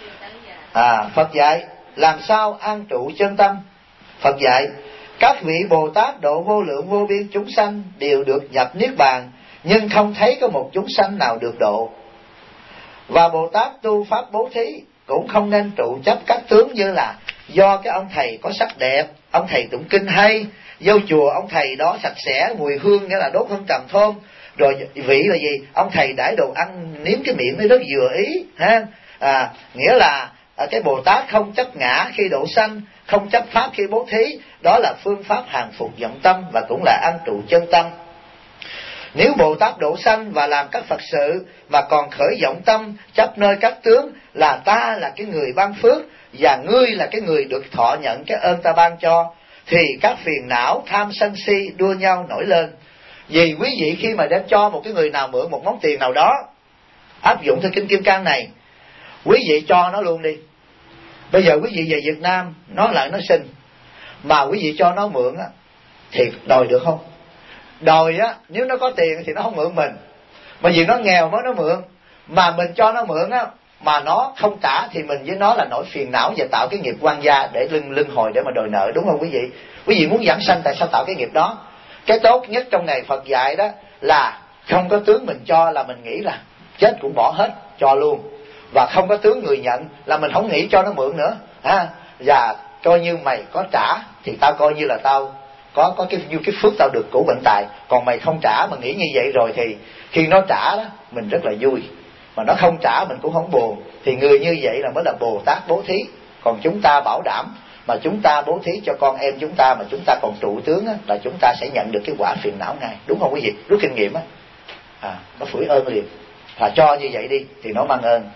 Speaker 1: Phật dạy làm sao an trụ chân tâm? Phật dạy các vị Bồ Tát độ vô lượng vô biên chúng sanh đều được nhập niết bàn, nhưng không thấy có một chúng sanh nào được độ. Và Bồ Tát tu pháp bố thí cũng không nên trụ chấp các tướng như là do cái ông thầy có sắc đẹp, ông thầy tụng kinh hay, vô chùa ông thầy đó sạch sẽ, mùi hương nghĩa là đốt hương trầm thơm, rồi vị là gì, ông thầy đãi đồ ăn nếm cái miệng nó rất vừa ý ha. Nghĩa là cái Bồ Tát không chấp ngã khi độ sanh, không chấp pháp khi bố thí, đó là phương pháp hàng phục vọng tâm và cũng là an trụ chân tâm. Nếu Bồ Tát độ sanh và làm các Phật sự mà còn khởi vọng tâm chấp nơi các tướng là ta là cái người ban phước và ngươi là cái người được thọ nhận cái ơn ta ban cho, thì các phiền não tham sân si đua nhau nổi lên. Vì quý vị khi mà đem cho một cái người nào mượn một món tiền nào đó, áp dụng theo kinh Kim Cang này, quý vị cho nó luôn đi. Bây giờ quý vị về Việt Nam, nó lại nó xin, mà quý vị cho nó mượn á, thì đòi được không? Đòi á, nếu nó có tiền thì nó không mượn mình. Mà vì nó nghèo mới nó mượn, mà mình cho nó mượn á, mà nó không trả thì mình với nó là nỗi phiền não và tạo cái nghiệp quan gia để lưng hồi để mà đòi nợ, đúng không quý vị? Quý vị muốn giảng sanh tại sao tạo cái nghiệp đó? Cái tốt nhất trong này Phật dạy đó là không có tướng mình cho là mình nghĩ là chết cũng bỏ hết, cho luôn. Và không có tướng người nhận là mình không nghĩ cho nó mượn nữa. Và coi như mày có trả thì tao coi như là tao có cái phước tao được củ vận tài. Còn mày không trả mà nghĩ như vậy rồi thì khi nó trả đó mình rất là vui, mà nó không trả mình cũng không buồn. Thì người như vậy là mới là Bồ Tát bố thí. Còn chúng ta bảo đảm mà chúng ta bố thí cho con em chúng ta mà chúng ta còn trụ tướng á, là chúng ta sẽ nhận được cái quả phiền não ngay, đúng không quý vị? Rút kinh nghiệm á, nó phủi ơn liền. Cho như vậy đi thì nó mang ơn.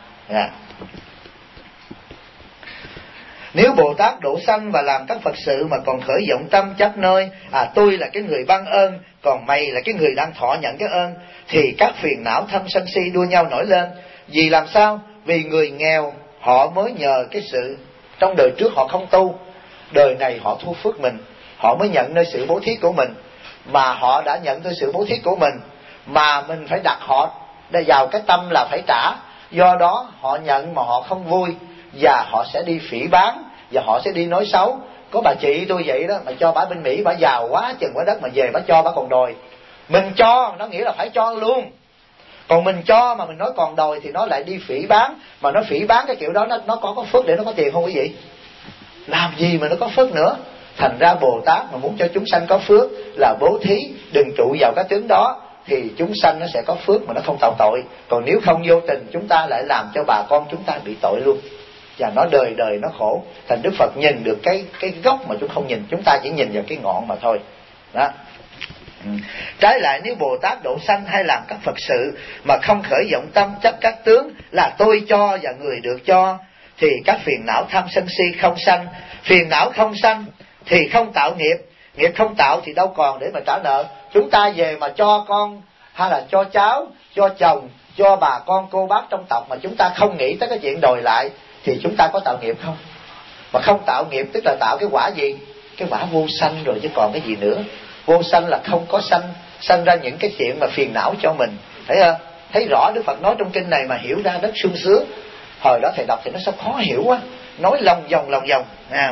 Speaker 1: Nếu Bồ Tát độ sanh và làm các Phật sự mà còn khởi vọng tâm chấp nơi tôi là cái người ban ơn, còn mày là cái người đang thọ nhận cái ơn, thì các phiền não tham sân si đua nhau nổi lên. Vì làm sao? Vì người nghèo họ mới nhờ cái sự trong đời trước họ không tu, đời này họ thu phước mình, họ mới nhận nơi sự bố thí của mình. Mà họ đã nhận nơi sự bố thí của mình, mà mình phải đặt họ để vào cái tâm là phải trả. Do đó họ nhận mà họ không vui, và họ sẽ đi phỉ báng, và họ sẽ đi nói xấu. Có bà chị tôi vậy đó, mà cho bà bên Mỹ, bà giàu quá chừng quá đất, mà về bà cho bà còn đòi. Mình cho nó nghĩa là phải cho luôn, còn mình cho mà mình nói còn đòi thì nó lại đi phỉ báng. Mà nó phỉ báng cái kiểu đó nó có phước để nó có tiền không quý vị? Làm gì mà nó có phước nữa. Thành ra Bồ Tát mà muốn cho chúng sanh có phước là bố thí, đừng trụ vào cái tướng đó, thì chúng sanh nó sẽ có phước mà nó không tạo tội. Còn nếu không vô tình chúng ta lại làm cho bà con chúng ta bị tội luôn, và nó đời đời nó khổ. Thành Đức Phật nhìn được cái gốc mà chúng không nhìn, chúng ta chỉ nhìn vào cái ngọn mà thôi đó. Trái lại nếu Bồ Tát độ sanh hay làm các Phật sự mà không khởi vọng tâm chấp các tướng là tôi cho và người được cho, thì các phiền não tham sân si không sanh. Phiền não không sanh thì không tạo nghiệp, nghiệp không tạo thì đâu còn để mà trả nợ. chúng ta về mà cho con hay là cho cháu, cho chồng, cho bà con cô bác trong tộc mà chúng ta không nghĩ tới cái chuyện đòi lại thì chúng ta có tạo nghiệp không? Mà không tạo nghiệp tức là tạo cái quả gì? Cái quả vô sanh rồi chứ còn cái gì nữa. Vô sanh là không có sanh ra những cái chuyện mà phiền não cho mình, thấy không? Thấy rõ Đức Phật nói trong kinh này mà hiểu ra rất sung sướng. Hồi đó thầy đọc thì nó sao khó hiểu quá, nói lòng vòng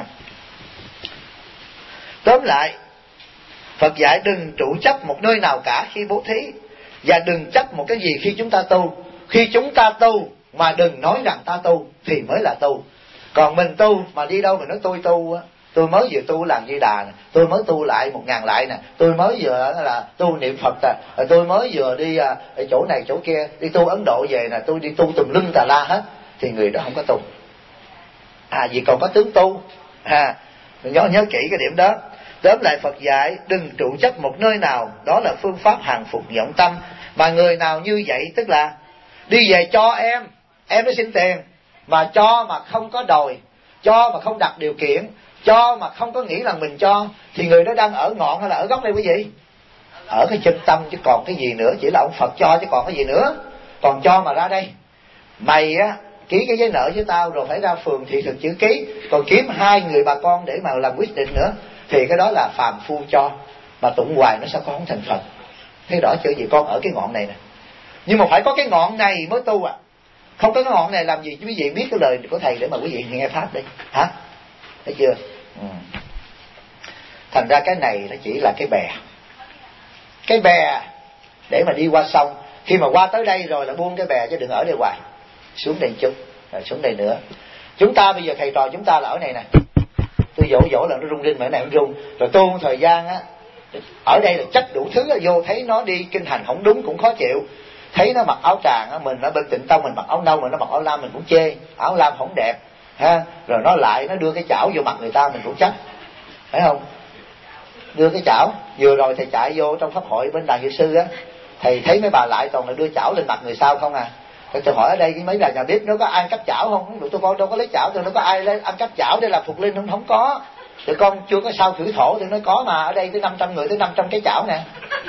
Speaker 1: Tóm lại, Phật dạy đừng trụ chấp một nơi nào cả khi bố thí, và đừng chấp một cái gì khi chúng ta tu. Khi chúng ta tu mà đừng nói rằng ta tu thì mới là tu. Còn mình tu mà đi đâu mà nói tôi tu á, tôi mới vừa tu làng Di Đà nè, tôi mới tu lại 1000 lại nè, tôi mới vừa là tu niệm Phật nè, tôi mới vừa đi chỗ này chỗ kia, đi tu Ấn Độ về nè, tôi đi tu tùm lum tà la hết, thì người đó không có tu. Vì còn có tướng tu. Nhớ kỹ cái điểm đó. Tóm lại Phật dạy đừng trụ chấp một nơi nào, đó là phương pháp hàng phục vọng tâm. Mà người nào như vậy tức là đi về cho em mới xin tiền, mà cho mà không có đòi, cho mà không đặt điều kiện, cho mà không có nghĩ là mình cho, thì người đó đang ở ngọn hay là ở gốc đây quý vị? Ở cái chân tâm chứ còn cái gì nữa. Chỉ là ông Phật cho chứ còn cái gì nữa. Còn cho mà ra đây, mày á ký cái giấy nợ với tao rồi phải ra phường thị thực chữ ký, còn kiếm 2 người bà con để mà làm quyết định nữa, thì cái đó là phàm phu cho. Mà tụng hoài nó sao con không thành Phật? Thấy rõ chưa? Gì con ở cái ngọn này nè, nhưng mà phải có cái ngọn này mới tu không có cái ngọn này làm gì quý vị biết cái lời của thầy để mà quý vị nghe pháp đi hả? Thấy chưa? Thành ra cái này nó chỉ là cái bè để mà đi qua sông. Khi mà qua tới đây rồi là buông cái bè chứ đừng ở đây hoài, xuống đây chút rồi xuống đây nữa. Chúng ta bây giờ thầy trò chúng ta là ở này nè, tôi dỗ là nó rung rinh mà cái này cũng rung. Rồi tu một thời gian á, ở đây là chất đủ thứ, vô thấy nó đi kinh hành không đúng cũng khó chịu. Thấy nó mặc áo tràng á, mình ở bên Tịnh Tông mình mặc áo nâu, mình nó mặc áo lam mình cũng chê, áo lam không đẹp ha. Rồi nó lại nó đưa cái chảo vô mặt người ta mình cũng trách, phải không? Đưa cái chảo, vừa rồi thầy chạy vô trong pháp hội bên Đàn Dược Sư á, thầy thấy mấy bà lại toàn là đưa chảo lên mặt người sau không à. Tôi hỏi ở đây mấy bà nhà bếp nó có ai cắt chảo không? Tôi con đâu có lấy chảo, tôi nó có ai lấy ăn cắt chảo để làm phục linh không có. Tụi con chưa có sao khử thổ, tôi nói có mà, ở đây tới 500 người tới 500 cái chảo nè.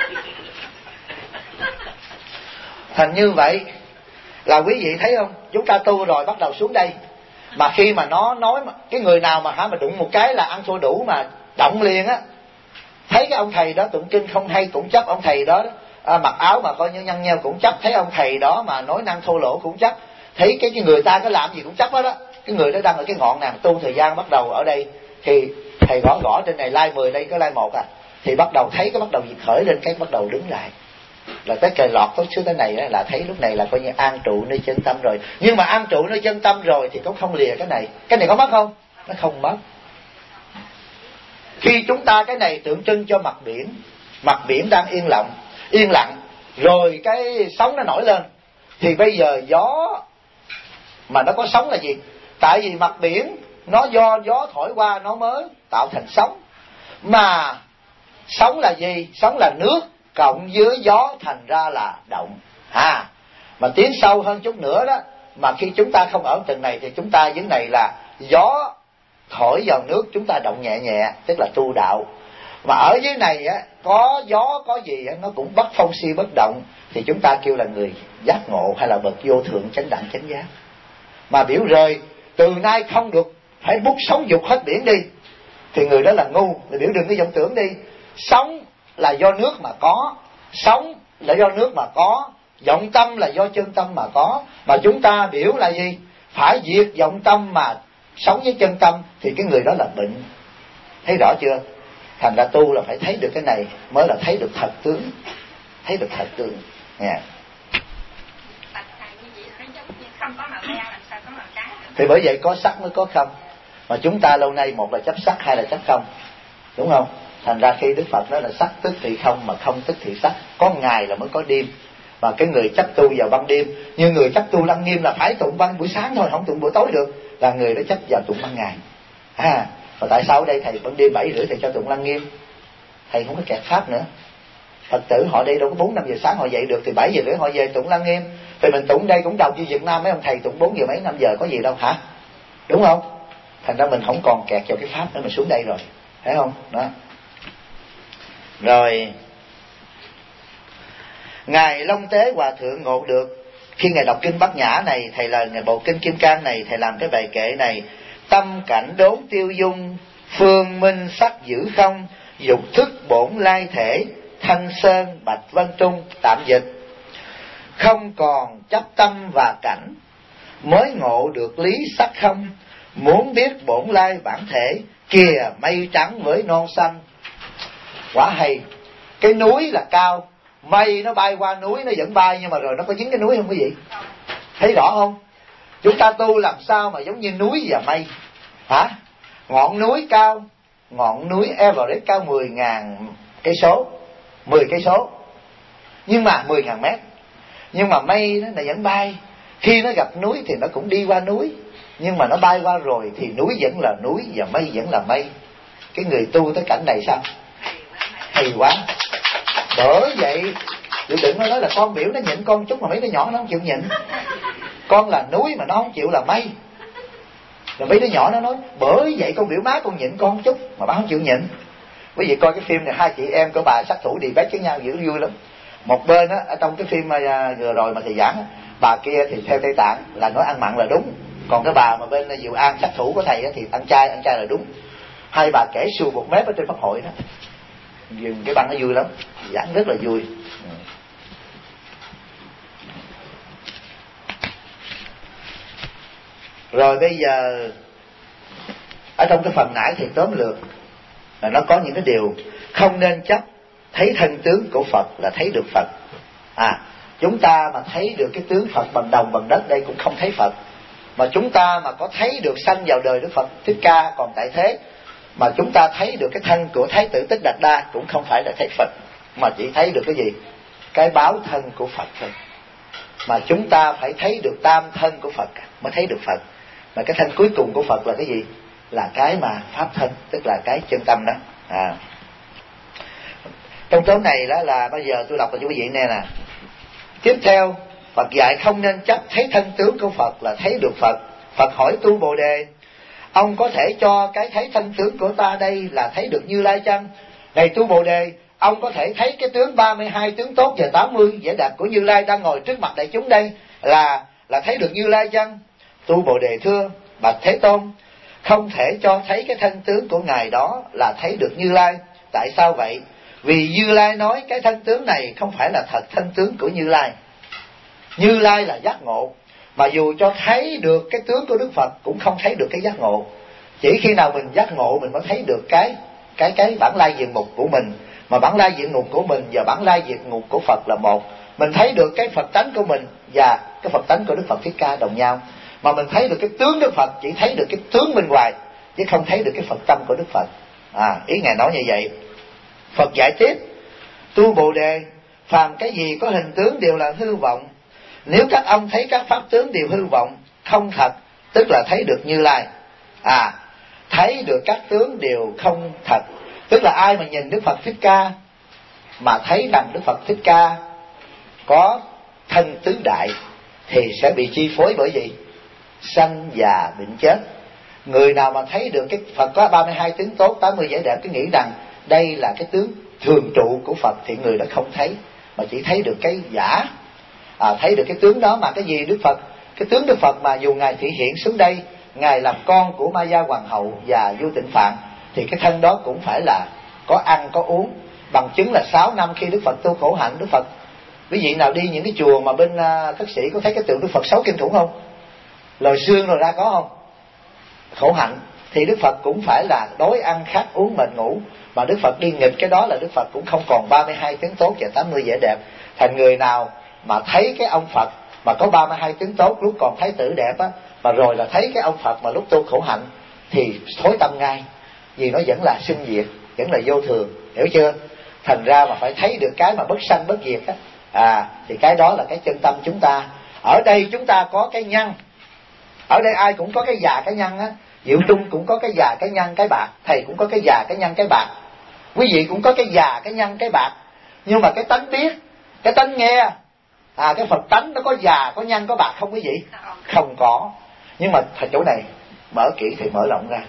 Speaker 1: Thành như vậy là quý vị thấy không? Chúng ta tu rồi bắt đầu xuống đây, mà khi mà nó nói cái người nào mà đụng một cái là ăn thua đủ mà động liền á. Thấy cái ông thầy đó tụng kinh không hay cũng chấp ông thầy đó, mặc áo mà coi như nhăn nheo cũng chấp. Thấy ông thầy đó mà nói năng thô lỗ cũng chấp. Thấy cái người ta có làm gì cũng chấp hết đó. Cái người đó đang ở cái ngọn nào tu thời gian bắt đầu ở đây thì thầy gõ trên này like 10 đây có like 1 thì bắt đầu thấy cái bắt đầu khởi lên, cái bắt đầu đứng lại là tới trời lọt tới xuống tới này đó, là thấy lúc này là coi như an trụ nơi chân tâm rồi. Nhưng mà an trụ nơi chân tâm rồi thì cũng không lìa cái này có mất không? Nó không mất. Khi chúng ta cái này tượng trưng cho mặt biển đang yên lặng rồi cái sóng nó nổi lên, thì bây giờ gió mà nó có sóng là gì? Tại vì mặt biển nó do gió thổi qua nó mới tạo thành sóng. Mà sóng là gì? Sóng là nước cộng với gió thành ra là động. Mà tiến sâu hơn chút nữa đó, mà khi chúng ta không ở tầng này thì chúng ta dưới này là gió thổi vào nước chúng ta động nhẹ nhẹ, tức là tu đạo. Mà ở dưới này á, có gió có gì á, nó cũng bất phong si bất động, thì chúng ta kêu là người giác ngộ hay là bậc vô thượng chánh đẳng chánh giác. Mà biểu rời từ nay không được phải bút sống dục hết biển đi, thì người đó là ngu. Biểu đừng có vọng tưởng đi. Sống là do nước mà có, sống là do nước mà có, vọng tâm là do chân tâm mà có. Mà chúng ta biểu là gì? Phải diệt vọng tâm mà sống với chân tâm, thì cái người đó là bệnh. Thấy rõ chưa? Thành ra tu là phải thấy được cái này mới là thấy được thật tướng. Thấy được thật tướng nha. Thì bởi vậy có sắc mới có không. Mà chúng ta lâu nay một là chấp sắc, hai là chấp không, đúng không? Thành ra khi Đức Phật nói là sắc tức thì không, mà không tức thì sắc. Có ngày là mới có đêm. Mà cái người chấp tu vào ban đêm, như người chấp tu lăng nghiêm là phải tụng ban buổi sáng thôi, không tụng buổi tối được, là người đó chấp vào tụng ban ngày. Và tại sao ở đây thầy ban đêm 7:30 thầy cho tụng lăng nghiêm? Thầy không có kẹt pháp nữa. Phật tử họ đây đâu có 4-5 giờ sáng họ dậy được, thì 7:30 họ về tụng lăng nghiêm. Thì mình tụng đây cũng đầu như Việt Nam, mấy ông thầy tụng 4 giờ mấy 5 giờ có gì đâu hả? Đúng không? Thành ra mình không còn kẹt vào cái pháp nữa, mình xuống đây rồi, thấy không? Đó. Rồi Ngài Long Tế Hòa Thượng ngộ được khi Ngài đọc kinh Bát Nhã này, Thầy là Ngài bộ kinh Kim Cang này, Thầy làm cái bài kệ này: tâm cảnh đốn tiêu dung, phương minh sắc giữ không, dục thức bổn lai thể, thanh sơn bạch vân trung. Tạm dịch: không còn chấp tâm và cảnh, mới ngộ được lý sắc không, muốn biết bổn lai bản thể, kìa mây trắng với non xanh. Quá hay. Cái núi là cao, mây nó bay qua núi nó vẫn bay, nhưng mà rồi nó có dính cái núi không quý vị? Thấy rõ không? Chúng ta tu làm sao mà giống như núi và mây hả? Ngọn núi cao, ngọn núi Everest cao 10.000 cây số, 10 cây số, nhưng mà 10.000 mét, nhưng mà mây nó vẫn bay. Khi nó gặp núi thì nó cũng đi qua núi, nhưng mà nó bay qua rồi thì núi vẫn là núi và mây vẫn là mây. Cái người tu tới cảnh này sao? Hay quá. Bởi vậy đừng có nói là con biểu nó nhịn con chút mà mấy đứa nhỏ nó không chịu nhịn. Con là núi mà nó không chịu là mây. Rồi mấy đứa nhỏ nó nói bởi vậy con biểu má con nhịn con chút mà bà không chịu nhịn. Quý vị coi cái phim này, hai chị em của bà sát thủ debate với nhau dữ vui lắm. Một bên á, ở trong cái phim vừa rồi mà thầy giảng á, bà kia thì theo Tây Tạng là nói ăn mặn là đúng, còn cái bà mà bên Diệu An sát thủ của thầy á, thì ăn chay là đúng. Hai bà kể xù một mép ở trên pháp hội đó, dừng cái băng nó vui lắm, giảng rất là vui. Rồi bây giờ ở trong cái phần nãy thì tóm lược là nó có những cái điều không nên chấp. Thấy thân tướng của Phật là thấy được Phật. Chúng ta mà thấy được cái tướng Phật bằng đồng bằng đất đây cũng không thấy Phật. Mà chúng ta mà có thấy được sanh vào đời Đức Phật Thích Ca còn tại thế, mà chúng ta thấy được cái thân của Thái tử Tích Đạt Đa cũng không phải là thấy Phật, mà chỉ thấy được cái gì? Cái báo thân của Phật thôi. Mà chúng ta phải thấy được tam thân của Phật mới thấy được Phật. Mà cái thân cuối cùng của Phật là cái gì? Là cái mà pháp thân, tức là cái chân tâm đó. Trong tối này đó là bây giờ tôi đọc cho quý vị nè. Tiếp theo Phật dạy không nên chấp thấy thân tướng của Phật là thấy được Phật. Phật hỏi Tu Bồ Đề: ông có thể cho cái thấy thân tướng của ta đây là thấy được Như Lai chăng? Này Tu Bồ Đề, ông có thể thấy cái tướng 32 tướng tốt và 80 vẻ đẹp của Như Lai đang ngồi trước mặt đại chúng đây là thấy được Như Lai chăng? Tu Bồ Đề thưa: bạch Thế Tôn, không thể cho thấy cái thân tướng của ngài đó là thấy được Như Lai. Tại sao vậy? Vì Như Lai nói cái thân tướng này không phải là thật thân tướng của Như Lai. Như Lai là giác ngộ, mà dù cho thấy được cái tướng của Đức Phật cũng không thấy được cái giác ngộ. Chỉ khi nào mình giác ngộ mình mới thấy được cái bản lai diện mục của mình. Mà bản lai diện mục của mình và bản lai diện mục của Phật là một. Mình thấy được cái Phật tánh của mình và cái Phật tánh của Đức Phật Thích Ca đồng nhau. Mà mình thấy được cái tướng Đức Phật chỉ thấy được cái tướng bên ngoài, chứ không thấy được cái Phật tâm của Đức Phật. Ý Ngài nói như vậy. Phật giải tiếp: Tu Bồ Đề, phàm cái gì có hình tướng đều là hư vọng. Nếu các ông thấy các pháp tướng đều hư vọng, không thật, tức là thấy được Như Lai. Thấy được các tướng đều không thật, tức là ai mà nhìn Đức Phật Thích Ca mà thấy rằng Đức Phật Thích Ca có thân tứ đại thì sẽ bị chi phối bởi gì? Sanh già bệnh chết. Người nào mà thấy được cái Phật có 32 tướng tốt, 80 vẻ đẹp, cái nghĩ rằng đây là cái tướng thường trụ của Phật thì người đó không thấy, mà chỉ thấy được cái giả. Thấy được cái tướng đó mà cái gì Đức Phật, cái tướng Đức Phật mà dù Ngài thị hiện xuống đây, Ngài làm con của Ma Gia Hoàng hậu và Vua Tịnh Phạn, thì cái thân đó cũng phải là có ăn có uống. Bằng chứng là 6 năm khi Đức Phật tu khổ hạnh, Đức Phật, quý vị nào đi những cái chùa mà bên các sĩ có thấy cái tượng Đức Phật 6 kim thủ không? Lồi xương rồi ra có không? Khổ hạnh thì Đức Phật cũng phải là đói ăn khát uống mệt ngủ, mà Đức Phật đi nghịch cái đó là Đức Phật cũng không còn 32 tướng tốt và 80 vẻ đẹp. Thành người nào mà thấy cái ông Phật mà có 32 tướng tốt lúc còn thái tử đẹp á, mà rồi là thấy cái ông Phật mà lúc tu khổ hạnh thì thối tâm ngay, vì nó vẫn là sinh diệt, vẫn là vô thường, hiểu chưa? Thành ra mà phải thấy được cái mà bất sanh bất diệt á, thì cái đó là cái chân tâm chúng ta. Ở đây chúng ta có cái nhân, ở đây ai cũng có cái già cái nhân á. Diệu Trung cũng có cái già cái nhân cái bạc, thầy cũng có cái già cái nhân cái bạc, quý vị cũng có cái già cái nhân cái bạc. Nhưng mà cái tánh biết, cái tánh nghe, cái Phật tánh nó có già có nhân có bạc không quý vị? Không có. Nhưng mà thật chỗ này mở kỹ thì mở rộng ra.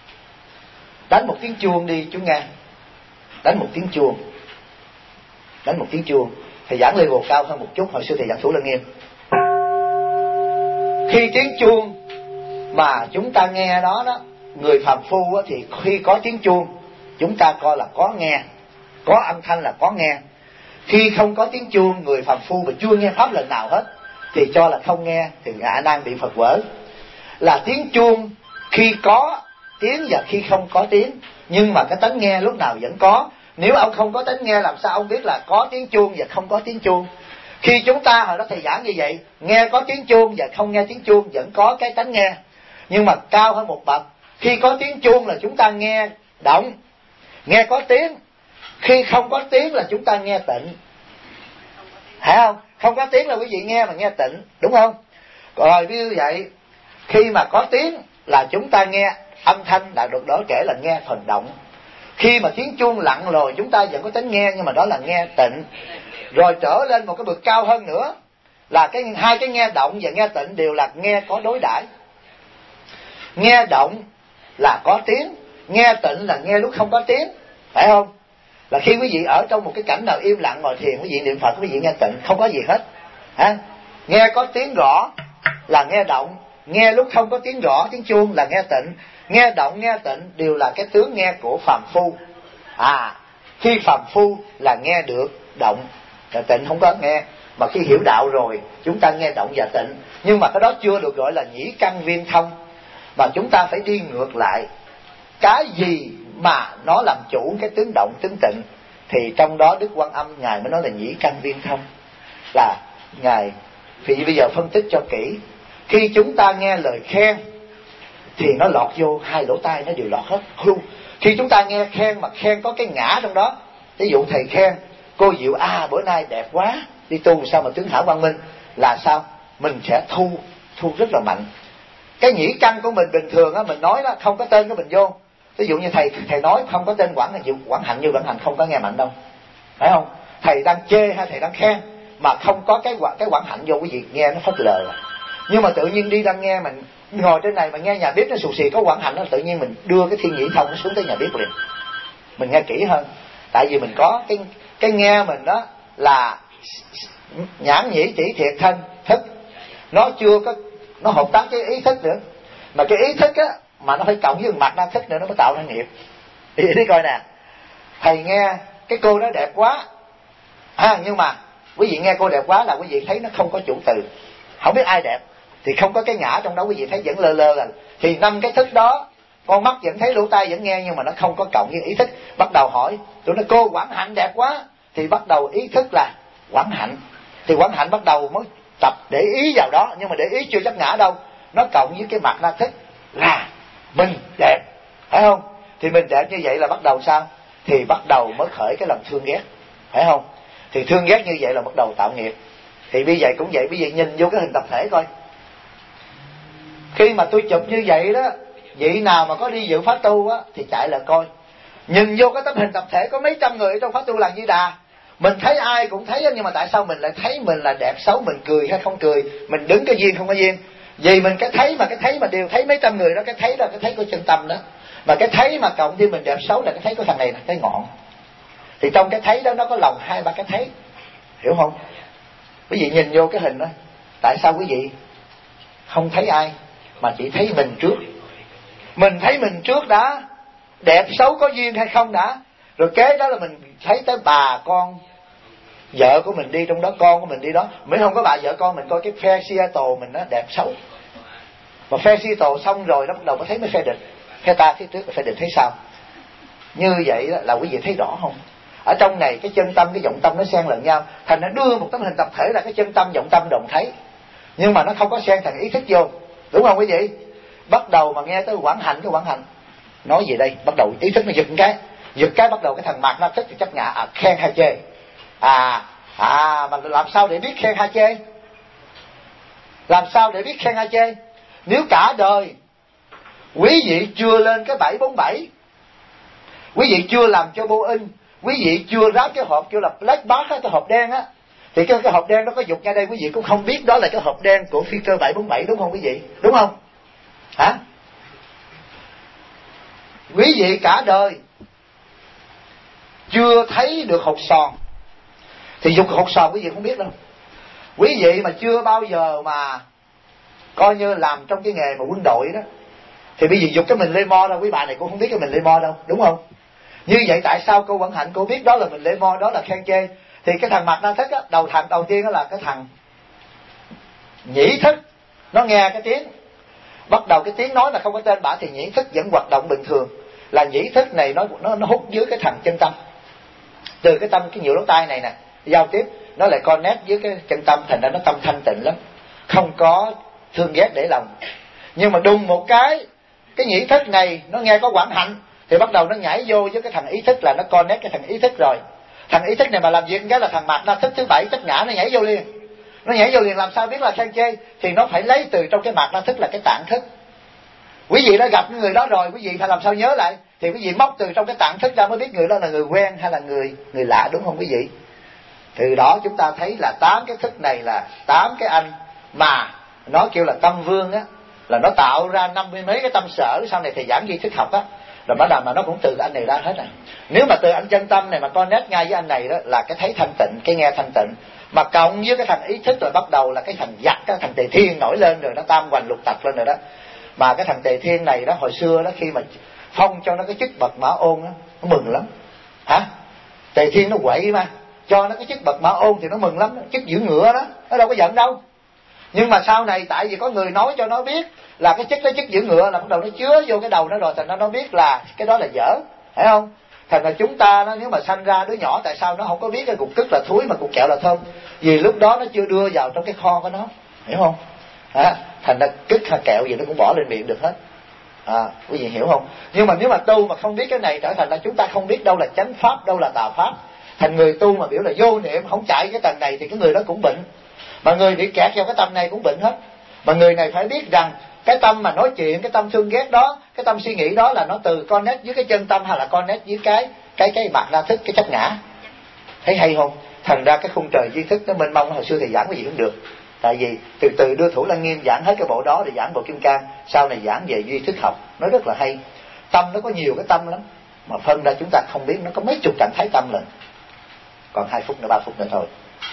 Speaker 1: Đánh một tiếng chuông đi chú nghe. Đánh một tiếng chuông. Đánh một tiếng chuông. Thầy giảng level cao hơn một chút. Hồi xưa thầy giảng Thủ Lăng Nghiêm. Khi tiếng chuông mà chúng ta nghe đó đó, người phàm phu thì khi có tiếng chuông chúng ta coi là có nghe, có âm thanh là có nghe. Khi không có tiếng chuông, người phàm phu mà chưa nghe pháp lần nào hết thì cho là không nghe, thì ngã nan bị Phật vỡ. Là tiếng chuông khi có tiếng và khi không có tiếng, nhưng mà cái tánh nghe lúc nào vẫn có. Nếu ông không có tánh nghe, làm sao ông biết là có tiếng chuông và không có tiếng chuông? Khi chúng ta hồi đó thầy giảng như vậy, nghe có tiếng chuông và không nghe tiếng chuông, vẫn có cái tánh nghe. Nhưng mà cao hơn một bậc, khi có tiếng chuông là chúng ta nghe động, nghe có tiếng. Khi không có tiếng là chúng ta nghe tịnh. Phải không? Không có tiếng là quý vị nghe mà nghe tịnh, đúng không? Rồi như vậy, khi mà có tiếng là chúng ta nghe âm thanh, là được đó kể là nghe phần động. Khi mà tiếng chuông lặng rồi chúng ta vẫn có tính nghe, nhưng mà đó là nghe tịnh. Rồi trở lên một cái bậc cao hơn nữa là hai cái nghe động và nghe tịnh đều là nghe có đối đãi. Nghe động là có tiếng, nghe tịnh là nghe lúc không có tiếng, phải không? Là khi quý vị ở trong một cái cảnh nào im lặng ngồi thiền, quý vị niệm Phật, quý vị nghe tịnh, không có gì hết. Nghe có tiếng rõ là nghe động, nghe lúc không có tiếng rõ, tiếng chuông là nghe tịnh. Nghe động, nghe tịnh đều là cái tướng nghe của phàm phu. Khi phàm phu là nghe được động, tịnh không có nghe. Mà khi hiểu đạo rồi chúng ta nghe động và tịnh. Nhưng mà cái đó chưa được gọi là nhĩ căn viên thông, mà chúng ta phải đi ngược lại. Cái gì mà nó làm chủ cái tướng động, tướng tịnh, thì trong đó Đức Quan Âm Ngài mới nói là nhĩ căn viên thông. Là Ngài, vì bây giờ phân tích cho kỹ. Khi chúng ta nghe lời khen thì nó lọt vô hai lỗ tai, nó đều lọt hết luôn. Khi chúng ta nghe khen mà khen có cái ngã trong đó, ví dụ thầy khen cô Diệu bữa nay đẹp quá, đi tu sao mà tướng hảo quang minh, là sao? Mình sẽ thu rất là mạnh. Cái nhĩ căn của mình bình thường á, mình nói đó không có tên của mình vô. Ví dụ như thầy nói không có tên Quảng Hạnh, như Quảng Hạnh không có nghe mạnh đâu, phải không? Thầy đang chê hay thầy đang khen mà không có cái Quảng Hạnh vô, quý vị nghe nó phớt lờ. Nhưng mà tự nhiên đi đang nghe, mình ngồi trên này mà nghe nhà bếp nó xù xì có Quảng Hạnh đó, tự nhiên mình đưa cái thiên nhĩ thông nó xuống tới nhà bếp liền. Mình nghe kỹ hơn, tại vì mình có cái nghe mình đó là nhãn nhĩ chỉ thiệt thân thức, nó chưa có, nó hợp tác với ý thức nữa. Mà cái ý thức á mà nó phải cộng với mặt na thức nữa, nó mới tạo ra nghiệp. Thì đi coi nè, thầy nghe cái cô đó đẹp quá, nhưng mà quý vị nghe cô đẹp quá là quý vị thấy nó không có chủ từ, không biết ai đẹp, thì không có cái ngã trong đó, quý vị thấy vẫn lơ lơ rồi. Thì 5 cái thức đó, con mắt vẫn thấy, lỗ tai vẫn nghe, nhưng mà nó không có cộng với ý thức. Bắt đầu hỏi tụi nó cô Quảng Hạnh đẹp quá, thì bắt đầu ý thức là Quảng Hạnh, thì Quảng Hạnh bắt đầu mới tập để ý vào đó, nhưng mà để ý chưa chắc ngã đâu, nó cộng với cái mặt na thức là mình đẹp, phải không? Thì mình đẹp như vậy là bắt đầu sao? Thì bắt đầu mới khởi cái lòng thương ghét, phải không? Thì thương ghét như vậy là bắt đầu tạo nghiệp. Thì bây giờ cũng vậy, bây giờ nhìn vô cái hình tập thể coi. Khi mà tôi chụp như vậy đó, vị nào mà có đi dự pháp tu á thì chạy là coi. Nhìn vô cái tấm hình tập thể có mấy trăm người ở trong pháp tu Làng Di Đà, mình thấy ai cũng thấy, nhưng mà tại sao mình lại thấy mình là đẹp xấu, mình cười hay không cười, mình đứng cái duyên không có duyên? Vì mình cái thấy mà đều thấy mấy trăm người đó, cái thấy đó, cái thấy của chân tâm đó. Mà cái thấy mà cộng thêm mình đẹp xấu là cái thấy của thằng này là cái ngọn. Thì trong cái thấy đó nó có lòng 2-3 cái thấy, hiểu không? Quý vị nhìn vô cái hình đó, tại sao quý vị không thấy ai mà chỉ thấy mình trước? Mình thấy mình trước đã, đẹp xấu có duyên hay không đã, rồi kế đó là mình thấy tới bà con vợ của mình đi trong đó, con của mình đi đó. Mới không có bà vợ con mình coi cái phe Seattle mình nó đẹp xấu, mà phe Seattle xong rồi nó bắt đầu mới thấy mấy phe địch, phe ta phía trước, phe địch thấy sao. Như vậy đó là quý vị thấy rõ không? Ở trong này cái chân tâm, cái vọng tâm nó xen lẫn nhau, thành nó đưa một tấm hình tập thể là cái chân tâm, vọng tâm đồng thấy, nhưng mà nó không có xen thành ý thức vô, đúng không quý vị? Bắt đầu mà nghe tới Quảng Hạnh, cái Quảng Hạnh nói gì đây, bắt đầu ý thức nó giật cái bắt đầu cái thằng mặt nó thức thì chấp ngã, khen hay chê. Mà làm sao để biết khen hay chê? Làm sao để biết khen hay chê? Nếu cả đời quý vị chưa lên cái 747, quý vị chưa làm cho Boeing, quý vị chưa ráp cái hộp kêu là Black Box, cái hộp đen á, thì cái hộp đen nó có dục ngay đây, quý vị cũng không biết đó là cái hộp đen của phi cơ 747, đúng không quý vị? Đúng không? Hả? Quý vị cả đời chưa thấy được hột sòn Thì dục hột sòn quý vị không biết đâu. Quý vị mà chưa bao giờ mà coi như làm trong cái nghề mà quân đội đó, thì bây giờ dục cái mình lê mo đâu, quý bà này cũng không biết cái mình lê mo đâu, đúng không? Như vậy tại sao cô Vận Hạnh cô biết đó là mình lê mo, đó là khen chê? Thì cái thằng Mạt Na Thức á, đầu tiên đó là cái thằng nhĩ thức, nó nghe cái tiếng, bắt đầu cái tiếng nói là không có tên bả, thì nhĩ thức vẫn hoạt động bình thường. Là nhĩ thức này nó hút dưới cái thằng chân tâm, từ cái tâm cái nhựa lỗ tai này nè, giao tiếp nó lại connect với cái chân tâm, thành ra nó tâm thanh tịnh lắm, không có thương ghét để lòng. Nhưng mà đùng một cái nhĩ thức này nó nghe có quảng hạnh, thì bắt đầu nó nhảy vô với cái thằng ý thức, là nó connect cái thằng ý thức rồi. Thằng ý thức này mà làm việc cái là thằng Mạt Na Thức thứ 7 chấp ngã nó nhảy vô liền. Nó nhảy vô liền làm sao biết là khen chê? Thì nó phải lấy từ trong cái Mạt Na Thức là cái tạng thức. Quý vị đã gặp người đó rồi, quý vị phải làm sao nhớ lại? Thì quý vị móc từ trong cái tạng thức ra mới biết người đó là người quen hay là người lạ, đúng không quý vị? Từ đó chúng ta thấy là 8 cái thức này là 8 cái anh mà nó kêu là tâm vương á, là nó tạo ra 50 mấy cái tâm sở. Sau này thầy giảng duy thức học á, rồi bắt đầu mà nó cũng từ anh này ra hết rồi. Nếu mà từ anh chân tâm này mà connect ngay với anh này đó là cái thấy thanh tịnh, cái nghe thanh tịnh, mà cộng với cái thằng ý thức rồi bắt đầu là cái thằng giặc, cái thằng Tề Thiên nổi lên rồi, nó tam hoành lục tặc lên rồi đó. Mà cái thằng Tề Thiên này đó, hồi xưa đó khi mà phong cho nó cái chức bậc Mã Ôn đó, nó mừng lắm. Hả? Tề Thiên nó quậy mà, cho nó cái chức bậc Mã Ôn thì nó mừng lắm, chức giữ ngựa đó, nó đâu có giận đâu. Nhưng mà sau này tại vì có người nói cho nó biết là cái chức giữ ngựa, là bắt đầu nó chứa vô cái đầu nó rồi, thành nó biết là cái đó là dở, phải không? Thành ra chúng ta nó, nếu mà sanh ra đứa nhỏ, tại sao nó không có biết cái cục cứt là thúi mà cục kẹo là thơm? Vì lúc đó nó chưa đưa vào trong cái kho của nó, hiểu không? Thành ra cứt hay kẹo gì nó cũng bỏ lên miệng được hết. Quý vị hiểu không? Nhưng mà nếu mà tu mà không biết cái này, trở thành ra chúng ta không biết đâu là chánh pháp, đâu là tà pháp. Thành người tu mà biểu là vô niệm không chạy cái tầng này thì cái người đó cũng bệnh. Mà người bị kẹt vào cái tâm này cũng bệnh hết. Mà người này phải biết rằng cái tâm mà nói chuyện, cái tâm thương ghét đó, cái tâm suy nghĩ đó là nó từ connect với cái chân tâm hay là connect với cái Mạt Na Thức, cái chấp ngã. Thấy hay không? Thành ra cái khung trời duy thức nó mênh mông. Hồi xưa thì giảng cái gì cũng được. Tại vì từ từ đưa Thủ Lăng Nghiêm giảng hết cái bộ đó để giảng bộ Kim Cang, sau này giảng về duy thức học, nó rất là hay. Tâm nó có nhiều cái tâm lắm, mà phân ra chúng ta không biết, nó có mấy chục trạng thái tâm lần. Còn 2 phút nữa, 3 phút nữa thôi.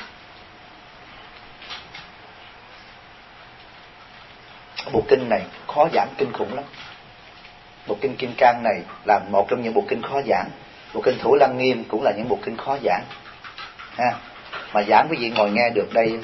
Speaker 1: Bộ kinh này khó giảng kinh khủng lắm. Bộ kinh Kim Cang này là một trong những bộ kinh khó giảng. Bộ kinh Thủ Lăng Nghiêm cũng là những bộ kinh khó giảng. Mà giảng quý vị ngồi nghe được đây.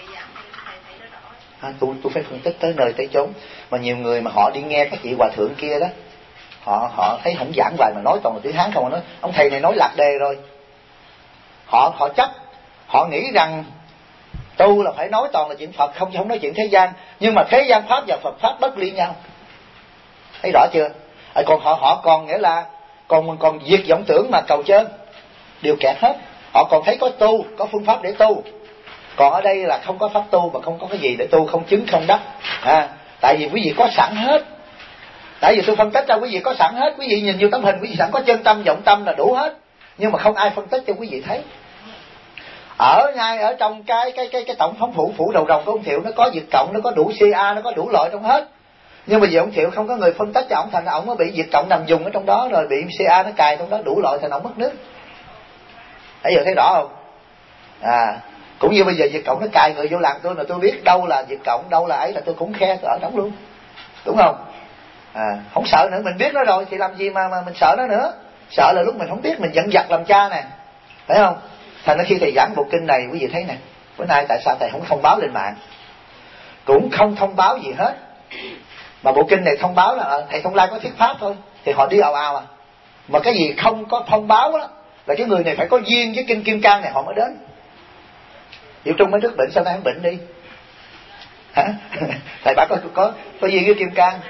Speaker 1: Tôi phải phân tích tới nơi tới chốn. Mà nhiều người mà họ đi nghe các vị hòa thượng kia đó, họ thấy không giảng bài mà nói toàn là tiếng Hán không, mà nói ông thầy này nói lạc đề rồi. Họ chấp, họ nghĩ rằng tu là phải nói toàn là chuyện Phật, không nói chuyện thế gian. Nhưng mà thế gian pháp và Phật pháp bất ly nhau. Thấy rõ chưa? Còn họ còn nghĩa là còn diệt vọng tưởng mà cầu chân, đều kẹt hết. Họ còn thấy có tu, có phương pháp để tu. Còn ở đây là không có pháp tu mà không có cái gì để tu, không chứng không đắc. Tại vì quý vị có sẵn hết. Tại vì tôi phân tích ra quý vị có sẵn hết. Quý vị nhìn nhiều tấm hình, quý vị sẵn có chân tâm, vọng tâm là đủ hết. Nhưng mà không ai phân tích cho quý vị thấy. Ngay ở trong cái tổng phóng phủ đầu rồng của ông Thiệu, nó có diệt cộng, nó có đủ CA, nó có đủ loại trong hết. Nhưng mà vì ông Thiệu không có người phân tích cho ông, thành ra ông mới bị diệt cộng nằm dùng ở trong đó, rồi bị CA nó cài trong đó đủ loại, thành ông mất nước. Bây giờ thấy rõ không? Cũng như bây giờ diệt cộng nó cài người vô làng tôi, là tôi biết đâu là diệt cộng, đâu là ấy, là tôi cũng khe tôi ở đóng luôn, đúng không? Không sợ nữa, mình biết nó rồi thì làm gì mà mình sợ nó nữa. Sợ là lúc mình không biết mình giận vặt làm cha nè, phải không? Thành ra khi thầy giảng bộ kinh này, quý vị thấy nè, bữa nay tại sao thầy không thông báo lên mạng, cũng không thông báo gì hết, mà bộ kinh này thông báo là thầy Thông Lai có thuyết pháp thôi, thì họ đi ào ào mà cái gì không có thông báo á, là cái người này phải có duyên với kinh Kim Cang này họ mới đến. Diệu Trung mấy đứa bệnh sao nay không bệnh đi? Thầy bảo có duyên với Kim Cang.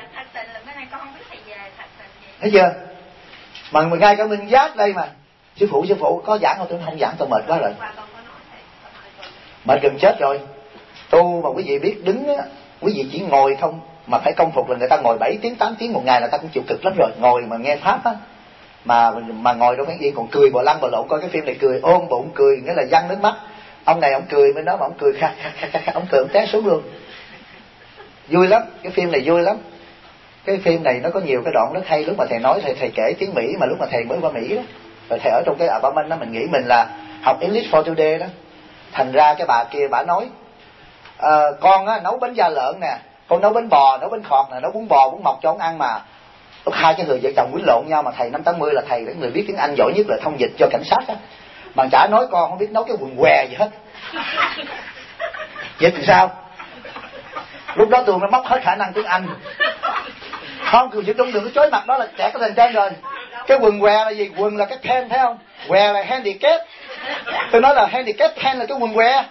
Speaker 1: Thấy chưa? Mà ngay cả Minh Giác đây mà, sư phụ có giảng không? Tôi không giảng, tôi mệt quá rồi, mệt gần chết rồi. Tu mà quý vị biết đứng á, quý vị chỉ ngồi không mà phải công phục là người ta ngồi 7 tiếng 8 tiếng một ngày là ta cũng chịu cực lắm rồi. Ngồi mà nghe pháp á, mà ngồi đâu cái gì còn cười bò lăn bò lộn, coi cái phim này cười ôm bụng cười, nghĩa là văng nước mắt. Ông này ông cười bên đó mà ông cười kha ông cười ông té xuống luôn. Vui lắm, cái phim này vui lắm. Cái phim này nó có nhiều cái đoạn rất hay. Lúc mà thầy nói, thầy kể tiếng Mỹ mà lúc mà thầy mới qua Mỹ đó, rồi thầy ở trong cái apartment đó, mình nghĩ mình là học English for Today đó, Thành ra cái bà kia bà nói con á nấu bánh da lợn nè, con nấu bánh bò, nấu bánh khọt nè, nấu bún bò bún mọc cho ông ăn mà. Lúc hai cái người vợ chồng quýnh lộn nhau, mà thầy năm 80 là thầy, cái người biết tiếng Anh giỏi nhất là thông dịch cho cảnh sát á, mà chả nói con không biết nấu cái quần què gì hết. Vậy thì sao? Lúc đó tôi nó mất hết khả năng tiếng Anh. Không, cứ trong đường cái chối mặt đó là trẻ có thành trên rồi. Cái quần què là gì? Quần là cái pen, thấy không? Què là handicap. Tôi nói là handicap, pen là cái quần què.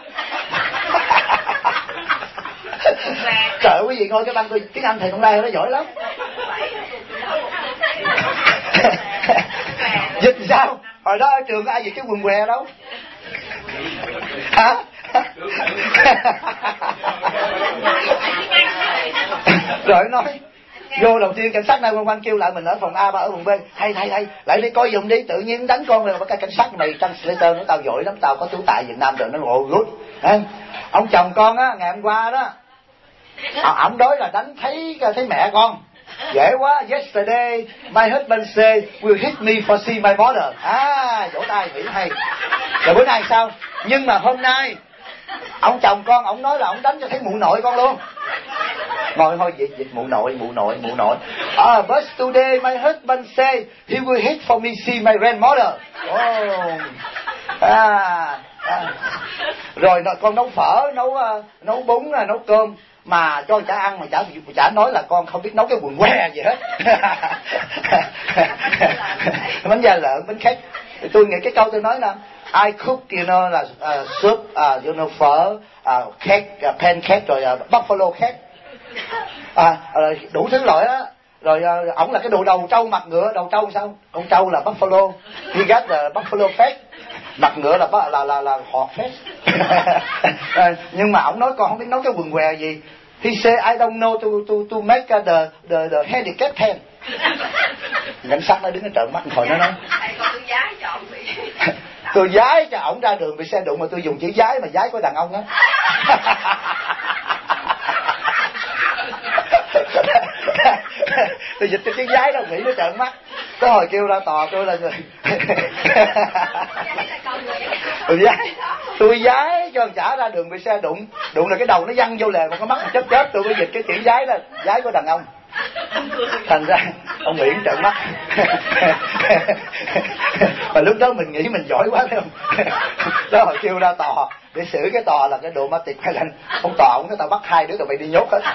Speaker 1: Trời ơi quý vị coi cái băng tôi tiếng Anh thầy Thông Lai nó giỏi lắm. Dịch sao? Hồi đó ở trường có ai dịch cái quần què đâu. Hả? Rồi nói vô đầu tiên cảnh sát này quanh kêu lại mình ở phòng A, ba ở phòng B. Thầy lại đi coi giùm đi, tự nhiên đánh con rồi. Cái cảnh sát này translator nó tao giỏi lắm, tao có chú tại Việt Nam rồi nó ngộ good. Ông chồng con á ngày hôm qua đó, ổng nói là đánh thấy mẹ con dễ quá. Yesterday my husband said will hit me for see my mother. Vỗ tay Mỹ hay. Rồi bữa nay sao? Nhưng mà hôm nay ông chồng con ổng nói là ổng đánh cho thấy mụ nội con luôn. Ngồi thôi dịch mụ nội. But today my husband said he will hit for me see my grandmother. Rồi con nấu phở, nấu bún, nấu cơm mà cho chả ăn, mà chả nói là con không biết nấu cái quần què gì hết. Bánh da lợn, bánh khách. Tôi nghĩ cái câu tôi nói là I cook, là soup, phở, cake, pancake, rồi buffalo cake, đủ thứ loại á. Rồi ổng là cái đồ đầu trâu mặt ngựa. Đầu trâu sao? Con trâu là buffalo, he got the buffalo fat. Mặt ngựa là hot fat. Nhưng mà ổng nói con không biết nấu cái quần què gì. He said I don't know to make the handicap pen. Cảnh sát nó đứng ở trợn mắt hồi nó nói tôi giái cho ổng ra đường bị xe đụng mà tôi dùng chữ giái mà giái của đàn ông á. Tôi dịch cái chữ giái đâu, nghĩ nó trợn mắt. Cái hồi kêu ra tòa tôi là người tôi giái cho chả ra đường bị xe đụng là cái đầu nó văng vô lề, còn cái mắt nó chết. Tôi mới dịch cái chữ giái là giái của đàn ông. Thành ra ông Nguyễn trợn mắt. Mà lúc đó mình nghĩ mình giỏi quá phải không? Đó hồi kêu ra tòa để xử cái tòa là cái domestic violence. Ông tòa ông nói tao bắt 2 đứa tụi mày đi nhốt hết.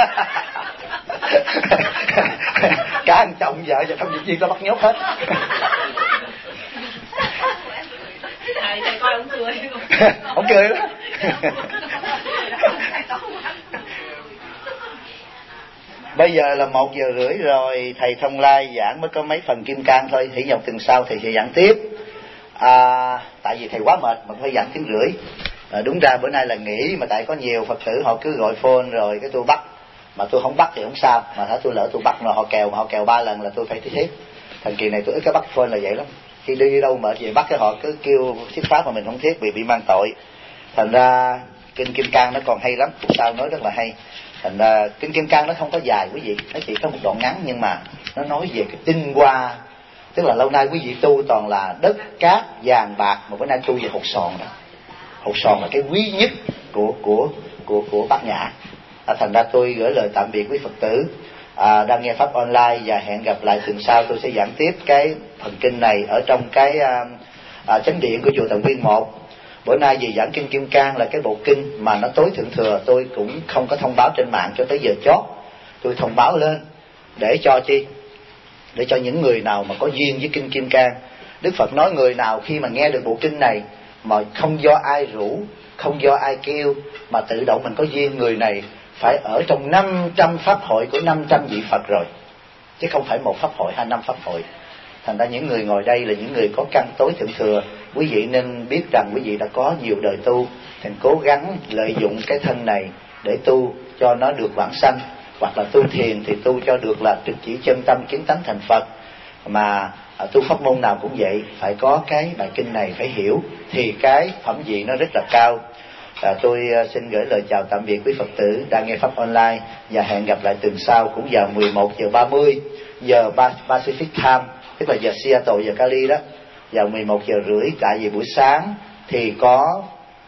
Speaker 1: Cả anh chồng vợ và công việc viên tao bắt nhốt hết.
Speaker 2: Thầy coi ông cười.
Speaker 1: Ông cười đó. Bây giờ là 1:30 rồi, thầy Thông Lai giảng mới có mấy phần kim cang thôi. Hy vọng tuần sau thầy sẽ giảng tiếp. Tại vì thầy quá mệt mà phải giảng 1:30. Đúng ra bữa nay là nghỉ, mà tại có nhiều Phật tử họ cứ gọi phone rồi cái tôi bắt. Mà tôi không bắt thì không sao, màถ้tôi lỡ tôi bắt mà họ kèo 3 lần là tôi phải thiết. Thần kỳ này tôi ít cái bắt phone là vậy lắm. Khi đi đâu mệt về bắt cái họ cứ kêu thuyết pháp mà mình không thiết bị mang tội. Thành ra kinh kim cang nó còn hay lắm, sao nói rất là hay. Thành ra kinh kim cang nó không có dài quý vị, nó chỉ có một đoạn ngắn, nhưng mà nó nói về cái tinh hoa. Tức là lâu nay quý vị tu toàn là đất cát vàng bạc, mà bữa nay tu về hột sòn đó. Hột sòn là cái quý nhất của Bát Nhã. Thành ra tôi gửi lời tạm biệt với Phật tử đang nghe pháp online, và hẹn gặp lại tuần sau. Tôi sẽ giảng tiếp cái phần kinh này ở trong cái chánh điện của chùa Tần Viên 1. Bữa nay vì giảng kinh Kim Cang là cái bộ kinh mà nó tối thượng thừa, tôi cũng không có thông báo trên mạng cho tới giờ chót. Tôi thông báo lên để cho chi? Để cho những người nào mà có duyên với kinh Kim Cang. Đức Phật nói người nào khi mà nghe được bộ kinh này mà không do ai rủ, không do ai kêu, mà tự động mình có duyên, người này phải ở trong 500 pháp hội của 500 vị Phật rồi, chứ không phải một pháp hội hay 5 pháp hội. Thành ra những người ngồi đây là những người có căn tối thượng thừa. Quý vị nên biết rằng quý vị đã có nhiều đời tu, thì cố gắng lợi dụng cái thân này để tu cho nó được vãng sanh, hoặc là tu thiền thì tu cho được là trực chỉ chân tâm kiến tánh thành Phật. Mà tu pháp môn nào cũng vậy, phải có cái bài kinh này phải hiểu thì cái phẩm vị nó rất là cao. Tôi xin gửi lời chào tạm biệt quý Phật tử đang nghe pháp online, và hẹn gặp lại tuần sau cũng vào 11:30 giờ Pacific Time, tức là giờ Seattle, giờ Cali đó, vào 11:30. Tại vì buổi sáng thì có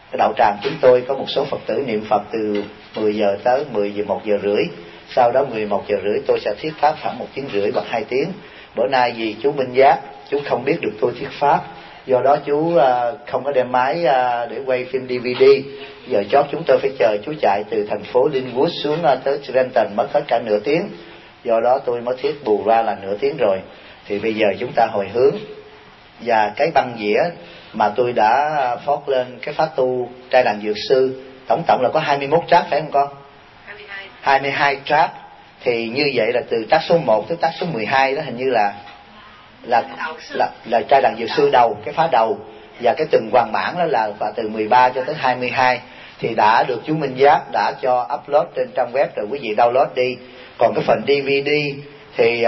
Speaker 1: Cái đạo tràng chúng tôi có một số Phật tử niệm Phật từ 10 giờ tới 11 giờ rưỡi. Sau đó 11 giờ rưỡi tôi sẽ thuyết pháp khoảng 1 tiếng rưỡi hoặc 2 tiếng. Bữa nay vì chú Minh Giác, chú không biết được tôi thuyết pháp, do đó chú không có đem máy để quay phim DVD. Giờ chót chúng tôi phải chờ chú chạy từ thành phố Linwood xuống tới Renton, mất hết cả nửa tiếng. Do đó tôi mới thuyết bù ra là nửa tiếng rồi. Thì bây giờ chúng ta hồi hướng. Và cái băng dĩa mà tôi đã phót lên cái pháp tu trai đàn dược sư, tổng cộng là có 21 track phải không con? 22 track. Thì như vậy là từ track số 1 tới track số 12 đó hình như là trai đàn dược sư đầu, cái phá đầu. Và cái từng hoàng bản đó là và từ 13 cho tới 22 thì đã được chú Minh Giác đã cho upload trên trang web rồi, quý vị download đi. Còn cái phần DVD thì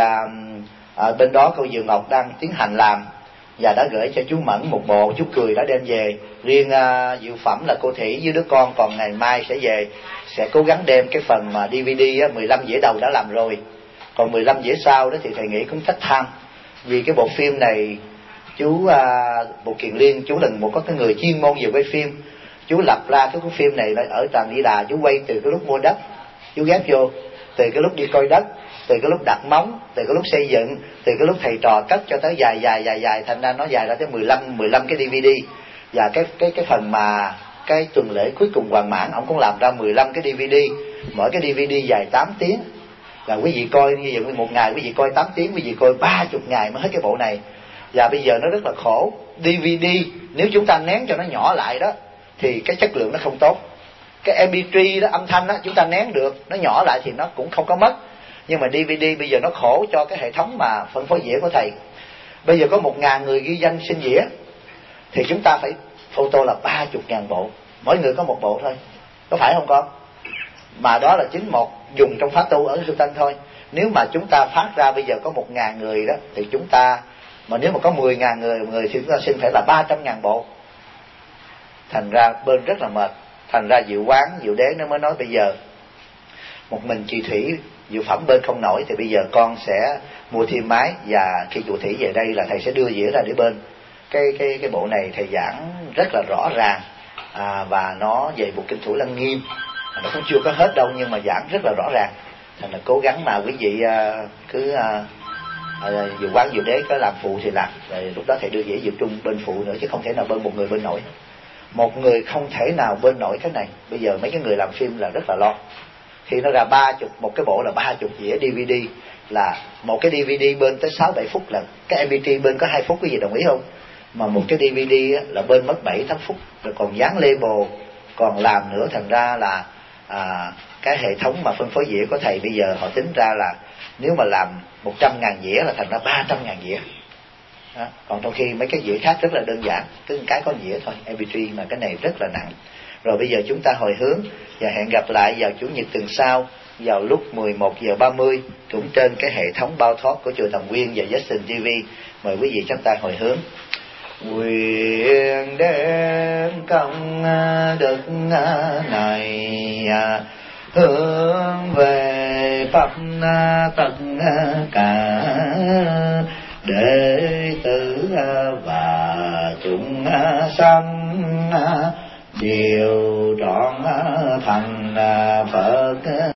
Speaker 1: bên đó cô Dường Ngọc đang tiến hành làm và đã gửi cho chú Mẫn một bộ, chú Cười đã đem về. Riêng Diệu Phẩm là cô Thủy với đứa con còn ngày mai sẽ về, sẽ cố gắng đem cái phần mà DVD 15 dĩa đầu đã làm rồi, còn 15 dĩa sau đó thì thầy nghĩ cũng thách tham. Vì cái bộ phim này chú Bộ Kiền Liên, chú là có cái người chuyên môn về quay phim. Chú lập ra cái phim này ở Tràng Đi Đà, chú quay từ cái lúc mua đất, chú ghép vô, từ cái lúc đi coi đất, từ cái lúc đặt móng, từ cái lúc xây dựng, từ cái lúc thầy trò cất cho tới dài, thành ra nó dài ra tới 15 cái DVD. Và cái phần mà cái tuần lễ cuối cùng hoàn mãn, ông cũng làm ra 15 cái DVD, mỗi cái DVD dài 8 tiếng. Là quý vị coi như vậy, một ngày quý vị coi 8 tiếng, quý vị coi 30 ngày mới hết cái bộ này. Và bây giờ nó rất là khổ. DVD nếu chúng ta nén cho nó nhỏ lại đó thì cái chất lượng nó không tốt. Cái MP3 đó, âm thanh đó, chúng ta nén được, nó nhỏ lại thì nó cũng không có mất. Nhưng mà DVD bây giờ nó khổ cho cái hệ thống mà phân phối dĩa của thầy. Bây giờ có 1.000 người ghi danh xin dĩa thì chúng ta phải photo là 30.000 bộ, mỗi người có một bộ thôi, có phải không con? Mà đó là chính một dùng trong pháp tu ở Sư Tân thôi. Nếu mà chúng ta phát ra bây giờ có 1.000 người đó thì chúng ta, mà nếu mà có 10.000 người thì chúng ta xin phải là 300.000 bộ. Thành ra bên rất là mệt. Thành ra Diệu Quán, Diệu Đế nó mới nói bây giờ một mình chị Thủy Diệu Phẩm bên không nổi thì bây giờ con sẽ mua thêm máy, và khi chị Thủy về đây là thầy sẽ đưa dĩa ra để bên. Cái bộ này thầy giảng rất là rõ ràng, và nó về bộ kinh Thủ Lăng Nghiêm, nó cũng chưa có hết đâu nhưng mà giảng rất là rõ ràng. Thành là cố gắng mà quý vị cứ Diệu Quán Diệu Đế có làm phụ thì làm, rồi lúc đó thầy đưa dĩa Diệu Trung bên phụ nữa, chứ không thể nào bên một người bên nổi. Một người không thể nào bên nổi cái này. Bây giờ mấy cái người làm phim là rất là lo. Khi nó ra 30, một cái bộ là 30 dĩa DVD, là một cái DVD bên tới 6-7 phút, là cái MP3 bên có 2 phút, quý vị đồng ý không? Mà một cái DVD là bên mất 7-8 phút, rồi còn dán label, còn làm nữa. Thành ra là cái hệ thống mà phân phối dĩa của thầy bây giờ họ tính ra là nếu mà làm 100.000 dĩa là thành ra 300.000 dĩa. Đó. Còn trong khi mấy cái dĩa khác rất là đơn giản, cứ cái con dĩa thôi, MP3, mà cái này rất là nặng. Rồi bây giờ chúng ta hồi hướng và hẹn gặp lại vào Chủ nhật tuần sau vào lúc 11 giờ 30 cũng trên cái hệ thống bao thoát của Chùa Thần Nguyên và Jackson TV. Mời quý vị chúng ta hồi hướng. Nguyện đem công đức này hướng về Phật tất cả đệ tử và chúng sanh đều trọn thành Phật